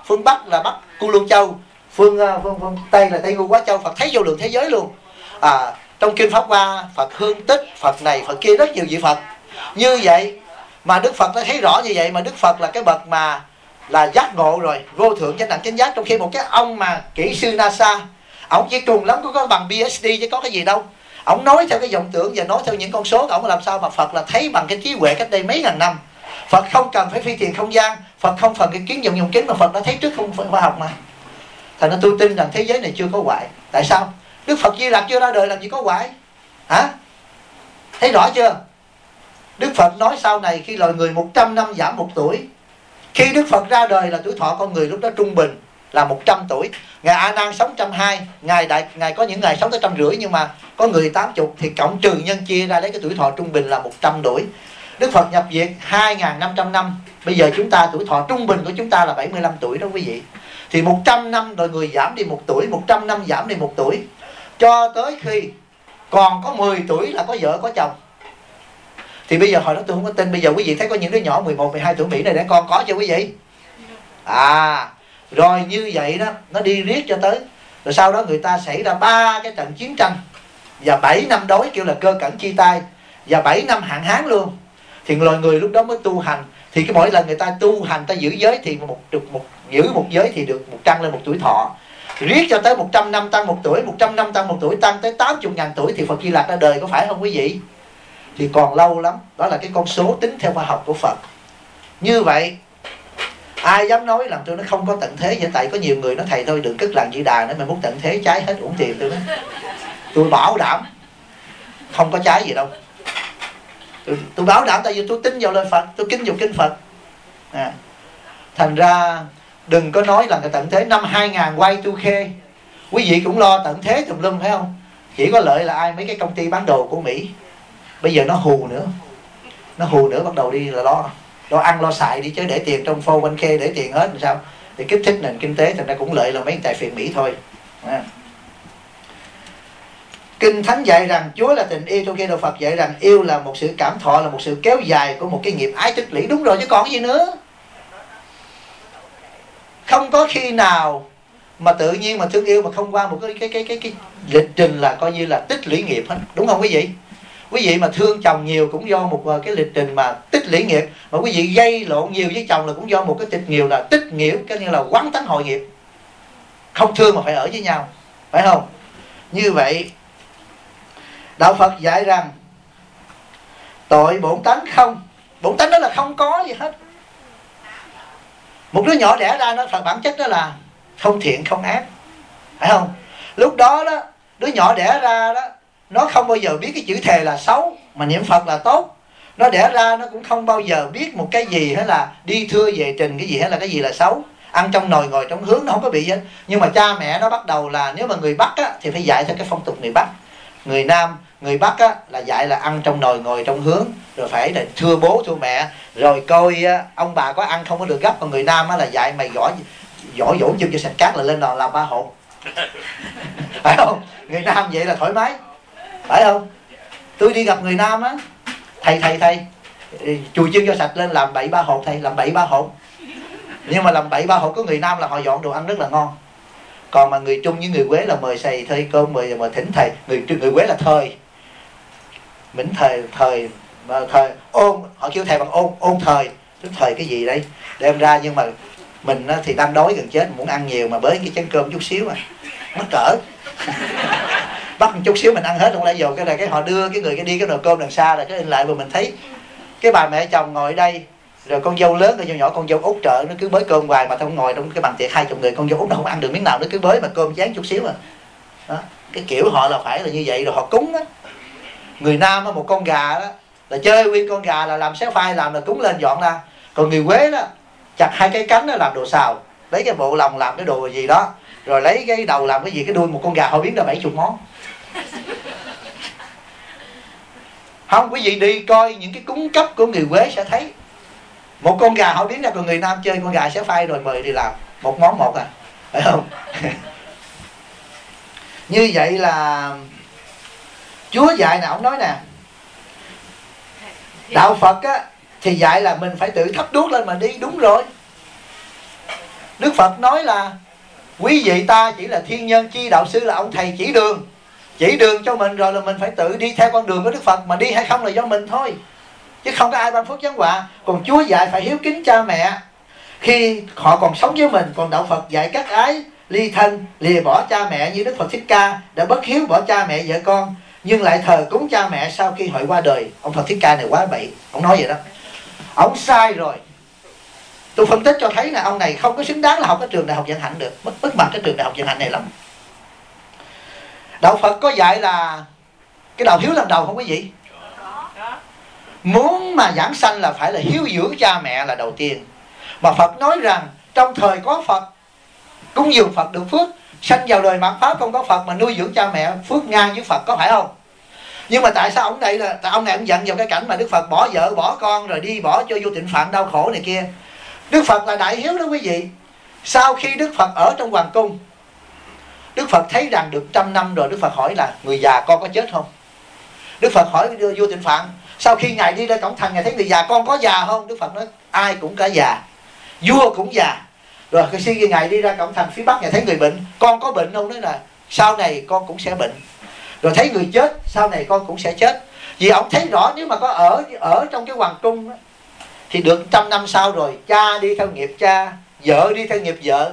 phương Bắc là Bắc Cu Lu Châu, phương Tây là Tây Ngu Quá Châu. Phật thấy vô lượng thế giới luôn. Trong kinh Pháp Hoa, Phật Hương Tích, Phật này Phật kia, rất nhiều vị Phật. Như vậy mà Đức Phật đã thấy rõ như vậy, mà Đức Phật là cái bậc mà là giác ngộ rồi, vô thượng chánh đẳng chánh giác. Trong khi một cái ông mà kỹ sư NASA, ông chỉ cùng lắm có bằng PhD chứ có cái gì đâu. Ông nói theo cái vọng tưởng và nói theo những con số, ông làm sao mà Phật là thấy bằng cái trí huệ cách đây mấy ngàn năm. Phật không cần phải phi tiền không gian, Phật không phần cái kiến dụng kính, mà Phật đã thấy trước không phải khoa học mà. Thành ra tôi tin rằng thế giới này chưa có hoại. Tại sao? Đức Phật Di Lặc chưa ra đời làm gì có hoại? Hả? Thấy rõ chưa? Đức Phật nói sau này khi loài người 100 năm giảm 1 tuổi. Khi Đức Phật ra đời là tuổi thọ con người lúc đó trung bình là 100 tuổi. Ngài A Nan sống 120, Ngài có những ngày sống tới 150, nhưng mà có người 80, thì cộng trừ nhân chia ra lấy cái tuổi thọ trung bình là 100 tuổi. Đức Phật nhập viện 2.500 năm. Bây giờ chúng ta tuổi thọ trung bình của chúng ta là 75 tuổi đó quý vị. Thì 100 năm rồi người giảm đi 1 tuổi, 100 năm giảm đi 1 tuổi, cho tới khi còn có 10 tuổi là có vợ có chồng. Thì bây giờ hồi đó tôi không có tin. Bây giờ quý vị thấy có những đứa nhỏ 11, 12 tuổi Mỹ này để con có chưa quý vị? Rồi như vậy đó, nó đi riết cho tới. Rồi sau đó người ta xảy ra 3 cái trận chiến tranh, và 7 năm đói kêu là cơ cẩn chi tai, và 7 năm hạn hán luôn. Thì loài người lúc đó mới tu hành. Thì cái mỗi lần người ta tu hành, ta giữ giới thì giữ một giới thì được tăng lên 1 tuổi thọ. Riết cho tới 100 năm tăng 1 tuổi, 100 năm tăng 1 tuổi, tăng tới 80.000 tuổi thì Phật Di Lặc ra đời, có phải không quý vị? Thì còn lâu lắm. Đó là cái con số tính theo khoa học của Phật. Như vậy ai dám nói rằng tôi nó không có tận thế vậy? Tại có nhiều người nói thầy thôi đừng cất làng Di Đà nữa, mày muốn tận thế cháy hết uổng tiền tôi đó. Tôi bảo đảm không có cháy gì đâu. Tôi bảo đảm, tại vì tôi tin vào lời Phật, tôi kính vào kinh Phật. Thành ra đừng có nói là tận thế. Năm 2000 Y2K, quý vị cũng lo tận thế tùm lum phải không? Chỉ có lợi là ai? Mấy cái công ty bán đồ của Mỹ. Bây giờ nó hù nữa. Nó hù nữa, bắt đầu đi là lo ăn lo xài đi, chứ để tiền trong 401k để tiền hết làm sao? Để kích thích nền kinh tế, thành ra cũng lợi là mấy tài phiệt Mỹ thôi. Kinh Thánh dạy rằng Chúa là tình yêu, trong khi Đạo Phật dạy rằng yêu là một sự cảm thọ, là một sự kéo dài của một cái nghiệp ái tích lũy. Đúng rồi chứ còn gì nữa. Không có khi nào mà tự nhiên mà thương yêu mà không qua một cái lịch trình là coi như là tích lũy nghiệp hết. Đúng không quý vị? Quý vị mà thương chồng nhiều cũng do một cái lịch trình mà tích lũy nghiệp. Mà quý vị gây lộn nhiều với chồng là cũng do một cái tích nhiều là tích nghiệp, cái như là quán tánh hội nghiệp. Không thương mà phải ở với nhau, phải không? Như vậy Đạo Phật dạy rằng tội bổn tánh không. Bổn tánh đó là không có gì hết. Một đứa nhỏ đẻ ra nó bản chất đó là không thiện không ác, phải không? Lúc đó đó đứa nhỏ đẻ ra đó, nó không bao giờ biết cái chữ thề là xấu, mà niệm Phật là tốt. Nó đẻ ra nó cũng không bao giờ biết một cái gì hay là đi thưa về trình cái gì hay là cái gì là xấu. Ăn trong nồi ngồi trong hướng nó không có bị hết. Nhưng mà cha mẹ nó bắt đầu là, nếu mà người Bắc á, thì phải dạy theo cái phong tục người Bắc. Người Nam, người Bắc á, là dạy là ăn trong nồi ngồi trong hướng, rồi phải là thưa bố thưa mẹ, rồi coi ông bà có ăn không có được gấp. Còn người Nam á, là dạy mày gõ dỗ chân cho sạch cát là lên đòn làm ba hột. Phải không? Người Nam vậy là thoải mái, phải không? Tôi đi gặp người Nam á, thầy chùi chân cho sạch lên làm bậy ba hột, thầy làm bậy ba hột. Nhưng mà làm bậy ba hột có người Nam là họ dọn đồ ăn rất là ngon. Còn mà người Trung với người Quế là mời xầy thơi cơm, mời thỉnh thầy. Người Quế là thời mĩnh thời ôn, họ kêu thầy bằng ôn thời. Tức thời cái gì đấy đem ra. Nhưng mà mình thì đang đói gần chết, muốn ăn nhiều mà bới cái chén cơm chút xíu mà mắc cỡ. Bắt một chút xíu mình ăn hết không lẽ dồn cái này, cái họ đưa cái người cái đi cái nồi cơm đằng xa là cái in lại. Mà mình thấy cái bà mẹ chồng ngồi ở đây, rồi con dâu lớn, con dâu nhỏ, con dâu út trợ nó cứ bới cơm hoài mà không ngồi trong cái bàn tiệc 20 người, con dâu út nó không ăn được miếng nào, nó cứ bới mà cơm chén chút xíu mà. Đó. Cái kiểu họ là phải là như vậy, rồi họ cúng á. Người Nam á, một con gà đó là chơi nguyên con gà là làm xéo phai, làm là cúng lên dọn ra. Còn người Quế đó chặt 2 cái cánh đó làm đồ xào, lấy cái bộ lòng làm cái đồ gì đó, rồi lấy cái đầu làm cái gì, cái đuôi một con gà họ biến ra 70 món. Không, quý vị đi coi những cái cúng cấp của người Quế sẽ thấy một con gà họ biến ra. Còn người Nam chơi con gà xéo phai rồi mời đi làm một món một à, phải không? Như vậy là Chúa dạy nè, ông nói nè, Đạo Phật á thì dạy là mình phải tự thắp đuốc lên mà đi, đúng rồi. Đức Phật nói là quý vị ta chỉ là thiên nhân, chi đạo sư là ông thầy chỉ đường cho mình, rồi là mình phải tự đi theo con đường của Đức Phật, mà đi hay không là do mình thôi, chứ không có ai ban phước giáng họa. Còn Chúa dạy phải hiếu kính cha mẹ khi họ còn sống với mình, còn đạo Phật dạy các ái ly thân, lìa bỏ cha mẹ, như Đức Phật Thích Ca đã bất hiếu bỏ cha mẹ vợ con, nhưng lại thờ cúng cha mẹ sau khi họ qua đời. Ông Phật Thích Ca này quá bậy, ông nói vậy đó, ông sai rồi. Tôi phân tích cho thấy là ông này không có xứng đáng là học cái trường đại học Vạn Hạnh được, mất mặt cái trường đại học Vạn Hạnh này lắm. Đạo Phật có dạy là cái đạo hiếu làm đầu không quý vị? Muốn mà giảng sanh là phải là hiếu dưỡng cha mẹ là đầu tiên. Mà Phật nói rằng trong thời có Phật, cúng dường Phật được phước, sanh vào đời mạt Pháp không có Phật mà nuôi dưỡng cha mẹ, phước ngang với Phật, có phải không? Nhưng mà tại sao ông này ông giận vào cái cảnh mà Đức Phật bỏ vợ bỏ con rồi đi bỏ cho vô Tịnh Phạn đau khổ này kia? Đức Phật là đại hiếu đó quý vị. Sau khi Đức Phật ở trong hoàng cung, Đức Phật thấy rằng được 100 năm rồi, Đức Phật hỏi là người già con có chết không? Đức Phật hỏi vua Tịnh Phạn, sau khi ngài đi ra cổng thành, ngài thấy người già con có già không? Đức Phật nói ai cũng có già, vua cũng già. Rồi khi ngài đi ra cổng thành phía bắc, ngài thấy người bệnh, con có bệnh không? Nói là sau này con cũng sẽ bệnh. Rồi thấy người chết, sau này con cũng sẽ chết. Vì ông thấy rõ nếu mà có ở trong cái hoàng cung đó, thì được 100 năm sau rồi, cha đi theo nghiệp cha, vợ đi theo nghiệp vợ,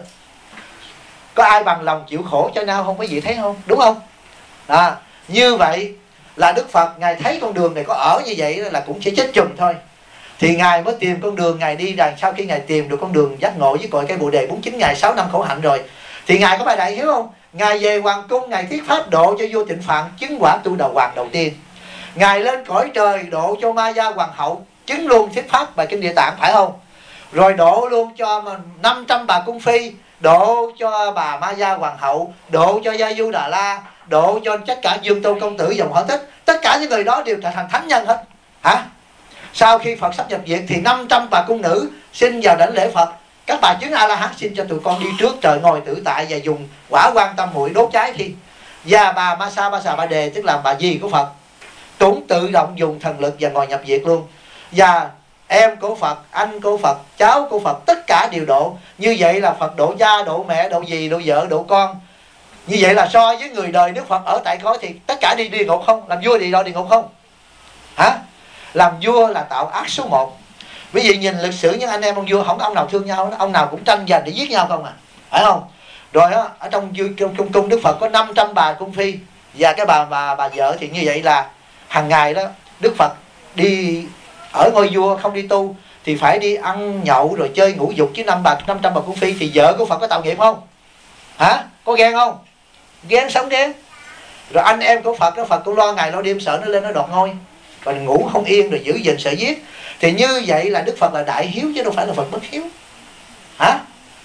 có ai bằng lòng chịu khổ cho nhau không? Quý vị thấy không? Đúng không? Như vậy là Đức Phật ngài thấy con đường này có ở như vậy là cũng sẽ chết chùm thôi, thì ngài mới tìm con đường ngài đi. Rằng sau khi ngài tìm được con đường giác ngộ với cội cây Bồ Đề 49 ngày 6 năm khổ hạnh rồi, thì ngài có bài đại hiếu không? Ngài về hoàng cung, ngài thuyết pháp độ cho vua Tịnh Phạn chứng quả tu đầu hoàng đầu tiên. Ngài lên cõi trời độ cho Ma Gia hoàng hậu chứng luôn thuyết pháp bài kinh Địa Tạng, phải không? Rồi độ luôn cho 500 bà cung phi, độ cho bà Ma Gia hoàng hậu, độ cho Gia Du Đà La, độ cho tất cả Dương Tôn công tử dòng họ Thích. Tất cả những người đó đều trở thành thánh nhân hết. Hả? Sau khi Phật sắp nhập diệt thì 500 bà cung nữ xin vào đảnh lễ Phật. Các bà chứng A-la-hán xin cho tụi con đi trước trời ngồi tử tại và dùng quả quan tâm muội đốt cháy khi. Và bà Ma Sa Ba Xà Ba Đề, tức là bà dì của Phật, cũng tự động dùng thần lực và ngồi nhập diệt luôn. Và em của Phật, anh của Phật, cháu của Phật, tất cả đều độ. Như vậy là Phật độ cha, độ mẹ, độ dì, độ vợ, độ con. Như vậy là so với người đời Đức Phật ở tại cõi thì tất cả đi địa ngục không? Làm vua đi địa ngục không? Hả? Làm vua là tạo ác số 1. Quý vị nhìn lịch sử những anh em ông vua, không có ông nào thương nhau đó. Ông nào cũng tranh giành để giết nhau không à, phải không? Rồi đó, ở trong cung Đức Phật có 500 bà cung phi, và cái bà vợ thì như vậy là hàng ngày đó Đức Phật đi ở ngôi vua không đi tu thì phải đi ăn nhậu rồi chơi ngũ dục với 500 bà cung phi. Thì vợ của Phật có tạo nghiệp không? Hả? Có ghen không? Ghen, sống ghen. Rồi anh em của Phật đó, Phật cũng lo ngày lo đêm sợ nó lên nó đoạt ngôi, và ngủ không yên rồi giữ gìn sợ giết. Thì như vậy là Đức Phật là đại hiếu chứ đâu phải là Phật bất hiếu. Hả?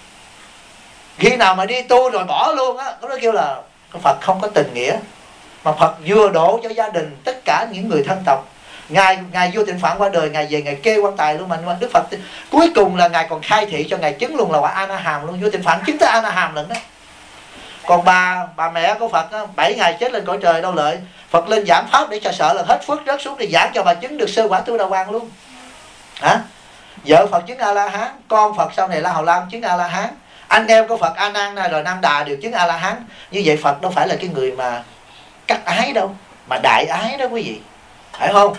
Khi nào mà đi tu rồi bỏ luôn á, nó kêu là Phật không có tình nghĩa. Mà Phật vừa độ cho gia đình tất cả những người thân tộc. Ngài vua Tịnh Phạn qua đời, ngài về ngài kê quan tài luôn. Mà Đức Phật cuối cùng là ngài còn khai thị cho ngài chứng luôn là quả A Na Hàm luôn. Vua Tịnh Phạn chứng tới A Na Hàm lần đó. Còn bà mẹ của Phật á, 7 ngày chết lên cõi trời đâu lợi. Phật lên giảng pháp để cho sợ là hết phước rớt xuống, để giảng cho bà chứng được sơ quả tu đà hoàng luôn. Hả? Vợ Phật chứng A-la-hán, con Phật sau này La Hầu Lan chứng A-la-hán, anh em của Phật A Nan rồi Nam Đà đều chứng A-la-hán. Như vậy Phật đâu phải là cái người mà cắt ái đâu, mà đại ái đó quý vị, phải không?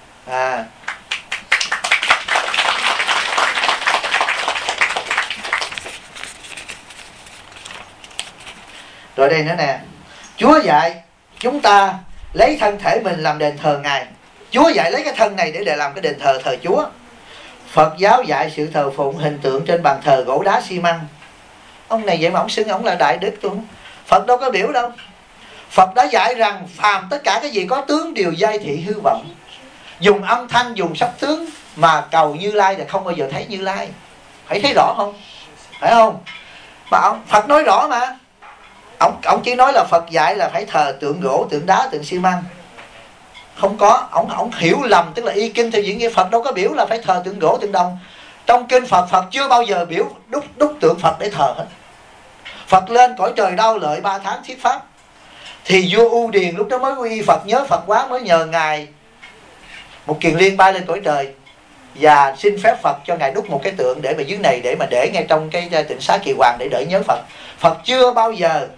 Rồi đây nữa nè, Chúa dạy chúng ta lấy thân thể mình làm đền thờ Ngài. Chúa dạy lấy cái thân này để làm cái đền thờ Chúa. Phật giáo dạy sự thờ phụng hình tượng trên bàn thờ gỗ đá xi măng. Ông này vậy mà ông xưng ông là đại đức luôn. Phật đâu có biểu đâu. Phật đã dạy rằng phàm tất cả cái gì có tướng đều giai thị hư vọng. Dùng âm thanh, dùng sắc tướng mà cầu Như Lai là không bao giờ thấy Như Lai. Phải thấy rõ không? Phải không? Mà Phật nói rõ mà. Ông chỉ nói là Phật dạy là phải thờ tượng gỗ, tượng đá, tượng xi măng. Không có, ông hiểu lầm, tức là y kinh theo diễn nghĩa. Phật đâu có biểu là phải thờ tượng gỗ, tượng đồng. Trong kinh Phật chưa bao giờ biểu đúc tượng Phật để thờ hết. Phật lên cõi trời Đau Lợi 3 tháng thuyết pháp. Thì vua U Điền lúc đó mới quy y Phật, nhớ Phật quá mới nhờ ngài một kiền liên bay lên cõi trời. và xin phép Phật cho ngài đúc một cái tượng để mà dưới này, để mà để ngay trong cái tịnh xá Kỳ Hoàng để đợi nhớ Phật. Phật chưa bao giờ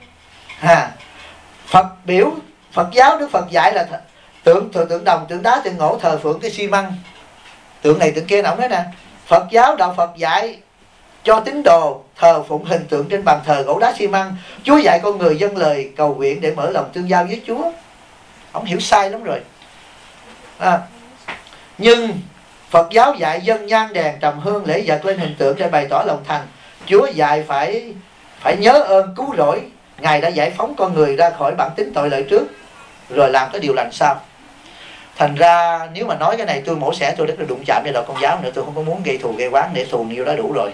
Phật giáo Đức Phật dạy là tượng đồng, tượng đá, tượng gỗ, thờ phượng cái xi măng, tượng này tượng kia. Ông nói nè, Phật giáo đạo Phật dạy cho tín đồ thờ phụng hình tượng trên bàn thờ gỗ đá xi măng. Chúa dạy con người dâng lời cầu nguyện để mở lòng tương giao với Chúa. Ông hiểu sai lắm rồi. Nhưng Phật giáo dạy dâng nhang đèn, trầm hương, lễ vật lên hình tượng để bày tỏ lòng thành. Chúa dạy phải nhớ ơn cứu rỗi. Ngài đã giải phóng con người ra khỏi bản tính tội lỗi trước, rồi làm cái điều lành sau. Thành ra nếu mà nói cái này tôi mổ xẻ, tôi rất là đụng chạm với đạo Công giáo nữa. Tôi không có muốn gây thù gây oán, để thù nhiều đã đủ rồi.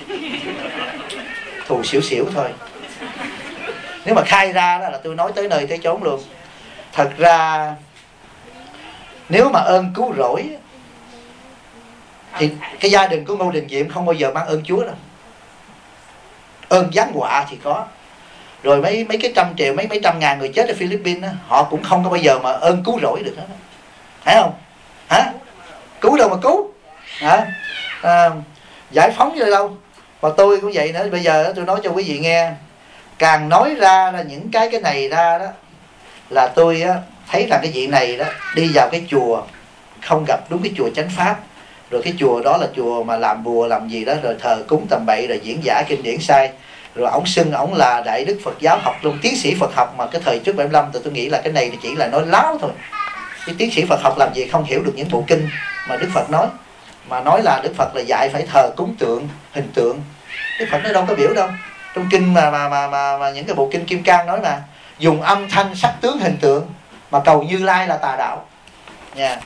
Thù xỉu xỉu thôi. Nếu mà khai ra đó là tôi nói tới nơi tới chốn luôn. Thật ra nếu mà ơn cứu rỗi thì cái gia đình của Ngô Đình Diệm không bao giờ mang ơn Chúa đâu. Ơn giáng họa thì có. Rồi mấy cái trăm triệu, mấy trăm ngàn người chết ở Philippines đó, họ cũng không có bao giờ mà ơn cứu rỗi được hết. Thấy không? Cứu đâu mà cứu? Giải phóng như đâu? Và tôi cũng vậy nữa. Bây giờ tôi nói cho quý vị nghe, càng nói ra là những cái này ra đó, là tôi thấy rằng cái vị này đó đi vào cái chùa không gặp đúng cái chùa chánh pháp, rồi cái chùa đó là chùa mà làm bùa làm gì đó, rồi thờ cúng tầm bậy, rồi diễn giả kinh điển sai, rồi ổng xưng ổng là đại đức Phật giáo học luôn, tiến sĩ Phật học. Mà cái thời trước 75 tôi nghĩ là cái này chỉ là nói láo thôi. Cái tiến sĩ Phật học làm gì không hiểu được những bộ kinh mà Đức Phật nói, mà nói là Đức Phật là dạy phải thờ cúng tượng, hình tượng. Đức Phật nói đâu có biểu đâu. Trong kinh mà những cái bộ kinh Kim Cang nói là dùng âm thanh sắc tướng hình tượng mà cầu Như Lai là tà đạo nha.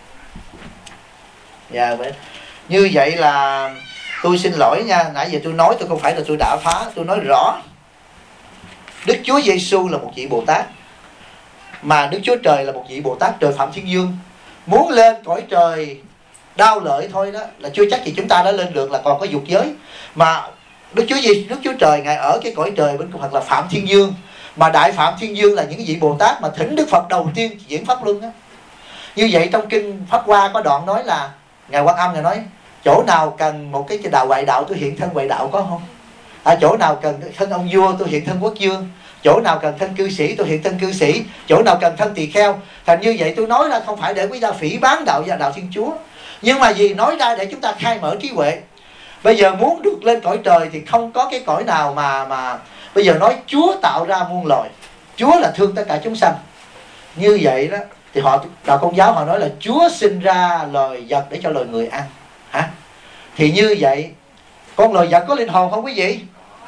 Như vậy là tôi xin lỗi nha, nãy giờ tôi nói tôi không phải là tôi đã phá, tôi nói rõ Đức Chúa Giêsu là một vị Bồ Tát, mà Đức Chúa Trời là một vị Bồ Tát trời Phạm Thiên Dương. Muốn lên cõi trời đau lợi thôi đó là chưa chắc gì chúng ta đã lên được, là còn có dục giới. Mà Đức Chúa Trời ngài ở cái cõi trời bên hoặc là Phạm Thiên Dương, mà đại Phạm Thiên Dương là những vị Bồ Tát mà thỉnh Đức Phật đầu tiên diễn pháp luân á. Như vậy trong kinh Pháp Hoa có đoạn nói là ngài Quan Âm ngài nói chỗ nào cần một cái đạo ngoại đạo tôi hiện thân ngoại đạo có không? Chỗ nào cần thân ông vua tôi hiện thân quốc vương, chỗ nào cần thân cư sĩ tôi hiện thân cư sĩ, chỗ nào cần thân tỳ kheo. Thành như vậy tôi nói ra không phải để quý gia phỉ báng đạo và đạo Thiên Chúa, nhưng mà vì nói ra để chúng ta khai mở trí huệ. Bây giờ muốn được lên cõi trời thì không có cái cõi nào mà bây giờ nói Chúa tạo ra muôn loài, Chúa là thương tất cả chúng sanh. Như vậy đó thì đạo Công giáo họ nói là Chúa sinh ra loài vật để cho loài người ăn. Thì như vậy con loài vật có linh hồn không quý vị?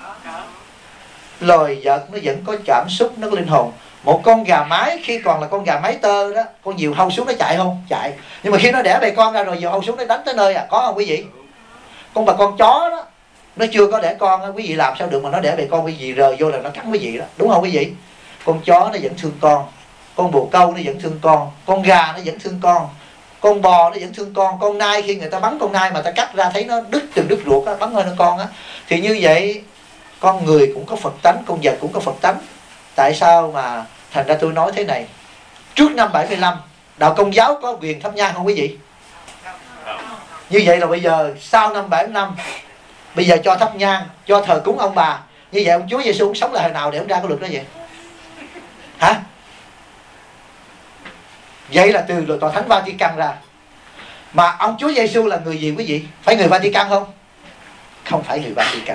Loài vật nó vẫn có cảm xúc, nó có linh hồn. Một con gà mái khi còn là con gà mái tơ đó, con diều hâu xuống nó chạy không? Chạy. Nhưng mà khi nó đẻ bầy con ra rồi diều hâu xuống nó đánh tới nơi có không quý vị? Con chó đó nó chưa có đẻ con, quý vị làm sao được mà nó đẻ bầy con, quý vị rời vô là nó cắn quý vị đó, đúng không quý vị? Con chó nó vẫn thương con bồ câu nó vẫn thương con gà nó vẫn thương con bò nó vẫn thương con nai khi người ta bắn con nai mà ta cắt ra thấy nó đứt ruột á, bắn hơi nó con á. Thì như vậy con người cũng có Phật tánh, con vật cũng có Phật tánh. Tại sao mà thành ra tôi nói thế này? Trước năm 75 đạo Công giáo có quyền thắp nhang không quý vị? Như vậy là bây giờ sau năm 75 bây giờ cho thắp nhang, cho thờ cúng ông bà. Như vậy ông Chúa Giêsu ông sống lại hồi nào để ông ra cái luật đó vậy? Hả? Vậy là từ tòa thánh Vatican ra. Mà ông Chúa Giêsu là người gì quý vị? Phải người Vatican không? Không phải người Vatican.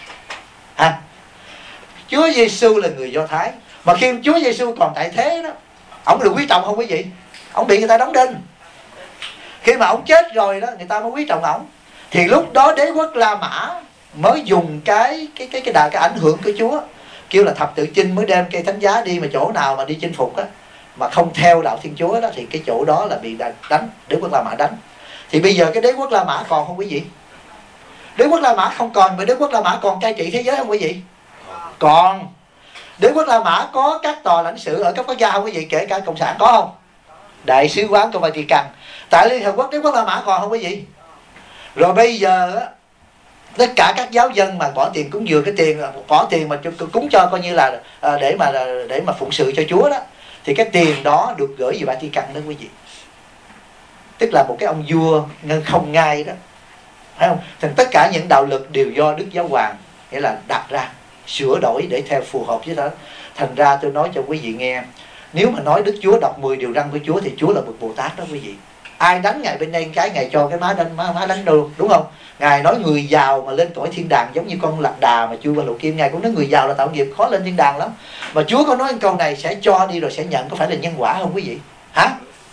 Chúa Giêsu là người Do Thái. Mà khi Chúa Giêsu còn tại thế đó, ông được quý trọng không quý vị? Ông bị người ta đóng đinh. Khi mà ông chết rồi đó, người ta mới quý trọng ông. Thì lúc đó đế quốc La Mã mới dùng cái ảnh hưởng của Chúa, kêu là thập tự chinh, mới đem cây thánh giá đi, mà chỗ nào mà đi chinh phục á mà không theo đạo Thiên Chúa đó thì cái chỗ đó là bị đánh, đế quốc La Mã đánh. Thì bây giờ cái đế quốc La Mã còn không quý vị? Đế quốc La Mã không còn, mà đế quốc La Mã còn cai trị thế giới không quý vị? Còn. Đế quốc La Mã có các tòa lãnh sự ở các quốc gia không quý vị? Kể cả cộng sản có không? Đại sứ quán của Vatican. Tại Liên Hợp Quốc đế quốc La Mã còn không quý vị? Rồi bây giờ á, tất cả các giáo dân mà bỏ tiền cúng dường, cái tiền bỏ tiền mà cúng cho coi như là để mà phụng sự cho Chúa đó, thì cái tiền đó được gửi về Vatican đó quý vị. tức là một cái ông vua không ngai đó, phải không? Thành tất cả những đạo luật đều do Đức Giáo Hoàng nghĩa là đặt ra, sửa đổi để theo phù hợp với đó. Thành ra tôi nói cho quý vị nghe, nếu mà nói Đức Chúa đọc 10 điều răn của Chúa thì Chúa là một Bồ Tát đó quý vị. Ai đánh Ngài bên đây cái Ngài cho cái má đánh luôn, đúng không? Ngài nói người giàu mà lên cõi thiên đàng giống như con lạc đà mà chui qua lỗ kim. Ngài cũng nói người giàu là tạo nghiệp khó lên thiên đàng lắm. Mà Chúa có nói câu này sẽ cho đi rồi sẽ nhận, có phải là nhân quả không quý vị? Hả?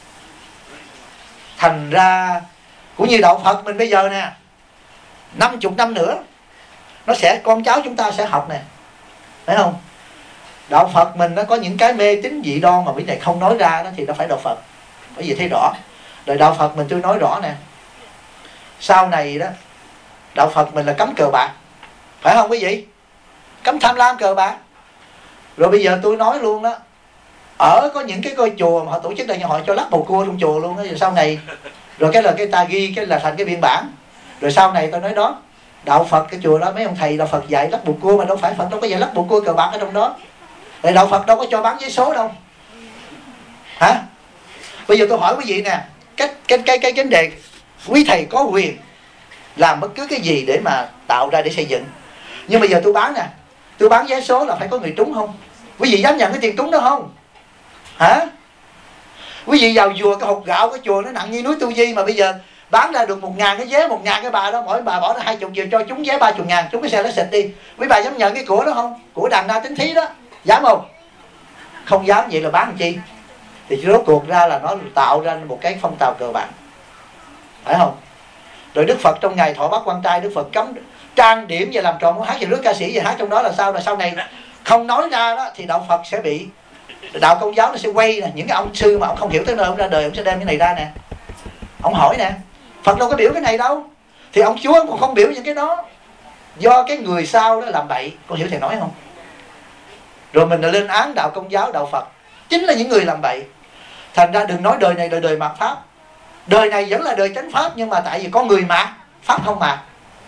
Thành ra cũng như đạo Phật mình bây giờ nè, 50 năm nữa nó sẽ, con cháu chúng ta sẽ học nè, phải không? Đạo Phật mình nó có những cái mê tín dị đoan mà mấy này không nói ra đó thì nó phải đạo Phật. Bởi vì thấy rõ. Rồi đạo Phật mình tôi nói rõ nè, sau này đó đạo Phật mình là cấm cờ bạc, phải không quý vị? Cấm tham lam cờ bạc. Rồi bây giờ tôi nói luôn đó, ở có những cái ngôi chùa mà họ tổ chức đây, họ cho lắc bầu cua trong chùa luôn đó. Rồi sau này, rồi cái là cái ta ghi cái là thành cái biên bản. Rồi sau này tôi nói đó, đạo Phật cái chùa đó mấy ông thầy đạo Phật dạy lắc bầu cua mà đâu phải, Phật đâu có dạy lắc bầu cua cờ bạc ở trong đó. Rồi đạo Phật đâu có cho bán giấy số đâu. Hả? Bây giờ tôi hỏi quý vị nè, cái vấn đề quý thầy có quyền làm bất cứ cái gì để mà tạo ra để xây dựng. Nhưng bây giờ tôi bán nè, tôi bán vé số là phải có người trúng không? Quý vị dám nhận cái tiền trúng đó không? Hả? Quý vị vào chùa cái hột gạo cái chùa nó nặng như núi Tu Di mà bây giờ bán ra được 1.000 cái vé, 1.000 cái bà đó, mỗi bà bỏ ra 20 triệu cho trúng vé 30.000, trúng cái xe nó xịt đi. Quý bà dám nhận cái của đó không? Của đàn na tính thí đó, dám không? Không dám, vậy là bán làm chi? Thì rốt cuộc ra là nó tạo ra một cái phong trào cờ bạc, phải không? Rồi Đức Phật trong ngày thọ bát quan trai, Đức Phật cấm trang điểm và làm trò múa hát, và rước ca sĩ và hát trong đó là sao? Là sau này không nói ra đó thì đạo Phật sẽ bị, đạo Công giáo nó sẽ quay nè. Những cái ông sư mà ông không hiểu tới nơi ông ra đời, ông sẽ đem cái này ra nè, ông hỏi nè, Phật đâu có biểu cái này đâu, thì ông Chúa cũng không biểu những cái đó, do cái người sau đó làm bậy. Con hiểu thầy nói không? Rồi mình lên án đạo Công giáo, đạo Phật chính là những người làm bậy. Thành ra đừng nói đời này đời đời mạt pháp. Đời này vẫn là đời chánh pháp, nhưng mà tại vì có người mạt, pháp không mạt.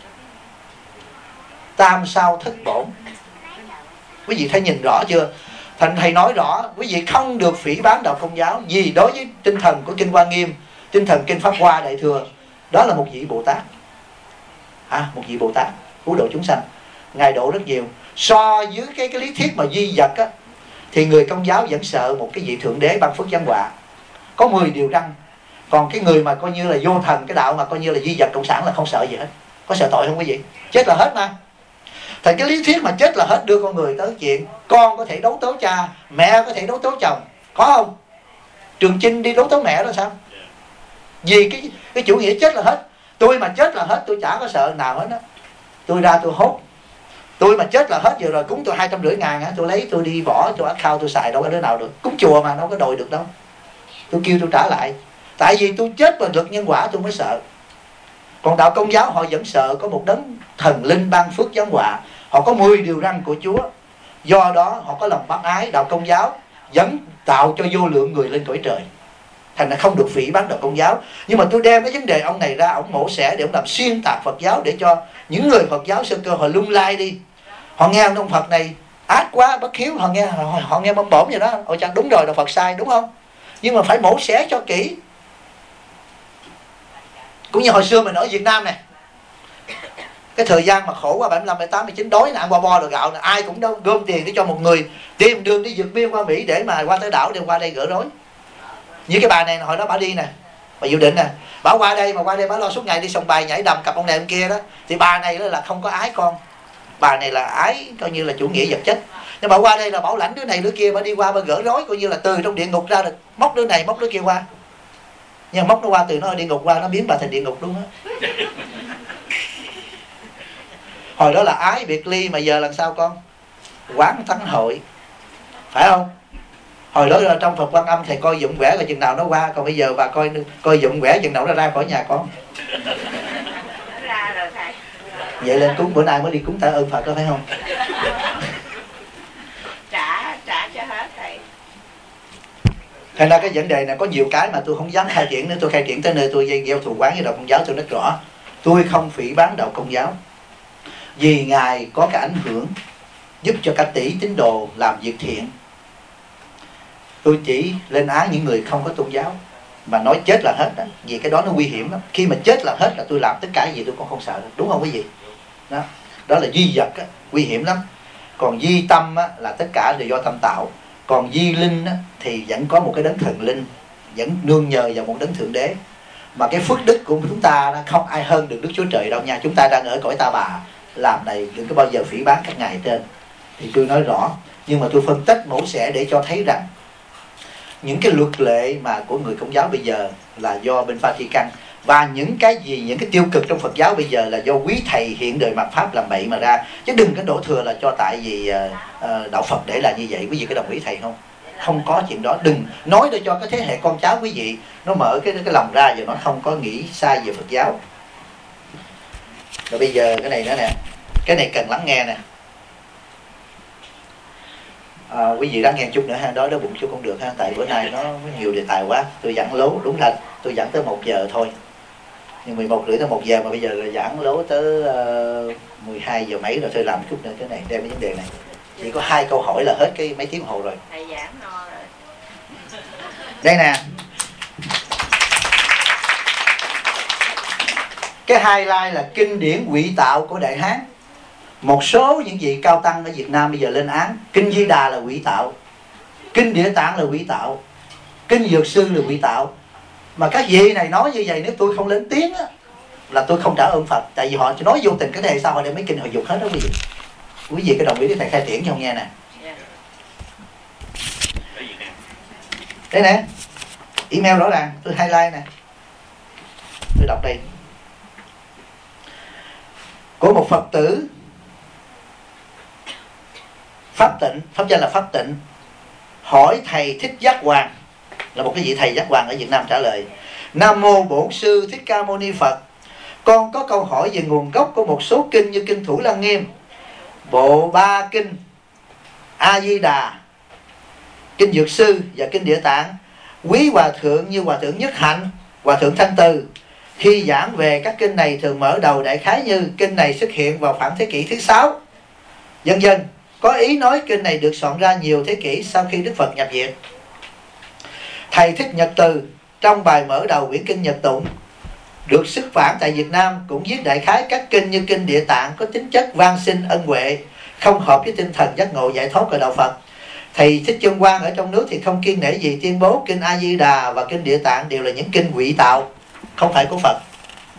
Tam sao thất bổn. Quý vị thấy nhìn rõ chưa? Thành thầy nói rõ, quý vị không được phỉ báng đạo Công giáo. Vì đối với tinh thần của Kinh Hoa Nghiêm, tinh thần Kinh Pháp Hoa Đại Thừa, đó là một vị Bồ Tát. Một vị Bồ Tát cứu độ chúng sanh, Ngài độ rất nhiều. So với cái lý thuyết mà duy vật á, thì người Công giáo vẫn sợ một cái vị Thượng Đế ban phước giáng họa, có 10 điều răn. Còn cái người mà coi như là vô thần, cái đạo mà coi như là duy vật cộng sản là không sợ gì hết. Có sợ tội không quý vị? Chết là hết mà. Thành cái lý thuyết mà chết là hết đưa con người tới chuyện con có thể đấu tố cha, mẹ có thể đấu tố chồng, có không? Trường Chinh đi đấu tố mẹ đó sao? Vì cái chủ nghĩa chết là hết. Tôi mà chết là hết, tôi chả có sợ nào hết á. Tôi ra tôi hốt. Tôi mà chết là hết, vừa rồi cúng tôi 250.000 á, tôi lấy tôi đi bỏ, tôi account tôi xài đâu có đứa nào được. Cúng chùa mà đâu có đòi được đâu. Tôi kêu tôi trả lại. Tại vì tôi chết và được nhân quả tôi mới sợ. Còn đạo Công giáo họ vẫn sợ có một đấng thần linh ban phước giáng họa. Họ có 10 điều răn của Chúa. Do đó họ có lòng bác ái. Đạo Công giáo vẫn tạo cho vô lượng người lên cõi trời. Thành ra không được phỉ báng đạo Công giáo. Nhưng mà tôi đem cái vấn đề ông này ra, ông mổ xẻ để ông làm xuyên tạc Phật giáo, để cho những người Phật giáo sơ cơ họ lung lai đi. Họ nghe ông Phật này ác quá, bất hiếu, họ nghe bấm bổm vậy đó. Ôi chăng đúng rồi, đạo Phật sai, đúng không? Nhưng mà phải mổ xẻ cho kỹ. Cũng như hồi xưa mình ở Việt Nam này, cái thời gian mà khổ qua 75, 78, 79 đói nè, ăn bo bo đồ gạo nè, ai cũng đâu gom tiền để cho một người tìm đường đi vượt biên qua Mỹ để mà qua tới đảo, đem qua đây gỡ rối. Như cái bà này hồi đó bà đi nè, bà dự định nè, bà qua đây bà lo suốt ngày đi sông bài nhảy đầm cặp ông này ông kia đó, thì bà này là không có ái con, bà này là ái coi như là chủ nghĩa vật chất. Nhưng bà qua đây là bảo lãnh đứa này đứa kia, bà đi qua bà gỡ rối, coi như là từ trong địa ngục ra được, móc đứa này móc đứa kia qua. Nhưng móc nó qua từ nó ở địa ngục qua, nó biến bà thành địa ngục luôn á. Hồi đó là ái biệt ly, mà giờ làm sao con? Quán thắng hội, phải không? Hồi đó là trong Phật Quan Âm thầy coi dụng quẻ là chừng nào nó qua, còn bây giờ bà coi dụng quẻ chừng nào nó ra khỏi nhà con. Vậy lên cúng bữa nay mới đi cúng tạ ơn Phật đó, phải không? Trả cho hết thầy. Thành ra cái vấn đề này có nhiều cái mà tôi không dám khai triển nữa. Tôi khai triển tới nơi tôi gieo thù quán với đạo Công giáo tôi rất rõ. Tôi không phỉ báng đạo Công giáo, vì Ngài có cái ảnh hưởng giúp cho cả tỷ tín đồ làm việc thiện. Tôi chỉ lên án những người không có tôn giáo, mà nói chết là hết đó. Vì cái đó nó nguy hiểm lắm. Khi mà chết là hết là tôi làm tất cả gì tôi cũng không sợ đâu. Đúng không quý vị? Đó, đó là duy vật á, nguy hiểm lắm. Còn duy tâm á, là tất cả đều do tâm tạo. Còn duy linh á, thì vẫn có một cái đấng thần linh, vẫn nương nhờ vào một đấng thượng đế. Mà cái phước đức của chúng ta không ai hơn được Đức Chúa Trời đâu nha. Chúng ta đang ở cõi ta bà, làm này đừng có bao giờ phỉ báng các ngài trên. Thì tôi nói rõ, nhưng mà tôi phân tích mổ xẻ để cho thấy rằng những cái luật lệ mà của người Công giáo bây giờ là do bên Vatican, và những cái gì, những cái tiêu cực trong Phật giáo bây giờ là do quý thầy hiện đời mạt Pháp làm bậy mà ra. Chứ đừng có đổ thừa là cho tại vì đạo Phật để là như vậy. Quý vị có đồng ý thầy không? Không có chuyện đó. Đừng nói để cho cái thế hệ con cháu quý vị nó mở cái lòng ra và nó không có nghĩ sai về Phật giáo. Rồi bây giờ cái này nữa nè, cái này cần lắng nghe nè. Quý vị lắng nghe chút nữa ha, đói đói bụng chút cũng được ha, tại bữa nay nó nhiều đề tài quá. Tôi giảng lố, đúng thật, tôi giảng tới 1 giờ thôi, nhưng 11 rưỡi tới 1 giờ mà bây giờ là giảng lố tới 12 giờ mấy rồi. Thôi làm chút nữa cái này, đem cái vấn đề này. Chỉ có 2 câu hỏi là hết cái mấy tiếng hồ rồi. Thầy giảng no rồi. Đây nè, cái highlight là kinh điển Ngụy Tạo của Đại Hán. Một số những vị cao tăng ở Việt Nam bây giờ lên án kinh Di Đà là Ngụy Tạo, kinh Địa Tạng là Ngụy Tạo, kinh Dược Sư là Ngụy Tạo. Mà các vị này nói như vậy, nếu tôi không lên tiếng á, là tôi không trả ơn Phật. Tại vì họ chỉ nói vô tình, cái này sao họ đem mấy kinh họ dục hết đó quý vị. Quý vị có đồng ý với thầy khai triển không nghe nè? Đây nè, email rõ ràng, tôi highlight nè, tôi đọc đây. Của một Phật tử Pháp Tịnh, pháp danh là Pháp Tịnh, hỏi thầy Thích Giác Hoàng, là một cái vị thầy Giác Hoàng ở Việt Nam, trả lời: Nam mô Bổn Sư Thích Ca Mâu Ni Phật. Con có câu hỏi về nguồn gốc của một số kinh như kinh Thủ Lăng Nghiêm, bộ 3 kinh A Di Đà, kinh Dược Sư và kinh Địa Tạng. Quý hòa thượng như hòa thượng Nhất Hạnh, hòa thượng Thanh Từ, khi giảng về các kinh này thường mở đầu đại khái như kinh này xuất hiện vào khoảng thế kỷ thứ 6, vân vân. Có ý nói kinh này được soạn ra nhiều thế kỷ sau khi Đức Phật nhập viện. Thầy Thích Nhật Từ trong bài mở đầu quyển kinh Nhật Tụng được xuất bản tại Việt Nam cũng viết đại khái các kinh như kinh Địa Tạng có tính chất van xin ân huệ, không hợp với tinh thần giác ngộ giải thoát của đạo Phật. Thầy Thích Chân Quang ở trong nước thì không kiêng nể gì tuyên bố kinh A Di Đà và kinh Địa Tạng đều là những kinh Ngụy Tạo, không phải của Phật.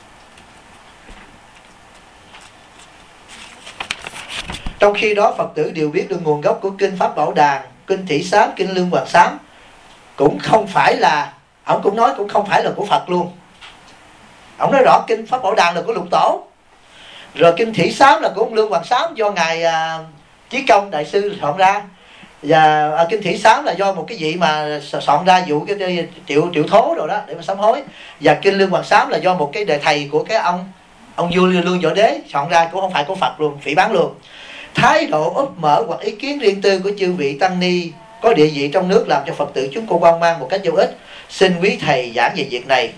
Trong khi đó Phật tử đều biết được nguồn gốc của kinh Pháp Bảo Đàn, kinh Thị Sám, kinh Lương Hoàng Sám cũng không phải là, ông cũng nói cũng không phải là của Phật luôn. Ông nói rõ kinh Pháp Bảo Đàn là của Lục Tổ, rồi kinh Thị Sám là của ông Lương Hoàng Sám do ngài Chí Công đại sư soạn ra, và kinh Thị Sám là do một cái vị mà soạn ra vụ cái triệu thố rồi đó để mà sám hối, và kinh Lương Hoàng Sám là do một cái đời thầy của cái ông vua Lương Võ Đế soạn ra, cũng không phải của Phật luôn, phỉ báng luôn. Thái độ úp mở hoặc ý kiến riêng tư của chư vị tăng ni có địa vị trong nước làm cho Phật tử chúng cô hoang mang một cách vô ích. Xin quý thầy giảng về việc này.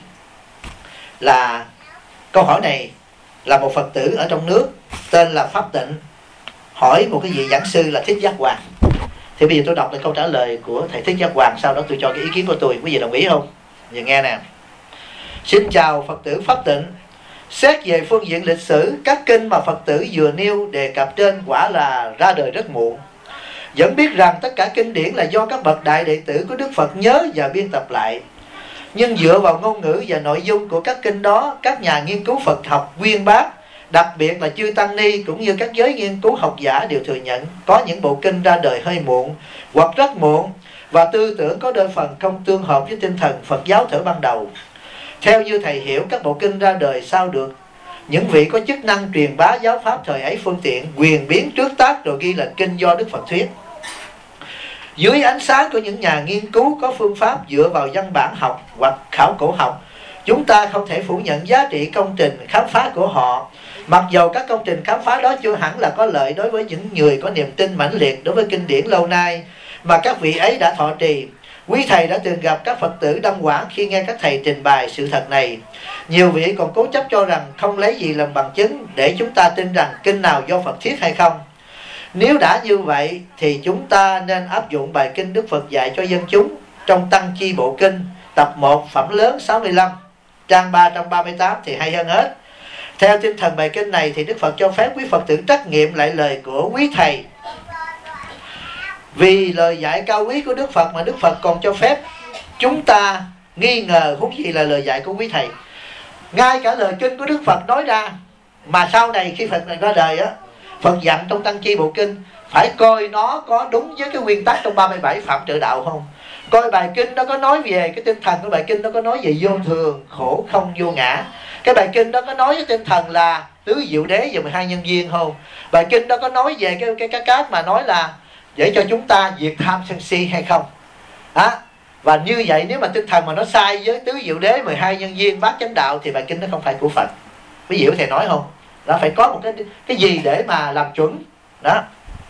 Là câu hỏi này là một Phật tử ở trong nước tên là Pháp Tịnh hỏi một cái vị giảng sư là Thích Giác Hoàng. Thì bây giờ tôi đọc lại câu trả lời của thầy Thích Giác Hoàng, sau đó tôi cho cái ý kiến của tôi. Quý vị đồng ý không? Giờ nghe nè. Xin chào Phật tử Pháp Tịnh. Xét về phương diện lịch sử, các kinh mà Phật tử vừa nêu đề cập trên quả là ra đời rất muộn. Vẫn biết rằng tất cả kinh điển là do các bậc đại đệ tử của Đức Phật nhớ và biên tập lại. Nhưng dựa vào ngôn ngữ và nội dung của các kinh đó, các nhà nghiên cứu Phật học uyên bác, đặc biệt là chư Tăng Ni cũng như các giới nghiên cứu học giả đều thừa nhận có những bộ kinh ra đời hơi muộn hoặc rất muộn, và tư tưởng có đôi phần không tương hợp với tinh thần Phật giáo thuở ban đầu. Theo như thầy hiểu, các bộ kinh ra đời sau được những vị có chức năng truyền bá giáo pháp thời ấy phương tiện quyền biến trước tác rồi ghi là kinh do Đức Phật thuyết. Dưới ánh sáng của những nhà nghiên cứu có phương pháp dựa vào văn bản học hoặc khảo cổ học, chúng ta không thể phủ nhận giá trị công trình khám phá của họ. Mặc dầu các công trình khám phá đó chưa hẳn là có lợi đối với những người có niềm tin mãnh liệt đối với kinh điển lâu nay mà các vị ấy đã thọ trì. Quý thầy đã từng gặp các Phật tử đâm quảng khi nghe các thầy trình bày sự thật này. Nhiều vị còn cố chấp cho rằng không lấy gì làm bằng chứng để chúng ta tin rằng kinh nào do Phật thuyết hay không. Nếu đã như vậy thì chúng ta nên áp dụng bài kinh Đức Phật dạy cho dân chúng trong Tăng Chi Bộ Kinh tập 1 phẩm lớn 65 trang 338 thì hay hơn hết. Theo tinh thần bài kinh này thì Đức Phật cho phép quý Phật tử trắc nghiệm lại lời của quý thầy. Vì lời dạy cao quý của Đức Phật mà Đức Phật còn cho phép chúng ta nghi ngờ, huống gì là lời dạy của quý thầy. Ngay cả lời kinh của Đức Phật nói ra, mà sau này khi Phật này ra đời á, Phật dặn trong Tăng Chi Bộ Kinh phải coi nó có đúng với cái nguyên tắc trong 37 phạm trợ đạo không. Coi bài kinh nó có nói về cái tinh thần của bài kinh, nó có nói về vô thường, khổ không, vô ngã. Cái bài kinh đó có nói với tinh thần là tứ diệu đế và 12 nhân duyên không. Bài kinh đó có nói về cái mà nói là để cho chúng ta diệt tham sân si hay không. Và như vậy nếu mà tinh thần mà nó sai với tứ diệu đế, 12 nhân duyên, bát chánh đạo thì bài kinh nó không phải của Phật. Quý vị có thể nói không? Nó phải có một cái gì để mà làm chuẩn đó.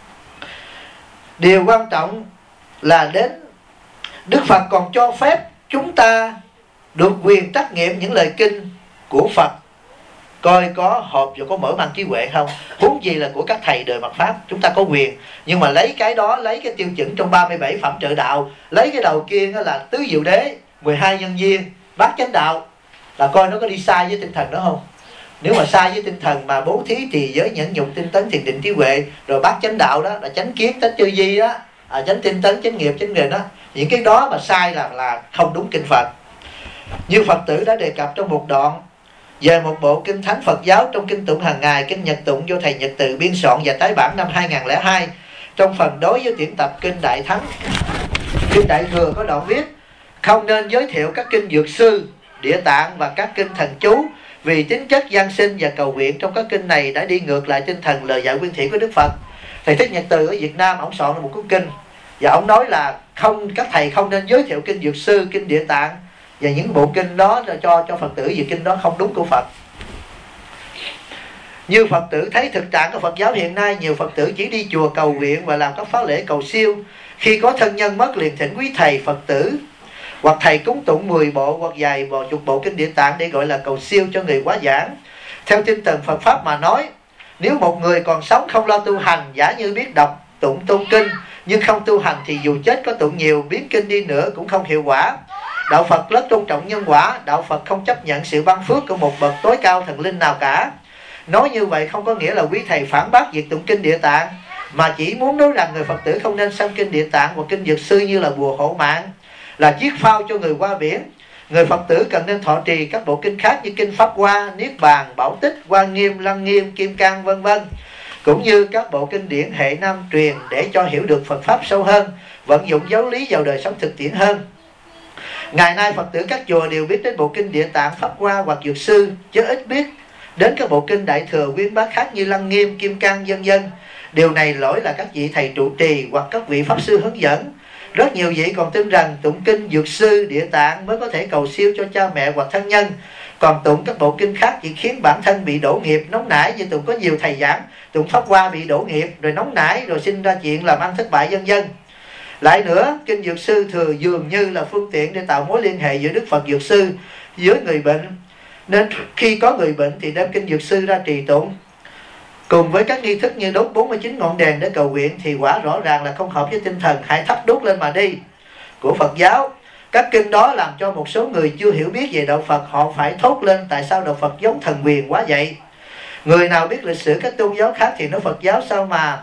Điều quan trọng là đến Đức Phật còn cho phép chúng ta được quyền trắc nghiệm những lời kinh của Phật, coi có hợp và có mở mang trí huệ không. Huống gì là của các thầy đời mạt Pháp. Chúng ta có quyền, nhưng mà lấy cái đó, lấy cái tiêu chuẩn trong 37 phẩm trợ đạo, lấy cái đầu kia là tứ diệu đế, 12 nhân duyên, bát chánh đạo, là coi nó có đi sai với tinh thần đó không. Nếu mà sai với tinh thần mà bố thí, trì giới, nhẫn nhục, tinh tấn, thiền định, trí huệ, rồi bát chánh đạo đó là chánh kiến, chánh tư duy đó, chánh tinh tấn, chánh nghiệp, chánh định đó, những cái đó mà sai là không đúng kinh Phật. Như Phật tử đã đề cập trong một đoạn về một bộ kinh thánh Phật giáo trong kinh tụng hàng ngày, kinh Nhật tụng do thầy Nhật Từ biên soạn và tái bản năm 2002, trong phần đối với tuyển tập kinh Đại Thắng, kinh Đại Thừa có đoạn viết: không nên giới thiệu các kinh Dược Sư, Địa Tạng và các kinh thần chú, vì tính chất gian sinh và cầu nguyện trong các kinh này đã đi ngược lại tinh thần lời dạy nguyên thủy của Đức Phật. Thầy Thích Nhật Từ ở Việt Nam, ông soạn một cuốn kinh và ông nói là các thầy không nên giới thiệu kinh Dược Sư, kinh Địa Tạng và những bộ kinh đó cho Phật tử, vì kinh đó không đúng của Phật. Như Phật tử thấy thực trạng của Phật giáo hiện nay, nhiều Phật tử chỉ đi chùa cầu nguyện và làm các pháp lễ cầu siêu. Khi có thân nhân mất liền thỉnh quý thầy Phật tử hoặc thầy cúng tụng 10 bộ hoặc vài chục bộ kinh Địa Tạng để gọi là cầu siêu cho người quá giảng. Theo tinh thần Phật Pháp mà nói, nếu một người còn sống không lo tu hành, giả như biết đọc tụng tu kinh nhưng không tu hành thì dù chết có tụng nhiều biến kinh đi nữa cũng không hiệu quả. Đạo Phật rất tôn trọng nhân quả. Đạo Phật không chấp nhận sự ban phước của một bậc tối cao thần linh nào cả. Nói như vậy không có nghĩa là quý thầy phản bác việc tụng kinh Địa Tạng, mà chỉ muốn nói rằng người Phật tử không nên xem kinh Địa Tạng hoặc kinh Dược Sư như là bùa hộ mạng, là chiếc phao cho người qua biển. Người Phật tử cần nên thọ trì các bộ kinh khác như kinh Pháp Hoa, Niết Bàn, Bảo Tích, Quan Nghiêm, Lăng Nghiêm, Kim Cang vân vân, cũng như các bộ kinh điển hệ Nam truyền để cho hiểu được Phật Pháp sâu hơn, vận dụng giáo lý vào đời sống thực tiễn hơn. Ngày nay Phật tử các chùa đều biết đến bộ kinh Địa Tạng, Pháp Hoa hoặc Dược Sư, chứ ít biết đến các bộ kinh Đại Thừa Uyên Bác khác như Lăng Nghiêm, Kim Cang vân vân. Điều này lỗi là các vị thầy trụ trì hoặc các vị pháp sư hướng dẫn. Rất nhiều vị còn tin rằng tụng kinh Dược Sư, Địa Tạng mới có thể cầu siêu cho cha mẹ hoặc thân nhân, còn tụng các bộ kinh khác chỉ khiến bản thân bị đổ nghiệp, nóng nảy. Như tụng có nhiều thầy giảng tụng Pháp Hoa bị đổ nghiệp, rồi nóng nảy, rồi sinh ra chuyện làm ăn thất bại vân vân. Lại nữa, kinh Dược Sư thừa dường như là phương tiện để tạo mối liên hệ giữa Đức Phật Dược Sư với người bệnh, nên khi có người bệnh thì đem kinh Dược Sư ra trì tụng cùng với các nghi thức như đốt 49 ngọn đèn để cầu nguyện thì quả rõ ràng là không hợp với tinh thần hãy thắp đốt lên mà đi của Phật giáo. Các kinh đó làm cho một số người chưa hiểu biết về đạo Phật, họ phải thốt lên tại sao đạo Phật giống thần quyền quá vậy. Người nào biết lịch sử các tôn giáo khác thì nói Phật giáo sao mà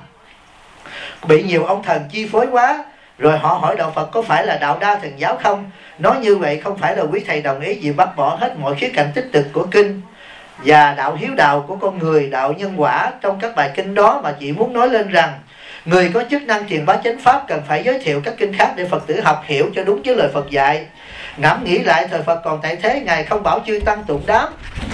bị nhiều ông thần chi phối quá. Rồi họ hỏi đạo Phật có phải là đạo đa thần giáo không? Nói như vậy không phải là quý thầy đồng ý gì bắt bỏ hết mọi khía cạnh tích cực của kinh và đạo hiếu đạo của con người, đạo nhân quả trong các bài kinh đó, mà chỉ muốn nói lên rằng người có chức năng truyền bá chánh pháp cần phải giới thiệu các kinh khác để Phật tử học hiểu cho đúng với lời Phật dạy. Ngẫm nghĩ lại, thời Phật còn tại thế, Ngài không bảo chư tăng tụng đám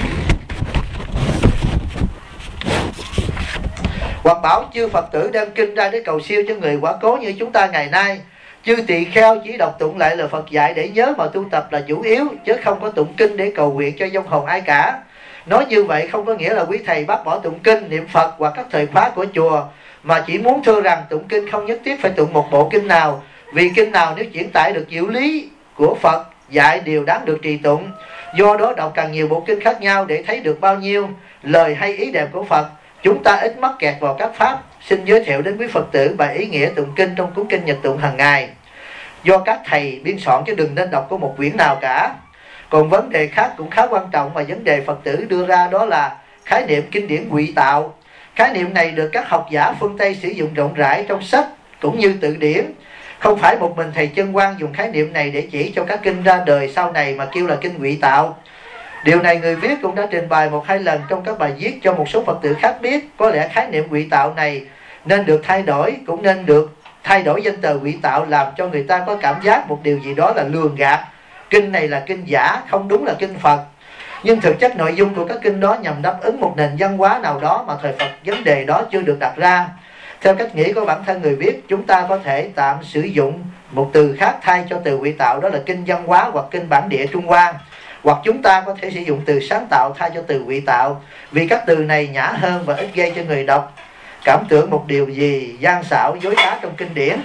hoặc bảo chư Phật tử đem kinh ra để cầu siêu cho người quả cố như chúng ta ngày nay. Chư tỳ kheo chỉ đọc tụng lại lời Phật dạy để nhớ mà tu tập là chủ yếu, chứ không có tụng kinh để cầu nguyện cho vong hồn ai cả. Nói như vậy không có nghĩa là quý thầy bác bỏ tụng kinh, niệm Phật hoặc các thời khóa của chùa, mà chỉ muốn thưa rằng tụng kinh không nhất thiết phải tụng một bộ kinh nào, vì kinh nào nếu chuyển tải được diệu lý của Phật dạy đều đáng được trì tụng. Do đó đọc càng nhiều bộ kinh khác nhau để thấy được bao nhiêu lời hay ý đẹp của Phật, chúng ta ít mắc kẹt vào các pháp. Xin giới thiệu đến quý Phật tử bài ý nghĩa tụng kinh trong cuốn kinh Nhật tụng hàng ngày. do các thầy biên soạn chứ đừng nên đọc có một quyển nào cả. Còn vấn đề khác cũng khá quan trọng mà vấn đề Phật tử đưa ra, đó là khái niệm kinh điển ngụy tạo. Khái niệm này được các học giả phương Tây sử dụng rộng rãi trong sách cũng như từ điển. Không phải một mình thầy Chân Quang dùng khái niệm này để chỉ cho các kinh ra đời sau này mà kêu là kinh ngụy tạo. Điều này người viết cũng đã trình bày 1-2 lần trong các bài viết cho một số Phật tử khác biết. Có lẽ khái niệm ngụy tạo này nên được thay đổi, cũng nên được thay đổi danh từ ngụy tạo, làm cho người ta có cảm giác một điều gì đó là lường gạt. Kinh này là kinh giả, không đúng là kinh Phật. Nhưng thực chất nội dung của các kinh đó nhằm đáp ứng một nền văn hóa nào đó mà thời Phật vấn đề đó chưa được đặt ra. Theo cách nghĩ của bản thân người viết, chúng ta có thể tạm sử dụng một từ khác thay cho từ ngụy tạo, đó là kinh văn hóa hoặc kinh bản địa Trung Hoa. Hoặc chúng ta có thể sử dụng từ sáng tạo thay cho từ ngụy tạo, vì các từ này nhã hơn và ít gây cho người đọc cảm tưởng một điều gì gian xảo dối trá trong kinh điển.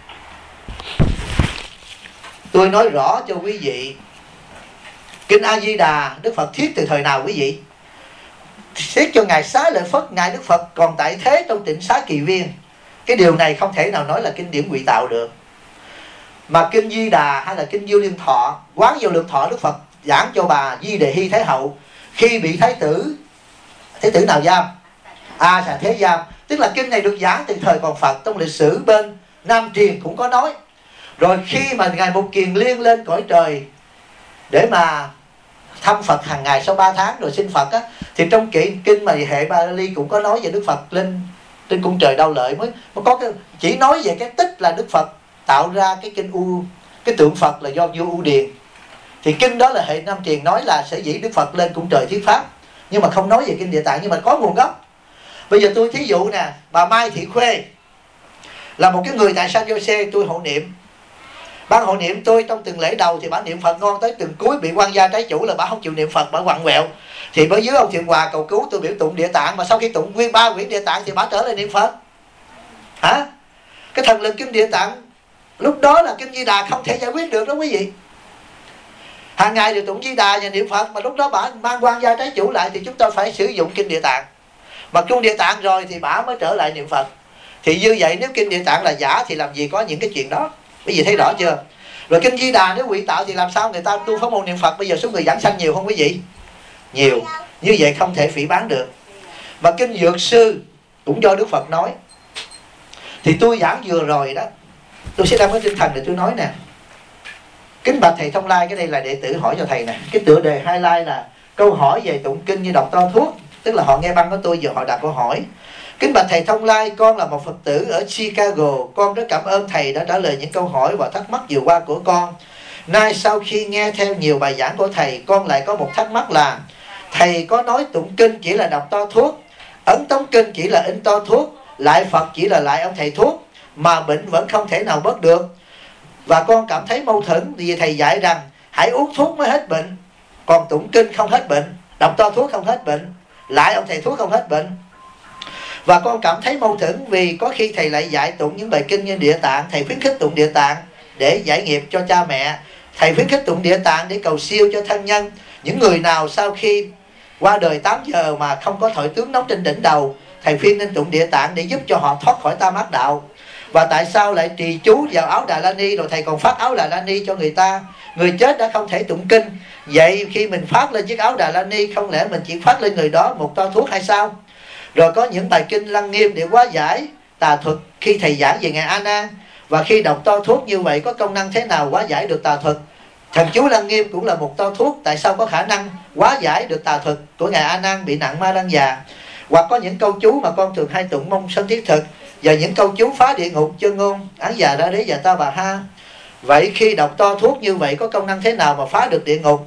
Tôi nói rõ cho quý vị, kinh A Di Đà Đức Phật thiết từ thời nào quý vị? Thiết cho Ngài Xá Lợi Phất, Ngài Đức Phật còn tại thế trong Tịnh Xá Kỳ Viên. Cái điều này không thể nào nói là kinh điển ngụy tạo được. Mà kinh Di Đà hay là kinh Vô Lượng Thọ, Quán Vô Lượng Thọ Đức Phật giảng cho bà Di Đề Hy Thái Hậu khi bị thái tử nào giam? A Xà Thế giam. Tức là kinh này được giảng từ thời còn Phật. Trong lịch sử bên Nam Triền cũng có nói. Rồi khi mà Ngài Mục Kiền Liên lên cõi trời để mà thăm Phật hàng ngày sau 3 tháng rồi xin Phật á, thì trong kinh mà hệ Ba Ly cũng có nói về Đức Phật lên trên cung trời Đau Lợi mới có cái, chỉ nói về cái tích là Đức Phật tạo ra cái kinh cái tượng Phật là do vua U Điền. Thì kinh đó là hệ Nam Triền nói là sẽ dĩ Đức Phật lên cung trời thuyết pháp, nhưng mà không nói về kinh Địa Tạng, nhưng mà có nguồn gốc. Bây giờ tôi thí dụ nè, bà Mai Thị Khuê là một cái người tại San Jose, tôi hộ niệm. Ban hộ niệm tôi trong từng lễ đầu thì bà niệm Phật ngon, tới từng cuối bị quan gia trái chủ là bà không chịu niệm Phật, bà quặn quẹo. Thì bởi dưới ông Thiện Hòa cầu cứu tôi biểu tụng Địa Tạng, mà sau khi tụng nguyên 3 quyển Địa Tạng thì bà trở lại niệm Phật. Hả? Cái thần lực kinh Địa Tạng lúc đó là kinh Di Đà không thể giải quyết được đó quý vị. Hàng ngày đều tụng Di Đà và niệm Phật, mà lúc đó bà mang quan gia trái chủ lại thì chúng ta phải sử dụng kinh Địa Tạng. Mà chung Địa Tạng rồi thì bà mới trở lại niệm Phật. Thì như vậy nếu kinh Địa Tạng là giả thì làm gì có những cái chuyện đó. Quý vị thấy rõ chưa? Rồi kinh Di Đà nếu ngụy tạo thì làm sao người ta tu pháp môn niệm Phật? Bây giờ số người giảng sanh nhiều không quý vị? Nhiều. Như vậy không thể phỉ báng được. Và kinh Dược Sư cũng do Đức Phật nói. Thì tôi giảng vừa rồi đó, tôi sẽ đem cái tinh thần để tôi nói nè. Kính bạch thầy Thông Lai, cái đây là đệ tử hỏi cho thầy nè. Cái tựa đề highlight là câu hỏi về tụng kinh như đọc to thuốc. Tức là họ nghe băng của tôi giờ họ đặt câu hỏi. Kính bạch thầy Thông Lai, con là một Phật tử ở Chicago. Con rất cảm ơn thầy đã trả lời những câu hỏi và thắc mắc vừa qua của con. Nay sau khi nghe theo nhiều bài giảng của thầy, con lại có một thắc mắc là thầy có nói tụng kinh chỉ là đọc to thuốc, ấn tống kinh chỉ là in to thuốc, lại Phật chỉ là lại ông thầy thuốc, mà bệnh vẫn không thể nào bớt được. Và con cảm thấy mâu thuẫn vì thầy dạy rằng hãy uống thuốc mới hết bệnh, còn tụng kinh không hết bệnh, đọc to thuốc không hết bệnh, lại ông thầy thuốc không hết bệnh. Và con cảm thấy mâu thuẫn vì có khi thầy lại dạy tụng những bài kinh như Địa Tạng, thầy khuyến khích tụng Địa Tạng để giải nghiệp cho cha mẹ, thầy khuyến khích tụng Địa Tạng để cầu siêu cho thân nhân. Những người nào sau khi qua đời 8 giờ mà không có thổi tướng nóng trên đỉnh đầu, thầy khuyên nên tụng Địa Tạng để giúp cho họ thoát khỏi tam ác đạo. Và tại sao lại trì chú vào áo Đà La Ni, rồi thầy còn phát áo Đà La Ni cho người ta? Người chết đã không thể tụng kinh, vậy khi mình phát lên chiếc áo Đà La Ni, không lẽ mình chỉ phát lên người đó một toa thuốc hay sao? Rồi có những bài kinh Lăng Nghiêm để hóa giải tà thuật khi thầy giảng về Ngài A Nan. Và khi đọc to thuốc như vậy có công năng thế nào hóa giải được tà thuật? Thần chú Lăng Nghiêm cũng là một to thuốc, tại sao có khả năng hóa giải được tà thuật của Ngài A Nan bị nặng ma lăng già? Hoặc có những câu chú mà con thường hay tụng mong sanh thiết thực, và những câu chú phá địa ngục chân ngôn án già ra đế và ta bà ha. Vậy khi đọc to thuốc như vậy có công năng thế nào mà phá được địa ngục?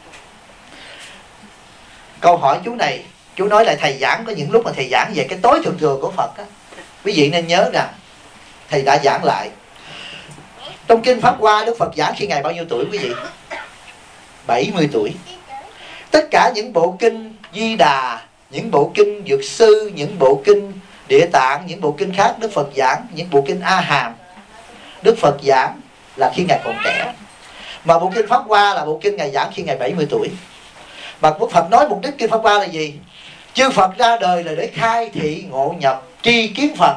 Câu hỏi chú này, chú nói là thầy giảng có những lúc mà thầy giảng về cái tối thượng thừa của Phật á. Quý vị nên nhớ rằng thầy đã giảng lại. Trong kinh Pháp Hoa, Đức Phật giảng khi Ngài bao nhiêu tuổi quý vị? 70 tuổi. Tất cả những bộ kinh Di Đà, những bộ kinh Dược Sư, những bộ kinh Địa Tạng, những bộ kinh khác Đức Phật giảng, những bộ kinh A Hàm Đức Phật giảng là khi Ngài còn trẻ. Mà bộ kinh Pháp Hoa là bộ kinh Ngài giảng khi Ngài 70 tuổi. Mà Đức Phật nói mục đích kinh Pháp Hoa là gì? Chư Phật ra đời là để khai thị ngộ nhập tri kiến Phật.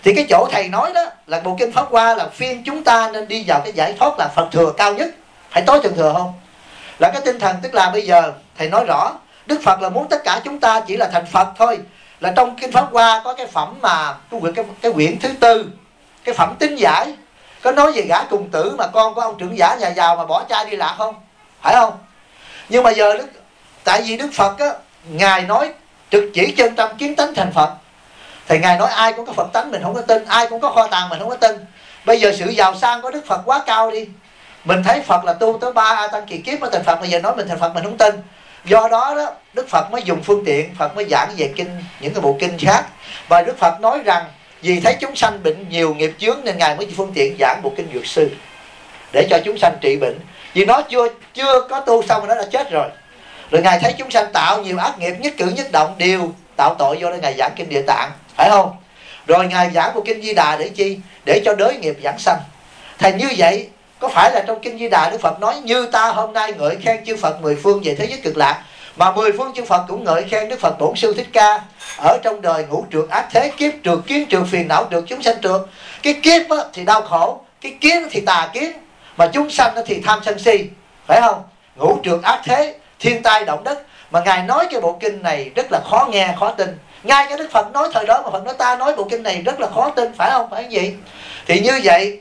Thì cái chỗ thầy nói đó là bộ kinh Pháp Hoa là phiên chúng ta nên đi vào cái giải thoát là Phật thừa cao nhất. Phải tối thượng thừa không? Là cái tinh thần, tức là bây giờ thầy nói rõ Đức Phật là muốn tất cả chúng ta chỉ là thành Phật thôi. Là trong kinh Pháp Hoa có cái phẩm mà cái quyển thứ tư, cái phẩm tín giải, có nói về gã cùng tử mà con của ông trưởng giả nhà giàu mà bỏ cha đi lạc không? Phải không? Nhưng mà giờ tại vì Đức Phật á, Ngài nói trực chỉ chân tâm kiến tánh thành Phật. Thì Ngài nói ai cũng có Phật tánh mình không có tin, ai cũng có kho tàng mình không có tin. Bây giờ sự giàu sang của Đức Phật quá cao đi, mình thấy Phật là tu tới 3 A Tăng kỳ kiếp mới thành Phật, bây giờ nói mình thành Phật mình không tin. Do đó đó Đức Phật mới dùng phương tiện, Phật mới giảng về kinh, những cái bộ kinh khác. Và Đức Phật nói rằng vì thấy chúng sanh bệnh nhiều nghiệp chướng nên Ngài mới phương tiện giảng bộ kinh Dược Sư để cho chúng sanh trị bệnh. Vì nó chưa có tu xong rồi nó đã chết rồi. Rồi Ngài thấy chúng sanh tạo nhiều ác nghiệp, nhất cử nhất động đều tạo tội, vô đó Ngài giảng kinh Địa Tạng, phải không? Rồi Ngài giảng bộ kinh Di Đà để chi? Để cho đới nghiệp giảng sanh. Thành như vậy, có phải là trong kinh Di Đà Đức Phật nói như ta hôm nay ngợi khen chư Phật 10 phương về thế giới cực lạc, mà 10 phương chư Phật cũng ngợi khen Đức Phật Bổn Sư Thích Ca ở trong đời ngũ trượt ác thế, kiếp trượt, kiến trượt, phiền não trượt, chúng sanh trượt. Cái kiếp á, thì đau khổ, cái kiến thì tà kiến, mà chúng sanh thì tham sân si, phải không? Ngũ trượt ác thế, thiên tai động đất. Mà Ngài nói cái bộ kinh này rất là khó nghe, khó tin. Ngay cái Đức Phật nói thời đó mà Phật nói ta nói bộ kinh này rất là khó tin, phải không? Phải không gì? Thì như vậy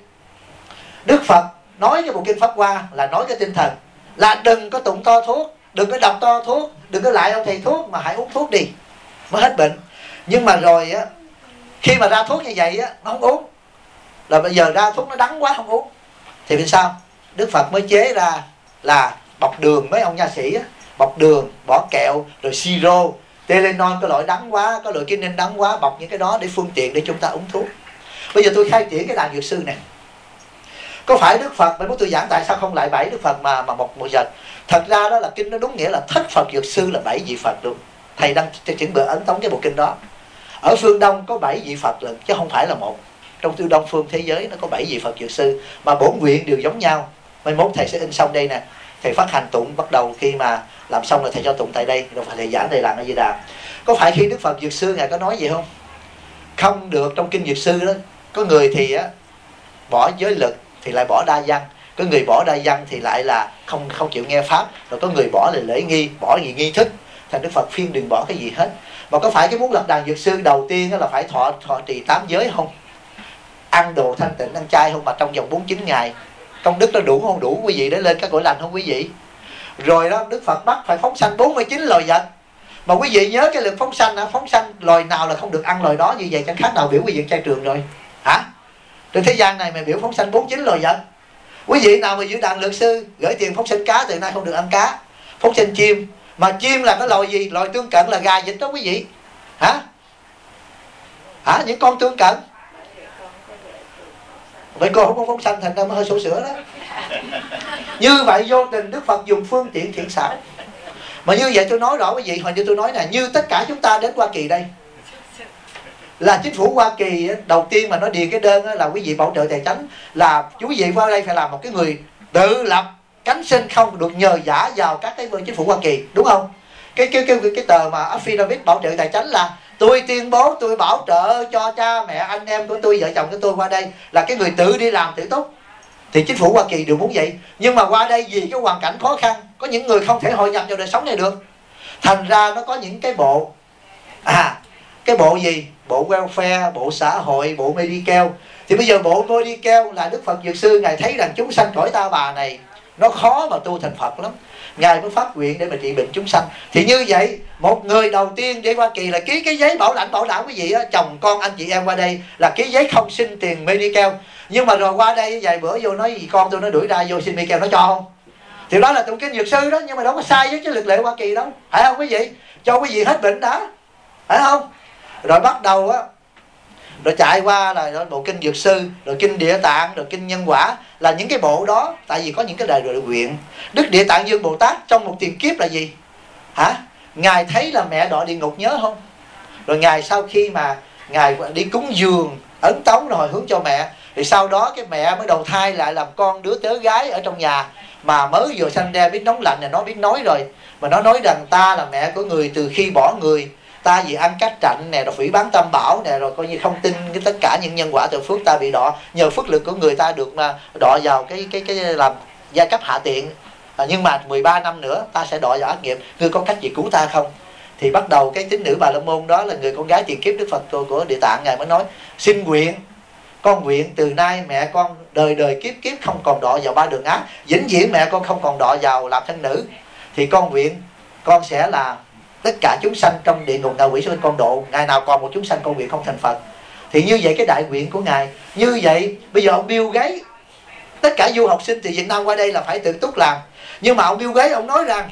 Đức Phật nói cái bộ kinh Pháp Hoa là nói cái tinh thần là đừng có tụng to thuốc, đừng có đọc to thuốc, đừng có lại ông thầy thuốc, mà hãy uống thuốc đi mới hết bệnh. Nhưng mà rồi á, khi mà ra thuốc như vậy á, nó không uống, là bây giờ ra thuốc nó đắng quá không uống, thì vì sao? Đức Phật mới chế ra là bọc đường, mấy ông nha sĩ á, bọc đường, bỏ kẹo, rồi siro, Tylenol, có loại đắng quá, có loại kinin đắng quá, bọc những cái đó để phương tiện để chúng ta uống thuốc. Bây giờ tôi khai triển cái đàn Dược Sư này. Có phải Đức Phật, mới muốn tôi giảng tại sao không lại 7 Đức Phật mà một giờ? Thật ra đó là kinh nó đúng nghĩa là thất Phật Dược Sư là 7 vị Phật luôn. Thầy đang chuẩn bị ấn tống cái bộ kinh đó. Ở phương Đông có 7 vị Phật lần, chứ không phải là một. Trong tư Đông phương thế giới nó có 7 vị Phật Dược Sư, mà bổn nguyện đều giống nhau. Mai mốt thầy sẽ in xong đây nè. Thầy phát hành tụng, bắt đầu khi mà làm xong là thầy cho tụng tại đây, rồi phải thầy giảng thầy làm ở Di Đà. Có phải khi Đức Phật Dược Sư Ngài có nói gì không? Không được. Trong kinh Dược Sư đó, có người thì á bỏ giới lực thì lại bỏ đa văn, có người bỏ đa văn thì lại là không chịu nghe pháp, rồi có người bỏ là lễ nghi, bỏ gì nghi thức. Thành Đức Phật khuyên đừng bỏ cái gì hết. Mà có phải cái muốn lập đàn Dược Sư đầu tiên là phải thọ trì 8 giới không? Ăn đồ thanh tịnh, ăn chay không? Mà trong vòng 49 ngày công đức nó đủ không? Đủ quý vị để lên các cõi lành không quý vị? Rồi đó Đức Phật bắt phải phóng sanh 49 loài vật. Mà quý vị nhớ cái lực phóng sanh, phóng sanh loài nào là không được ăn loài đó, như vậy chẳng khác nào biểu quý vị chay trường rồi hả? Trên thế gian này mày biểu phóng sanh 49 loài vật. Quý vị nào mà giữ đàn Dược Sư gửi tiền phóng sanh cá, từ nay không được ăn cá. Phóng sanh chim, mà chim là cái loài gì? Loài tương cận là gà vịt đó quý vị. Hả? Những con tương cận. Vậy cô không có phóng sanh, thành ra mới hơi sổ sữa đó. Như vậy vô tình Đức Phật dùng phương tiện thiện xảo. Mà như vậy tôi nói rõ quý vị, hồi như tôi nói nè, như tất cả chúng ta đến Hoa Kỳ đây, là chính phủ Hoa Kỳ đầu tiên mà nó điền cái đơn là quý vị bảo trợ tài chánh, là quý vị qua đây phải làm một cái người tự lập cánh sinh, không được nhờ vả vào các cái bên chính phủ Hoa Kỳ, đúng không? Cái tờ mà affidavit bảo trợ tài chánh là tôi tuyên bố tôi bảo trợ cho cha mẹ anh em của tôi, vợ chồng của tôi qua đây là cái người tự đi làm tự túc. Thì chính phủ Hoa Kỳ đều muốn vậy. Nhưng mà qua đây vì cái hoàn cảnh khó khăn, có những người không thể hội nhập vào đời sống này được, thành ra nó có những cái bộ cái bộ gì? Bộ welfare, bộ xã hội, bộ medical. Thì bây giờ bộ medical là Đức Phật Dược Sư Ngài thấy rằng chúng sanh cõi ta bà này nó khó mà tu thành Phật lắm, Ngài mới phát nguyện để mà trị bệnh chúng sanh. Thì như vậy một người đầu tiên để Hoa Kỳ là ký cái giấy bảo lãnh bảo đảm quý vị á, chồng con anh chị em qua đây là ký giấy không xin tiền medical. Nhưng mà rồi qua đây vài bữa vô nói gì con tôi nó đuổi ra vô xin medical, nó cho không? Thì đó là tụng kinh Dược Sư đó, nhưng mà đâu có sai với cái luật lệ Hoa Kỳ đâu, phải không quý vị? Cho quý vị hết bệnh đã, phải không? Rồi bắt đầu á, rồi chạy qua là bộ kinh Dược Sư, rồi kinh Địa Tạng, rồi kinh Nhân Quả, là những cái bộ đó. Tại vì có những cái đời rồi nguyện. Đức Địa Tạng Dương Bồ Tát trong một tiền kiếp là gì? Ngài thấy là mẹ đọa địa ngục, nhớ không? Rồi Ngài sau khi mà Ngài đi cúng dường ấn tống rồi hồi hướng cho mẹ, thì sau đó cái mẹ mới đầu thai lại làm con đứa tớ gái ở trong nhà, mà mới vừa sanh ra biết nóng lạnh là nó biết nói rồi. Mà nó nói rằng ta là mẹ của người từ khi bỏ người, ta vì ăn cát trạnh nè, rồi phỉ báng tam bảo nè, rồi coi như không tin cái tất cả những nhân quả từ phước ta bị đọa, nhờ phước lực của người ta được mà đọa vào cái làm giai cấp hạ tiện. Nhưng mà 13 năm nữa ta sẽ đọa vào ác nghiệp, ngươi có cách gì cứu ta không? Thì bắt đầu cái tín nữ Bà La Môn đó là người con gái tiền kiếp Đức Phật của Địa Tạng, ngài mới nói xin nguyện, con nguyện từ nay mẹ con đời đời kiếp kiếp không còn đọa vào ba đường ác, vĩnh viễn mẹ con không còn đọa vào làm thân nữ. Thì con nguyện con sẽ là tất cả chúng sanh trong địa ngục ngạ quỷ sẽ con độ, ngày nào còn một chúng sanh con nguyện không thành Phật. Thì như vậy cái đại nguyện của ngài như vậy. Bây giờ ông Bill Gates, tất cả du học sinh từ Việt Nam qua đây là phải tự túc làm, nhưng mà ông Bill Gates ông nói rằng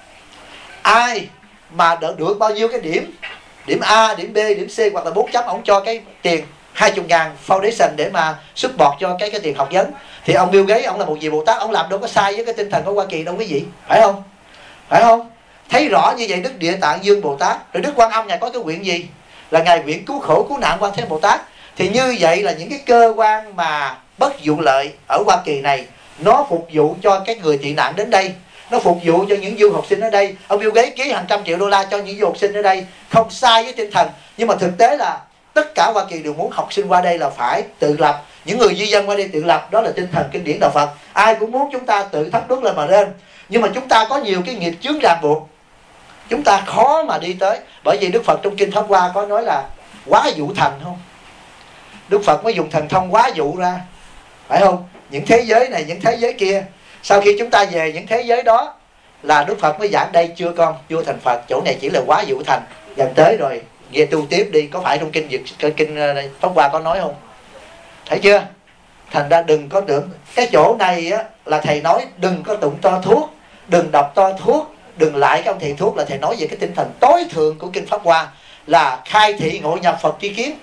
ai mà được bao nhiêu cái điểm A, điểm B, điểm C hoặc là 4 chấm, ông cho cái tiền 20.000 foundation để mà support cho cái tiền học vấn. Thì ông Bill Gates ông là một vị Bồ Tát, ông làm đâu có sai với cái tinh thần của Hoa Kỳ đâu quý vị, phải không? Phải không? Thấy rõ như vậy Đức Địa Tạng Dương Bồ Tát, rồi Đức Quan Âm ngài có cái nguyện gì? Là ngài nguyện cứu khổ cứu nạn Quan Thế Bồ Tát. Thì như vậy là những cái cơ quan mà bất vụ lợi ở Hoa Kỳ này, nó phục vụ cho cái người tị nạn đến đây, nó phục vụ cho những du học sinh ở đây. Ông Bill Gates ký hàng trăm triệu đô la cho những du học sinh ở đây, không sai với tinh thần. Nhưng mà thực tế là tất cả Hoa Kỳ đều muốn học sinh qua đây là phải tự lập, những người di dân qua đây tự lập, đó là tinh thần kinh điển đạo Phật. Ai cũng muốn chúng ta tự thắp đuốc lên mà lên, nhưng mà chúng ta có nhiều cái nghiệp chướng ràng buộc, chúng ta khó mà đi tới. Bởi vì Đức Phật trong Kinh Pháp Hoa có nói là quá dụ thành không? Đức Phật mới dùng thần thông quá dụ ra, phải không? Những thế giới này, những thế giới kia. Sau khi chúng ta về những thế giới đó là Đức Phật mới giảng đây chưa con, chưa thành Phật, chỗ này chỉ là quá dụ thành, gần tới rồi, về tu tiếp đi. Có phải trong kinh Pháp Hoa có nói không? Thấy chưa? Thành ra đừng có tưởng cái chỗ này á, là thầy nói đừng có tụng to thuốc, đừng đọc to thuốc, đừng lại cái ông thầy thuốc, là thầy nói về cái tinh thần tối thượng của kinh Pháp Hoa là khai thị ngộ nhập Phật tri kiến,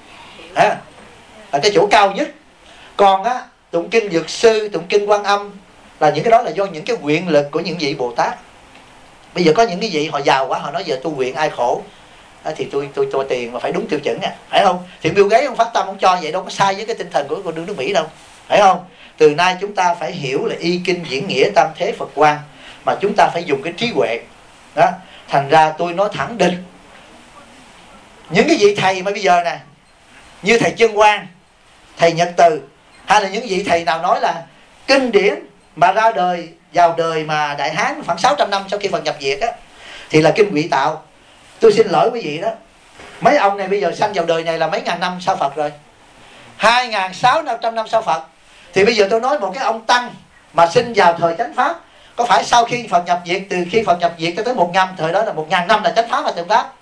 là cái chỗ cao nhất. Còn á, tụng kinh Dược Sư, tụng kinh Quan Âm là những cái đó là do những cái nguyện lực của những vị Bồ Tát. Bây giờ có những cái vị họ giàu quá, họ nói giờ tu nguyện ai khổ, thì tôi cho tiền mà phải đúng tiêu chuẩn phải không? Thì Bill Gates ông phát tâm ông cho vậy đâu có sai với cái tinh thần của nước Mỹ đâu, phải không? Từ nay chúng ta phải hiểu là y kinh diễn nghĩa tam thế Phật quan, mà chúng ta phải dùng cái trí huệ đó. Thành ra tôi nói thẳng định những cái vị thầy mà bây giờ nè, như thầy Chân Quang, thầy Nhật Từ, hay là những vị thầy nào nói là kinh điển mà ra đời vào đời mà Đại Hán khoảng 600 năm sau khi Phật nhập diệt á, thì là kinh Quỷ Tạo. Tôi xin lỗi quý vị đó, mấy ông này bây giờ sanh vào đời này là mấy ngàn năm sau Phật rồi, 2.600 năm sau Phật. Thì bây giờ tôi nói một cái ông Tăng mà sinh vào thời chánh pháp, có phải sau khi Phật nhập diệt, từ khi Phật nhập diệt cho tới 1.000, thời đó là 1.000 năm là chánh pháp và tượng pháp.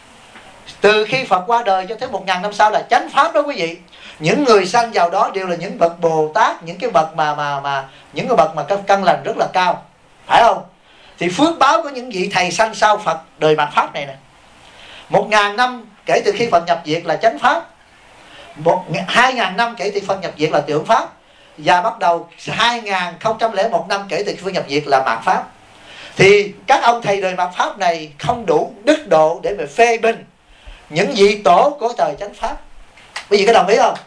Từ khi Phật qua đời cho tới 1.000 năm sau là chánh pháp đó quý vị. Những người sanh vào đó đều là những bậc Bồ Tát, những cái bậc những cái bậc mà căn lành rất là cao, phải không? Thì phước báo của những vị thầy sanh sau Phật đời mạt pháp này nè, 1.000 năm kể từ khi Phật nhập diệt là chánh pháp, 2.000 năm kể từ Phật nhập diệt là tượng pháp, và bắt đầu 2001 năm kể từ khi Phật nhập diệt là mạt pháp. Thì các ông thầy đời mạt pháp này không đủ đức độ để mà phê bình những vị tổ của thời chánh pháp. Quý vị có đồng ý không?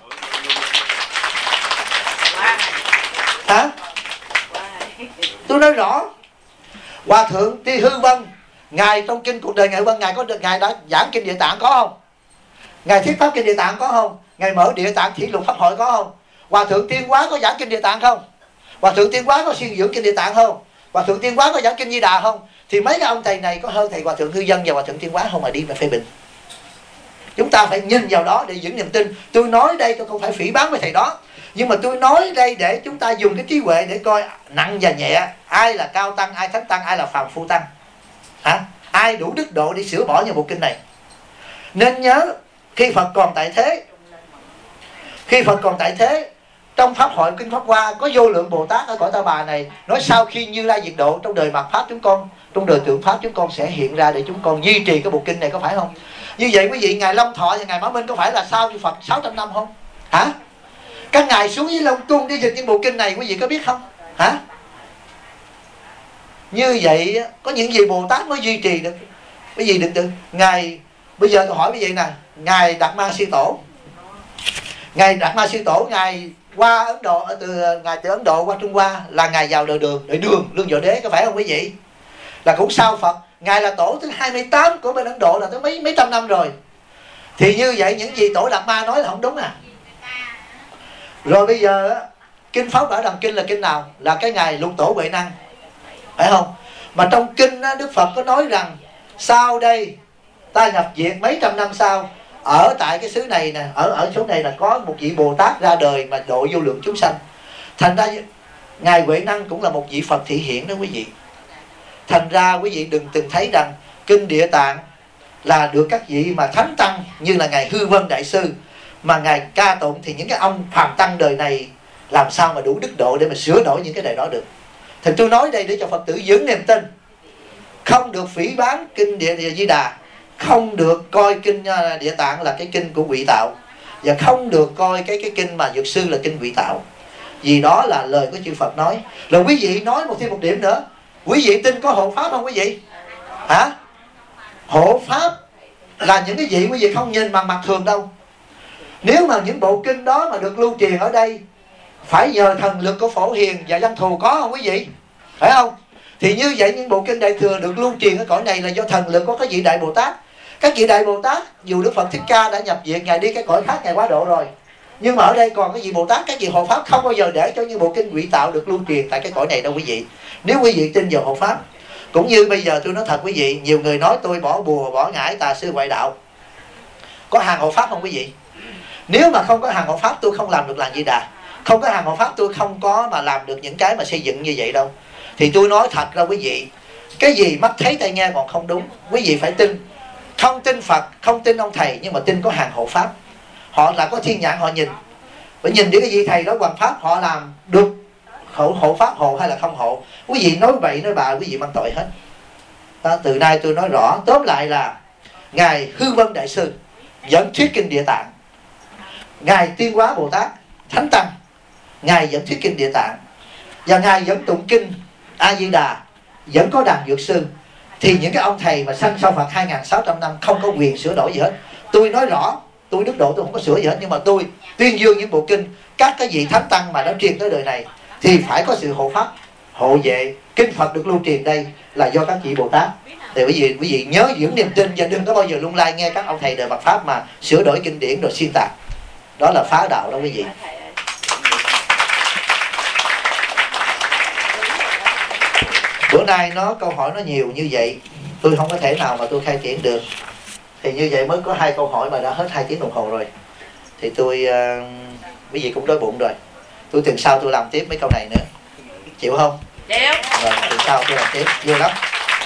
Hả? Tôi nói rõ. Hòa thượng Ti Hư Vân, ngài trong kinh cuộc đời ngài Vân, ngài đã giảng kinh Địa Tạng có không? Ngài thuyết pháp kinh Địa Tạng có không? Ngài mở Địa Tạng Thị Lục Pháp Hội có không? Hòa thượng Tiên Hóa có giảng kinh Địa Tạng không? Hòa thượng Tiên Hóa có xuyên dưỡng kinh Địa Tạng không? Hòa thượng Tiên Hóa có giảng kinh Di Đà không? Thì mấy cái ông thầy này có hơn thầy Hòa thượng Hư Vân và Hòa thượng Tiên Hóa không mà đi mà phê bình. Chúng ta phải nhìn vào đó để giữ niềm tin. Tôi nói đây tôi không phải phỉ báng với thầy đó, nhưng mà tôi nói đây để chúng ta dùng cái trí huệ để coi nặng và nhẹ, ai là cao tăng, ai thánh tăng, ai là phàm phu tăng, ai đủ đức độ để sửa bỏ những bộ kinh này. Nên nhớ khi Phật còn tại thế, trong Pháp hội kinh Pháp Hoa có vô lượng Bồ Tát ở cõi Ta Bà này nói sau khi Như Lai diệt độ, trong đời mạt pháp chúng con, trong đời tượng pháp chúng con sẽ hiện ra để chúng con duy trì cái bộ kinh này, có phải không? Như vậy quý vị, ngài Long Thọ và ngài Mã Minh có phải là sau Phật 600 năm không? Hả? Các ngài xuống với Long Cung đi dịch những bộ kinh này, quý vị có biết không? Hả? Như vậy có những gì Bồ Tát mới duy trì được. Quý vị đừng tự ngài, bây giờ tôi hỏi quý vị nè, ngài Đạt Ma Sư Tổ, ngài qua Ấn Độ, ngài từ Ấn Độ qua Trung Hoa là ngài vào đời Đường Lương Võ Đế, có phải không quý vị? Là cũng sau Phật, Ngài là tổ thứ 28 của bên Ấn Độ, là tới mấy trăm năm rồi. Thì như vậy những gì Tổ Đạt Ma nói là không đúng à. Rồi bây giờ kinh Pháp Bảo Đằng Kinh là kinh nào? Là cái Ngài Lục Tổ Huệ Năng, phải không? Mà trong kinh Đức Phật có nói rằng sau đây ta nhập diệt mấy trăm năm sau, ở tại cái xứ này nè, ở chỗ này là có một vị Bồ Tát ra đời mà độ vô lượng chúng sanh. Thành ra Ngài Huệ Năng cũng là một vị Phật thị hiện đó quý vị. Thành ra quý vị đừng từng thấy rằng kinh Địa Tạng là được các vị mà thánh tăng như là Ngài Hư Vân Đại Sư mà Ngài ca tụng, thì những cái ông phàm tăng đời này làm sao mà đủ đức độ để mà sửa đổi những cái này đó được. Thì tôi nói đây để cho Phật tử vững niềm tin, không được phỉ báng kinh Địa Di Đà, không được coi kinh Địa Tạng là cái kinh của quỷ tạo, và không được coi cái kinh mà Dược Sư là kinh quỷ tạo, vì đó là lời của chư Phật nói. Rồi quý vị nói thêm một điểm nữa, quý vị tin có hộ pháp không quý vị? Hả? Hộ pháp là những cái gì quý vị không nhìn bằng mặt thường đâu. Nếu mà những bộ kinh đó mà được lưu truyền ở đây phải nhờ thần lực của Phổ Hiền và Văn Thù, có không quý vị? Phải không? Thì như vậy những bộ kinh Đại Thừa được lưu truyền ở cõi này là do thần lực của các vị Đại Bồ Tát. Các vị Đại Bồ Tát dù Đức Phật Thích Ca đã nhập viện, Ngài đi cái cõi khác, Ngài quá độ rồi, nhưng mà ở đây còn cái vị Bồ Tát, các vị hộ pháp không bao giờ để cho những bộ kinh quỷ tạo được lưu truyền tại cái cõi này đâu quý vị. Nếu quý vị tin vào hộ pháp. Cũng như bây giờ tôi nói thật quý vị, nhiều người nói tôi bỏ bùa, bỏ ngải, tà sư, ngoại đạo. Có hàng hộ pháp không quý vị? Nếu mà không có hàng hộ pháp tôi không làm được làng Di Đà. Không có hàng hộ pháp tôi không có mà làm được những cái mà xây dựng như vậy đâu. Thì tôi nói thật ra quý vị, cái gì mắt thấy tai nghe còn không đúng. Quý vị phải tin. Không tin Phật, không tin ông thầy, nhưng mà tin có hàng hộ pháp. Họ là có thiên nhãn, họ nhìn. Phải nhìn đến cái vị thầy đó hoằng pháp họ làm được hộ pháp hộ hay là không hộ. Quý vị nói bậy nói bạ quý vị mang tội hết đó. Từ nay tôi nói rõ, tóm lại là Ngài Hư Vân Đại Sư dẫn thuyết kinh Địa Tạng, Ngài Tiên Hóa Bồ Tát Thánh Tăng Ngài dẫn thuyết kinh Địa Tạng, và Ngài dẫn tụng kinh A Di Đà, vẫn có đàn Dược Sư. Thì những cái ông thầy mà sanh sau Phật 2600 năm không có quyền sửa đổi gì hết. Tôi nói rõ, tôi đức độ tôi không có sửa gì hết, nhưng mà tôi tuyên dương những bộ kinh các cái vị Thánh Tăng mà đã truyền tới đời này thì phải có sự hộ pháp, hộ vệ. Kinh Phật được lưu truyền đây là do các vị Bồ Tát. Thì quý vị nhớ giữ niềm tin và đừng có bao giờ lung lay nghe các ông thầy đời Phật pháp mà sửa đổi kinh điển rồi xuyên tạc. Đó là phá đạo đó quý vị. Bữa nay câu hỏi nó nhiều như vậy, tôi không có thể nào mà tôi khai triển được. Thì như vậy mới có 2 câu hỏi mà đã hết 2 tiếng đồng hồ rồi. Thì tôi quý vị cũng đói bụng rồi. Tôi tuần sau tôi làm tiếp mấy câu này nữa. Chịu không? Chịu. Rồi tuần sau tôi làm tiếp, vui lắm.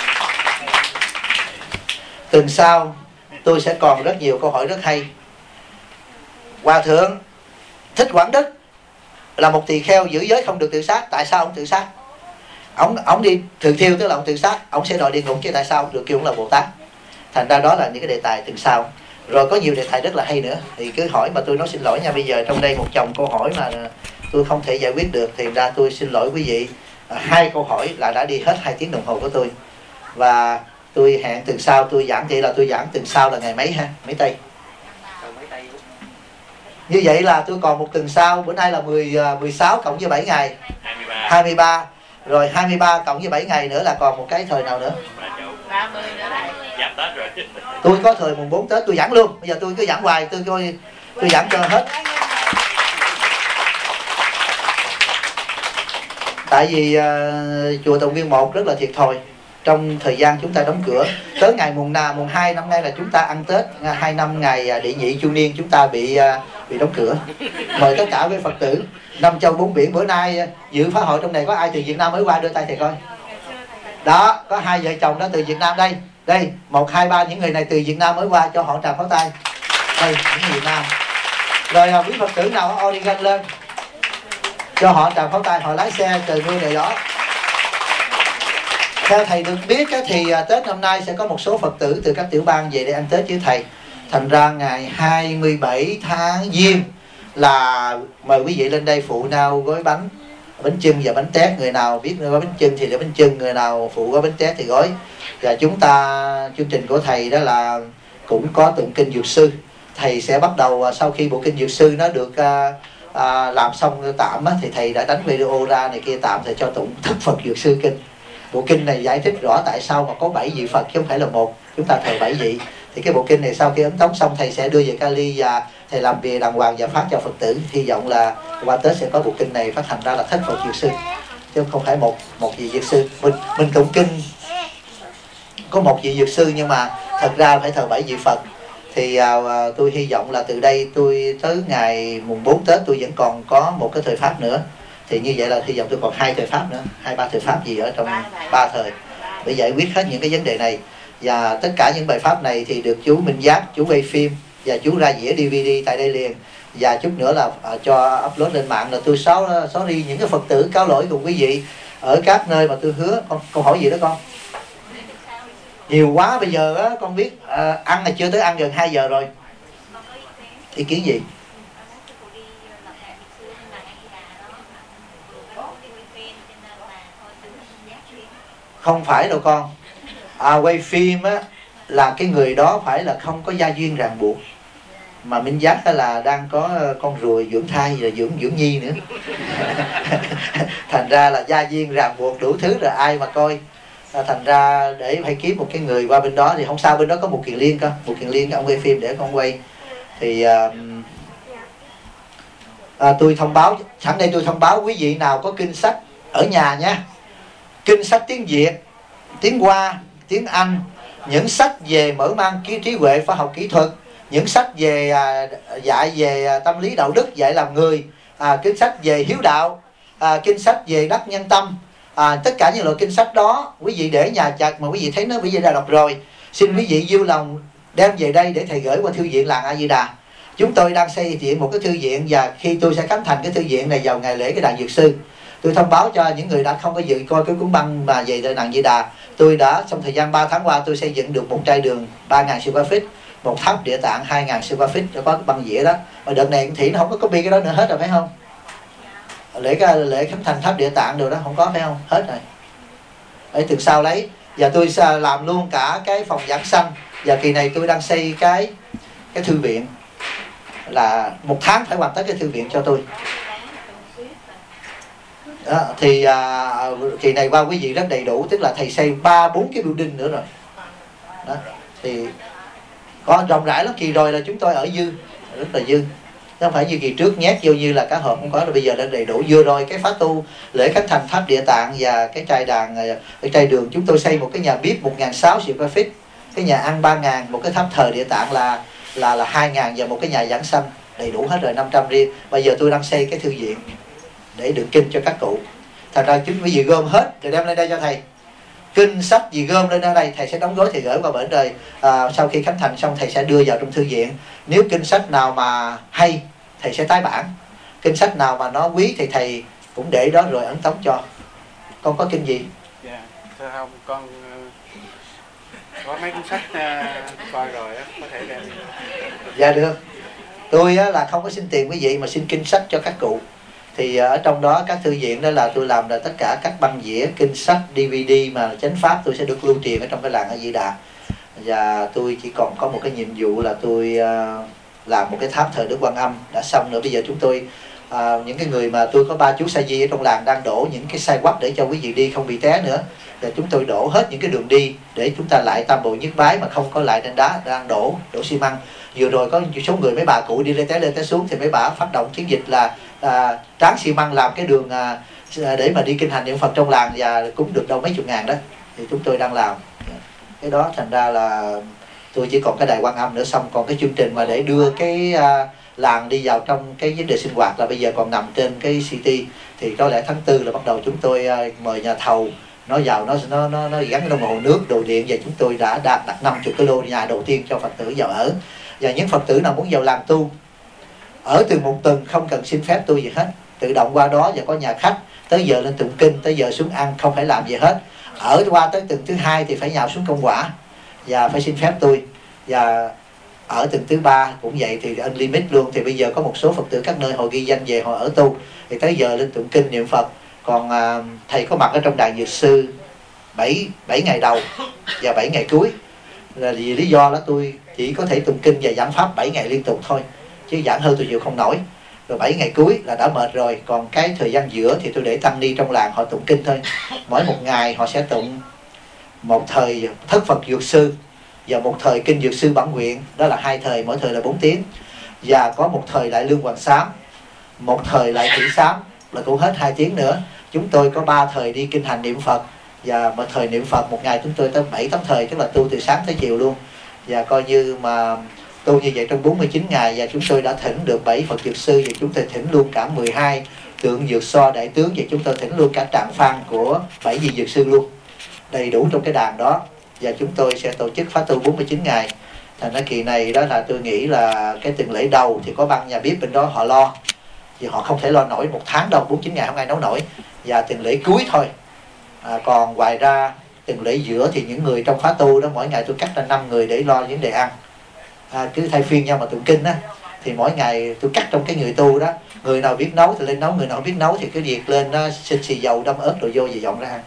Tuần sau tôi sẽ còn rất nhiều câu hỏi rất hay. Hòa thượng Thích Quảng Đức là một tỳ kheo giữ giới không được tự sát. Tại sao ông tự sát? Ông đi thường thiêu, tức là ông tự sát, ông sẽ đòi địa ngục, chứ tại sao được kêu ông là Bồ Tát. Thành ra đó là những cái đề tài tuần sau. Rồi có nhiều đề tài rất là hay nữa, thì cứ hỏi mà tôi nói xin lỗi nha. Bây giờ trong đây một chồng câu hỏi mà tôi không thể giải quyết được, thì ra tôi xin lỗi quý vị. 2 câu hỏi là đã đi hết 2 tiếng đồng hồ của tôi. Và tôi hẹn tuần sau tôi giảng. Vậy là tôi giảng tuần sau là ngày mấy ha? Mấy Tây? Như vậy là tôi còn một tuần sau. Bữa nay là 16 cộng với 7 ngày 23. Rồi 23 cộng với 7 ngày nữa là còn một cái thời nào nữa? 30 nữa đây. Tôi có thời mùng 4 Tết tôi giảng luôn. Bây giờ tôi cứ giảng hoài, tôi giảng cho hết. Tại vì chùa Tùng Nguyên 1 rất là thiệt thòi. Trong thời gian chúng ta đóng cửa, tới ngày mùng 2 năm nay là chúng ta ăn Tết, 2 năm ngày đệ nhị chu niên chúng ta bị đóng cửa. Mời tất cả quý Phật tử 5 châu 4 biển. Bữa nay dự phá hội trong này có ai từ Việt Nam mới qua, đưa tay thầy coi. Đó, có 2 vợ chồng đó từ Việt Nam đây. Đây, 1, 2, 3 những người này từ Việt Nam mới qua, cho họ tràng pháo tay. Đây, những người Việt Nam. Rồi quý Phật tử nào có Origan lên, cho họ tràng pháo tay, họ lái xe trời mưa trời gió. Theo thầy được biết thì Tết năm nay sẽ có một số Phật tử từ các tiểu bang về để ăn Tết với thầy. Thành ra ngày 27 tháng Giêng là mời quý vị lên đây phụ nao gói bánh chưng và bánh tét. Người nào biết gói bánh chưng thì để bánh chưng, người nào phụ gói bánh tét thì gói. Và chúng ta, chương trình của thầy đó là cũng có tụng kinh Dược Sư. Thầy sẽ bắt đầu sau khi bộ kinh Dược Sư nó được làm xong tạm thì thầy đã đánh video ra này kia tạm, thầy cho tụng Thất Phật Dược Sư kinh. Bộ kinh này giải thích rõ tại sao mà có 7 vị Phật chứ không phải là một. Chúng ta thờ 7 vị. Thì cái bộ kinh này sau khi ấn tống xong thầy sẽ đưa về Cali và thầy làm bìa đàng hoàng và phát cho Phật tử. Hy vọng là qua Tết sẽ có bộ kinh này phát hành ra là Thích Phật Dược Sư, chứ không phải một vị Dược Sư. Mình tụng kinh có một vị Dược Sư nhưng mà thật ra phải thờ 7 vị Phật. Thì tôi hy vọng là từ đây tôi tới ngày mùng 4 Tết tôi vẫn còn có một cái thời pháp nữa. Thì như vậy là hy vọng tôi còn 2 thời pháp nữa, 2-3 thời pháp gì ở trong 3 thời để giải quyết hết những cái vấn đề này. Và tất cả những bài pháp này thì được chú Minh Giác, chú quay phim và chú ra dĩa DVD tại đây liền. Và chút nữa là cho upload lên mạng. Là tôi sorry những cái Phật tử cáo lỗi cùng quý vị ở các nơi mà tôi hứa. Con hỏi gì đó con? Nhiều quá bây giờ á, con biết ăn là chưa tới ăn gần 2 giờ rồi. Ý kiến gì? Không phải đâu con. Quay phim á là cái người đó phải là không có gia duyên ràng buộc. Mà Minh Giác là đang có con ruồi dưỡng thai và dưỡng nhi nữa. Thành ra là gia duyên ràng buộc đủ thứ rồi ai mà coi. Thành ra để phải kiếm một cái người qua bên đó thì không sao, bên đó có một Kiền Liên cơ. Một Kiền Liên ông quay phim để con quay. Thì tôi thông báo, sẵn đây tôi thông báo quý vị nào có kinh sách ở nhà nha. Kinh sách tiếng Việt, tiếng Hoa, tiếng Anh, những sách về mở mang trí huệ khoa học kỹ thuật, những sách về dạy về tâm lý đạo đức, dạy làm người, kinh sách về hiếu đạo, kinh sách về đắc nhân tâm, tất cả những loại kinh sách đó quý vị để nhà chặt mà quý vị thấy nó quý vị đã đọc rồi, xin quý vị vui lòng đem về đây để thầy gửi qua thư viện làng A Di Đà. Chúng tôi đang xây dựng một cái thư viện và khi tôi sẽ khánh thành cái thư viện này vào ngày lễ cái đàn Dược Sư. Tôi thông báo cho những người đã không có dự coi cái cuốn băng mà về tại đàn Di Đà. Tôi đã trong thời gian 3 tháng qua tôi xây dựng được một trai đường 3.000 square feet, một tháp địa tạng 2.000 square feet, có cái băng dĩa đó. Mà đợt này Thị nó không có copy cái đó nữa hết rồi phải không? Lễ khánh thành tháp địa tạng rồi đó không có phải không? Hết rồi. Để từ sau lấy. Và tôi sẽ làm luôn cả cái phòng giảng sanh. Và kỳ này tôi đang xây cái thư viện, là 1 tháng phải hoàn tất cái thư viện cho tôi. Đó, thì kỳ này qua quý vị rất đầy đủ, tức là thầy xây 3-4 cái building nữa rồi. Đó, thì có rộng rãi lắm. Kỳ rồi là chúng tôi ở dư, rất là dư. Chứ không phải như kỳ trước nhét vô như là cá hộp không có, rồi bây giờ đã đầy đủ. Vừa rồi cái phá tu lễ khánh thành tháp địa tạng và cái trai đàn, cái trai đường chúng tôi xây một cái nhà bếp 1.600 square feet, cái nhà ăn 3.000, một cái tháp thờ địa tạng là 2.000 và một cái nhà giảng sanh đầy đủ hết rồi 500 riêng. Bây giờ tôi đang xây cái thư viện để được kinh cho các cụ. Thành ra chúng quý vị gom hết rồi đem lên đây cho thầy. Kinh sách gì gom lên đây thầy sẽ đóng gói, thầy gửi qua bển đời. Sau khi khánh thành xong thầy sẽ đưa vào trong thư viện. Nếu kinh sách nào mà hay thầy sẽ tái bản, kinh sách nào mà nó quý thì thầy cũng để đó rồi ấn tống cho. Con có kinh gì? Dạ, thưa không, con có mấy cuốn sách coi rồi á, có thể đem. Dạ được. Tôi là không có xin tiền quý vị mà xin kinh sách cho các cụ. Thì ở trong đó các thư viện đó là tôi làm là tất cả các băng dĩa, kinh sách, DVD mà chánh pháp tôi sẽ được lưu truyền ở trong cái làng A Di Đà. Và tôi chỉ còn có một cái nhiệm vụ là tôi làm một cái tháp thờ Đức Quan Âm đã xong nữa. Bây giờ chúng tôi những cái người mà tôi có 3 chú sa di ở trong làng đang đổ những cái sai quắc để cho quý vị đi không bị té nữa. Và chúng tôi đổ hết những cái đường đi để chúng ta lại tam bộ nhất bái mà không có lại trên đá, đang đổ xi măng. Vừa rồi có một số người mấy bà cụ đi lên té xuống thì mấy bà phát động chiến dịch là tráng xi măng làm cái đường để mà đi kinh hành niệm Phật trong làng và cũng được đâu mấy chục ngàn đó. Thì chúng tôi đang làm cái đó. Thành ra là tôi chỉ còn cái đài Quan Âm nữa, xong còn cái chương trình mà để đưa cái làng đi vào trong cái vấn đề sinh hoạt là bây giờ còn nằm trên cái city. Thì có lẽ tháng 4 là bắt đầu chúng tôi mời nhà thầu nó vào, nó gắn đồng hồ nước, đồ điện, và chúng tôi đã đặt 50 cái lô nhà đầu tiên cho Phật tử vào ở. Và những Phật tử nào muốn vào làng tu ở từ một tuần không cần xin phép tôi gì hết, tự động qua đó và có nhà khách, tới giờ lên tụng kinh, tới giờ xuống ăn, không phải làm gì hết. Ở qua tới tuần thứ 2 thì phải nhào xuống công quả và phải xin phép tôi. Và ở tuần thứ 3 cũng vậy thì unlimited luôn. Thì bây giờ có một số Phật tử các nơi họ ghi danh về họ ở tu, thì tới giờ lên tụng kinh niệm Phật. Còn thầy có mặt ở trong đàn Dược Sư 7 ngày đầu và 7 ngày cuối, là vì lý do đó tôi chỉ có thể tụng kinh và giảng pháp 7 ngày liên tục thôi, chứ giảng hơn tôi chịu không nổi. rồi 7 ngày cuối là đã mệt rồi. Còn cái thời gian giữa thì tôi để tăng ni trong làng họ tụng kinh thôi. Mỗi một ngày họ sẽ tụng một thời thất Phật Dược Sư và một thời kinh Dược Sư Bản Nguyện, đó là 2 thời, mỗi thời là 4 tiếng. Và có một thời lại Lương Hoàng Sám, một thời lại Thủy Sám là cũng hết 2 tiếng nữa. Chúng tôi có 3 thời đi kinh hành niệm Phật, và một thời niệm Phật một ngày chúng tôi tới 7-8 thời, tức là tu từ sáng tới chiều luôn. Và coi như mà tu như vậy trong 49 ngày, và chúng tôi đã thỉnh được 7 Phật Dược Sư, và chúng tôi thỉnh luôn cả 12 tượng Dược So Đại Tướng, và chúng tôi thỉnh luôn cả trạng phan của 7 vị Dược Sư luôn, đầy đủ trong cái đàn đó. Và chúng tôi sẽ tổ chức khóa tu 49 ngày. Thành ra kỳ này đó là tôi nghĩ là cái tuần lễ đầu thì có ban nhà bếp bên đó họ lo, vì họ không thể lo nổi 1 tháng đâu, 49 ngày không ai nấu nổi. Và tuần lễ cuối thôi. Còn ngoài ra tuần lễ giữa thì những người trong khóa tu đó, mỗi ngày tôi cắt ra 5 người để lo vấn đề ăn. Cứ thay phiên nhau mà tụng kinh á, thì mỗi ngày tôi cắt trong cái người tu đó, người nào biết nấu thì lên nấu, người nào không biết nấu thì cứ việc lên nó xin xì dầu đâm ớt rồi vô và dọn ra ăn.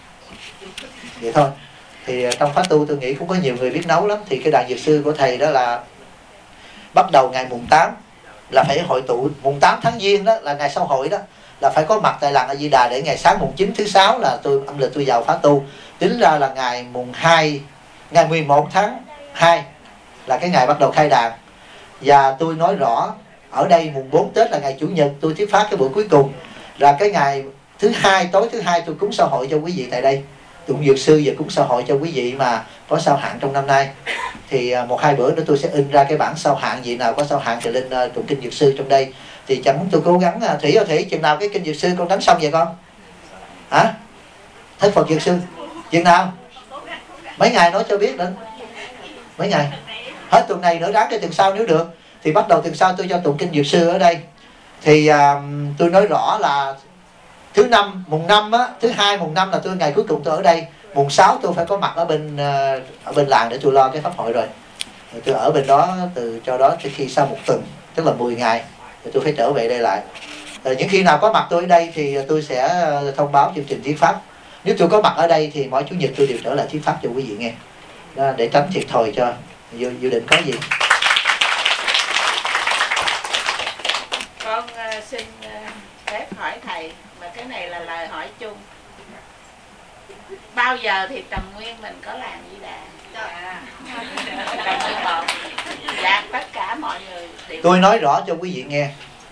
Vậy thôi. Thì trong khóa tu tôi nghĩ cũng có nhiều người biết nấu lắm. Thì cái đàn Dược Sư của thầy đó là bắt đầu ngày mùng 8 là phải hội tụ, mùng 8 tháng Giêng đó là ngày sau hội đó, là phải có mặt tại làng A Di Đà, để ngày sáng mùng 9 thứ 6 là tôi âm lịch tôi vào khóa tu. Tính ra là ngày mùng 2, ngày 11 tháng 2 là cái ngày bắt đầu khai đàn. Và tôi nói rõ ở đây mùng 4 Tết là ngày Chủ nhật tôi thuyết pháp cái buổi cuối cùng, là cái ngày thứ 2, tối thứ 2 tôi cúng sao hội cho quý vị tại đây, tụng Dược Sư và cúng sao hội cho quý vị mà có sao hạn trong năm nay. Thì 1-2 bữa nữa tôi sẽ in ra cái bản sao hạn, vị nào có sao hạn thì lên tụng kinh Dược Sư trong đây. Thì chẳng tôi cố gắng. Thủy ơi Thủy, chừng nào cái kinh Dược Sư con đánh xong vậy con? Hả? Thất Phật Dược Sư chừng nào? Mấy ngày nói cho biết nữa. Mấy ngày? Hết tuần này nữa, ráng cái tuần sau nếu được. Thì bắt đầu tuần sau tôi cho tụng kinh Dược Sư ở đây. Thì tôi nói rõ là thứ năm, mùng 5 á, thứ 2 mùng 5 là tôi ngày cuối cùng tôi ở đây. Mùng 6 tôi phải có mặt ở bên làng để tôi lo cái pháp hội rồi. Tôi ở bên đó từ cho đó tới khi sau 1 tuần, tức là 10 ngày thì tôi phải trở về đây lại. Những khi nào có mặt tôi ở đây thì tôi sẽ thông báo chương trình thuyết pháp. Nếu tôi có mặt ở đây thì mỗi Chủ nhật tôi đều trở lại thuyết pháp cho quý vị nghe. Đó, để tránh thiệt thòi cho. Dự định có gì? Con xin phép hỏi thầy, mà cái này là lời hỏi chung. Bao giờ thì Trầm Nguyên mình có làng Di Đà? Trầm Nguyên một đạt tất cả mọi người đều... Tôi nói rõ cho quý vị nghe.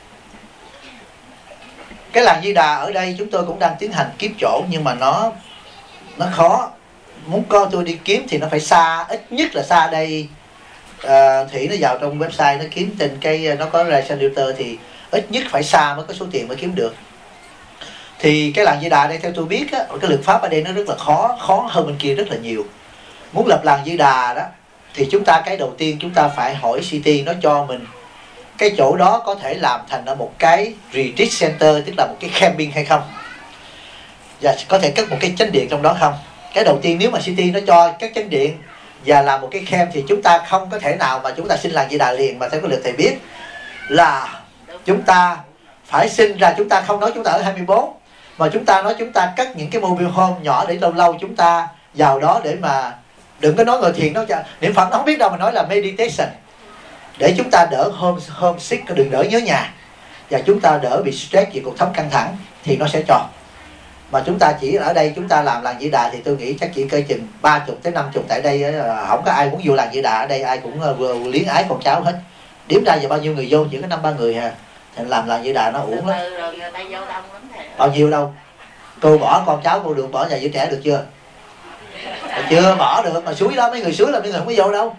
Cái làng Di Đà ở đây chúng tôi cũng đang tiến hành kiếm chỗ, nhưng mà nó khó. Muốn con tôi đi kiếm thì nó phải xa, ít nhất là xa đây. Thủy nó vào trong website nó kiếm trên cái, nó có Ration Filter thì ít nhất phải xa mới có số tiền mới kiếm được. Thì cái làng Di Đà đây theo tôi biết á, cái luật pháp ở đây nó rất là khó hơn bên kia rất là nhiều. Muốn lập làng Di Đà đó thì chúng ta, cái đầu tiên chúng ta phải hỏi City nó cho mình cái chỗ đó có thể làm thành ở một cái retreat center, tức là một cái camping hay không, và có thể cất một cái chánh điện trong đó không. Cái đầu tiên nếu mà City nó cho cất chánh điện và làm một cái camp thì chúng ta không có thể nào mà chúng ta xin làng Di Đà liền. Mà theo cái luật thầy biết là chúng ta phải xin ra, chúng ta không nói chúng ta ở 24, mà chúng ta nói chúng ta cất những cái mobile home nhỏ để lâu lâu chúng ta vào đó để mà đừng có nói ngồi thiền, nó niệm Phật nó không biết đâu, mà nói là meditation, để chúng ta đỡ homesick, đừng đỡ nhớ nhà, và chúng ta đỡ bị stress vì cuộc sống căng thẳng thì nó sẽ cho. Mà chúng ta chỉ ở đây chúng ta làm làng Di Đà thì tôi nghĩ chắc chỉ cỡ chừng 30 tới 50 tại đây, không có ai muốn vô làng Di Đà ở đây, ai cũng vừa liếng ái con cháu hết. Điểm ra giờ bao nhiêu người vô, chỉ có 5-3 người hà. Thì làm làng Di Đà nó uổng lắm. Bao nhiêu đâu. Cô bỏ con cháu cô được, bỏ nhà giữ trẻ được chưa? Chưa bỏ được, mà suối đó mấy người suối là mấy người không có vô đâu.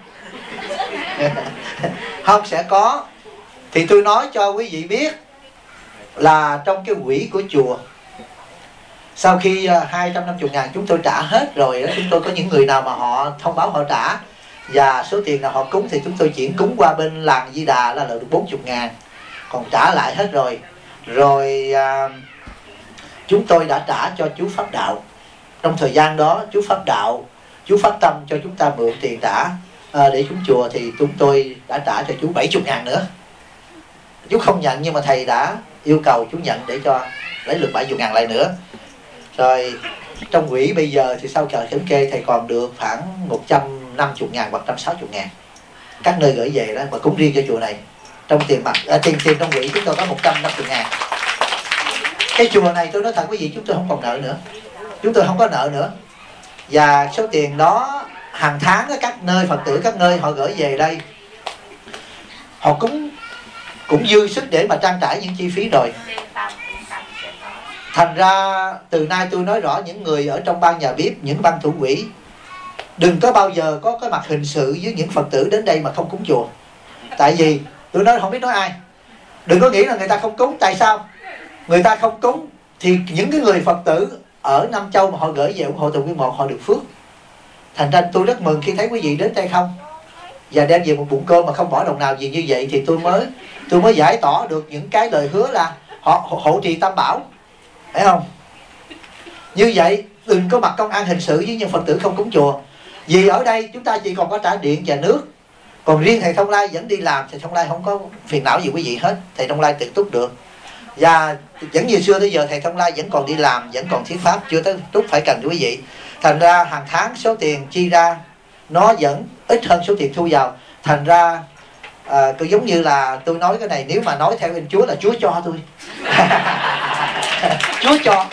Không, sẽ có. Thì tôi nói cho quý vị biết là trong cái quỹ của chùa, sau khi 250.000 chúng tôi trả hết rồi đó, chúng tôi có những người nào mà họ thông báo họ trả, và số tiền nào họ cúng thì chúng tôi chuyển cúng qua bên làng Di Đà là được 40.000, còn trả lại hết rồi. Rồi chúng tôi đã trả cho chú Pháp Đạo. Trong thời gian đó chú Pháp Đạo, chú phát tâm cho chúng ta mượn tiền trả để chúng chùa, thì chúng tôi đã trả cho chú 70.000 nữa. Chú không nhận nhưng mà thầy đã yêu cầu chú nhận để cho lấy được 70.000 lại nữa. Rồi trong quỹ bây giờ thì sau chờ thống kê thầy còn được khoảng 150.000 hoặc 160.000 các nơi gửi về đó, mà cúng riêng cho chùa này. trong tiền mặt, tiền trong quỹ chúng tôi có 150.000. Cái chùa này tôi nói thật quý vị, chúng tôi không còn nợ nữa, chúng tôi không có nợ nữa. Và số tiền đó hàng tháng các nơi Phật tử các nơi họ gửi về đây, họ cũng dư sức để mà trang trải những chi phí rồi. Thành ra từ nay tôi nói rõ những người ở trong ban nhà bếp, những ban thủ quỹ, đừng có bao giờ có cái mặt hình sự với những Phật tử đến đây mà không cúng chùa. Tại vì tôi nói không biết nói ai, đừng có nghĩ là người ta không cúng. Tại sao người ta không cúng? Thì những cái người Phật tử ở Nam Châu mà họ gửi về ủng hộ Từ Nguyên Một, họ được phước. Thành ra tôi rất mừng khi thấy quý vị đến đây không và đem về một bụng cơm mà không bỏ đồng nào gì như vậy, thì tôi mới giải tỏ được những cái lời hứa là họ hộ trì Tam Bảo, phải không? Như vậy đừng có mặc công an hình sự với những Phật tử không cúng chùa. Vì ở đây chúng ta chỉ còn có trả điện và nước, còn riêng thầy Thông Lai vẫn đi làm, thầy Thông Lai không có phiền não gì quý vị hết, thầy Thông Lai tự túc được. Và vẫn như xưa tới giờ thầy Thông Lai vẫn còn đi làm, vẫn còn thuyết pháp, chưa tới túc phải cần quý vị. Thành ra hàng tháng số tiền chi ra nó vẫn ít hơn số tiền thu vào. Thành ra cứ giống như là tôi nói cái này, nếu mà nói theo anh Chúa là Chúa cho tôi. Chúa cho.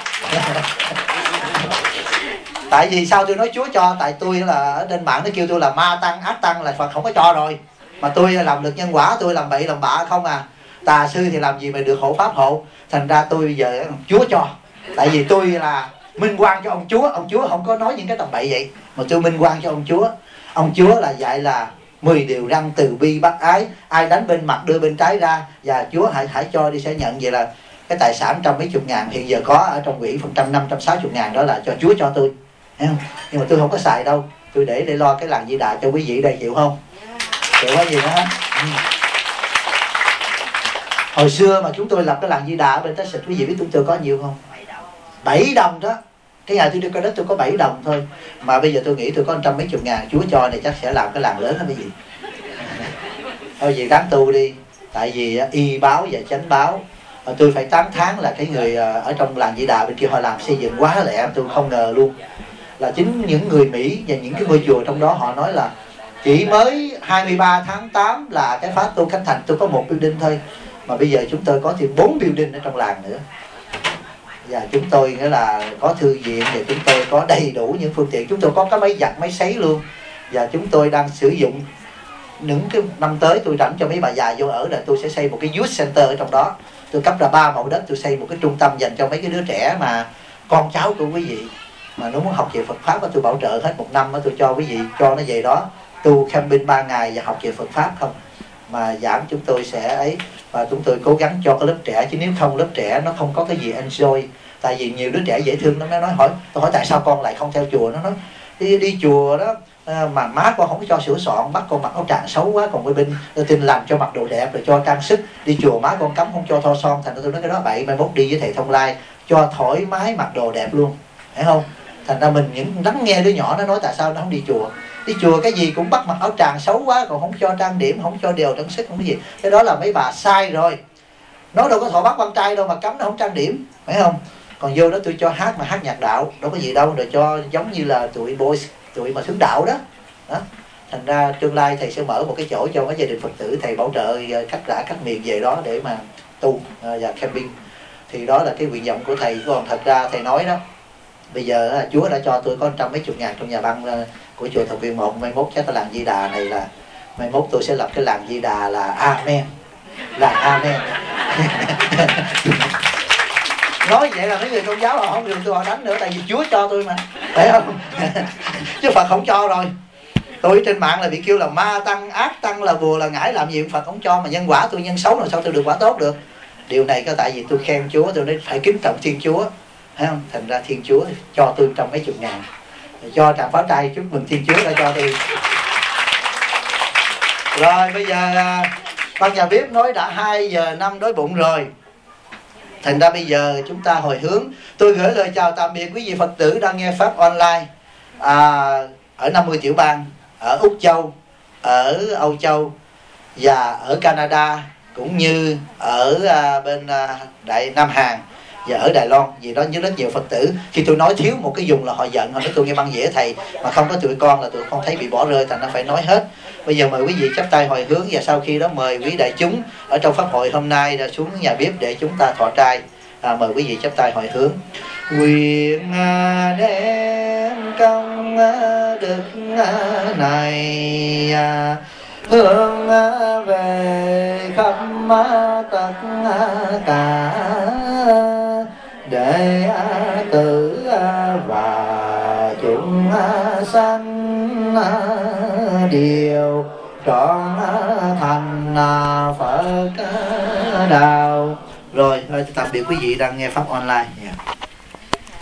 Tại vì sao tôi nói Chúa cho? Tại tôi là ở trên mạng nó kêu tôi là ma tăng, ác tăng, là Phật không có cho rồi. Mà tôi làm được nhân quả, tôi làm bậy làm bạ không à. Tà sư thì làm gì mà được hộ pháp hộ. Thành ra tôi bây giờ Chúa cho. Tại vì tôi là minh oan cho ông Chúa không có nói những cái tầm bậy vậy, mà tôi minh oan cho ông Chúa. Ông Chúa là dạy là 10 điều răn từ bi bác ái, ai đánh bên mặt đưa bên trái ra, và Chúa hãy cho đi sẽ nhận. Vậy là cái tài sản 120.000 hiện giờ có ở trong quỹ, 560.000 đó là cho Chúa cho tôi, thấy không? Nhưng mà tôi không có xài đâu, tôi để lo cái làng Di Đà cho quý vị đây, chịu không? Chịu quá gì nữa hết. Hồi xưa mà chúng tôi lập cái làng Di Đà ở bên Texas, quý vị biết chúng tôi có nhiều không? 7 đồng đó. Cái ngày tôi đi coi đất tôi có 7 đồng thôi. Mà bây giờ tôi nghĩ tôi có 120.000, Chúa cho này chắc sẽ làm cái làng lớn hết quý vị. Thôi gì đáng tu đi. Tại vì y báo và chánh báo, tôi phải tán thán là cái người ở trong làng Di Đà bên kia họ làm xây dựng quá lẹ. Tôi không ngờ luôn là chính những người Mỹ và những cái ngôi chùa trong đó họ nói là chỉ mới 23 tháng 8 là cái khóa tu khánh thành tôi có 1 building thôi, mà bây giờ chúng tôi có thêm 4 building ở trong làng nữa. Và chúng tôi nghĩa là có thư viện, và chúng tôi có đầy đủ những phương tiện, chúng tôi có cái máy giặt, máy sấy luôn. Và chúng tôi đang sử dụng, những cái năm tới tôi rảnh cho mấy bà già vô ở là tôi sẽ xây một cái youth center ở trong đó. Tôi cấp ra 3 mẫu đất, tôi xây một cái trung tâm dành cho mấy cái đứa trẻ mà con cháu của quý vị mà nó muốn học về Phật Pháp, tôi bảo trợ hết 1 năm, tôi cho quý vị, cho nó về đó tu camping 3 ngày và học về Phật Pháp không. Mà giảng chúng tôi sẽ ấy, và chúng tôi cố gắng cho cái lớp trẻ, chứ nếu không lớp trẻ nó không có cái gì enjoy. Tại vì nhiều đứa trẻ dễ thương lắm, nó nói tôi hỏi tại sao con lại không theo chùa. Nó nói đi chùa đó mà má con không có cho sửa soạn, bắt con mặc áo tràng xấu quá, còn bên tin làm cho mặc đồ đẹp rồi cho trang sức. Đi chùa má con cấm không cho thoa son, thành ra tôi nói cái đó bậy. Mai mốt đi với thầy Thông Lai cho thoải mái mặc đồ đẹp luôn, thấy không? Thành ra mình những lắng nghe đứa nhỏ nó nói tại sao nó không đi chùa. Đi chùa cái gì cũng bắt mặc áo tràng xấu quá, còn không cho trang điểm, không cho điều trang sức, không cái gì. Cái đó là mấy bà sai rồi. Nó đâu có thọ bắt con trai đâu mà cấm nó không trang điểm, phải không? Còn vô đó tôi cho hát mà hát nhạc đạo, đâu có gì đâu, rồi cho giống như là tụi boys, tụi mà xứng đạo đó. Đó. Thành ra tương lai thầy sẽ mở một cái chỗ cho các gia đình Phật tử, thầy bảo trợ khách rã các miền về đó để mà tu và camping. Thì đó là cái nguyện vọng của thầy. Còn thật ra thầy nói đó, bây giờ Chúa đã cho tôi có 120.000 trong nhà băng của chùa Thập Viên 1. Mai mốt chắc cái làng Di Đà này là, mai mốt tôi sẽ lập cái làng Di Đà là Amen, là Amen. Nói vậy là mấy người tôn giáo họ không được tôi họ đánh nữa, tại vì Chúa cho tôi mà, phải không? Chứ Phật không cho rồi. Tôi trên mạng là bị kêu là ma tăng, ác tăng, là bùa là ngải, làm gì Phật không cho. Mà nhân quả tôi nhân xấu rồi sao tôi được quả tốt được. Điều này có tại vì tôi khen Chúa, tôi nói phải kính trọng Thiên Chúa, thấy không? Thành ra Thiên Chúa cho tôi 120.000, cho Tràng Pháo Trai chúc mừng Thiên Chúa đã cho tôi. Rồi bây giờ ban nhà bếp nói đã 2 giờ 5 đói bụng rồi. Thành ra bây giờ chúng ta hồi hướng. Tôi gửi lời chào tạm biệt quý vị Phật tử đang nghe Pháp online ở 50 tiểu bang, ở Úc Châu, ở Âu Châu và ở Canada, cũng như ở bên Đại Nam Hàn và ở Đài Loan. Vì đó rất nhiều Phật tử, khi tôi nói thiếu một cái vùng là họ giận, họ nói tôi nghe băng dễ thầy, mà không có tụi con là tụi con thấy bị bỏ rơi, thành nó phải nói hết. Bây giờ mời quý vị chắp tay hồi hướng, và sau khi đó mời quý đại chúng ở trong pháp hội hôm nay ra xuống nhà bếp để chúng ta thọ trai. Mời quý vị chắp tay hồi hướng. Nguyện đem công đức này hướng về khắp tất cả đệ tử và chúng sanh đều trọn thành Phật đạo. Rồi, tạm biệt quý vị đang nghe pháp online.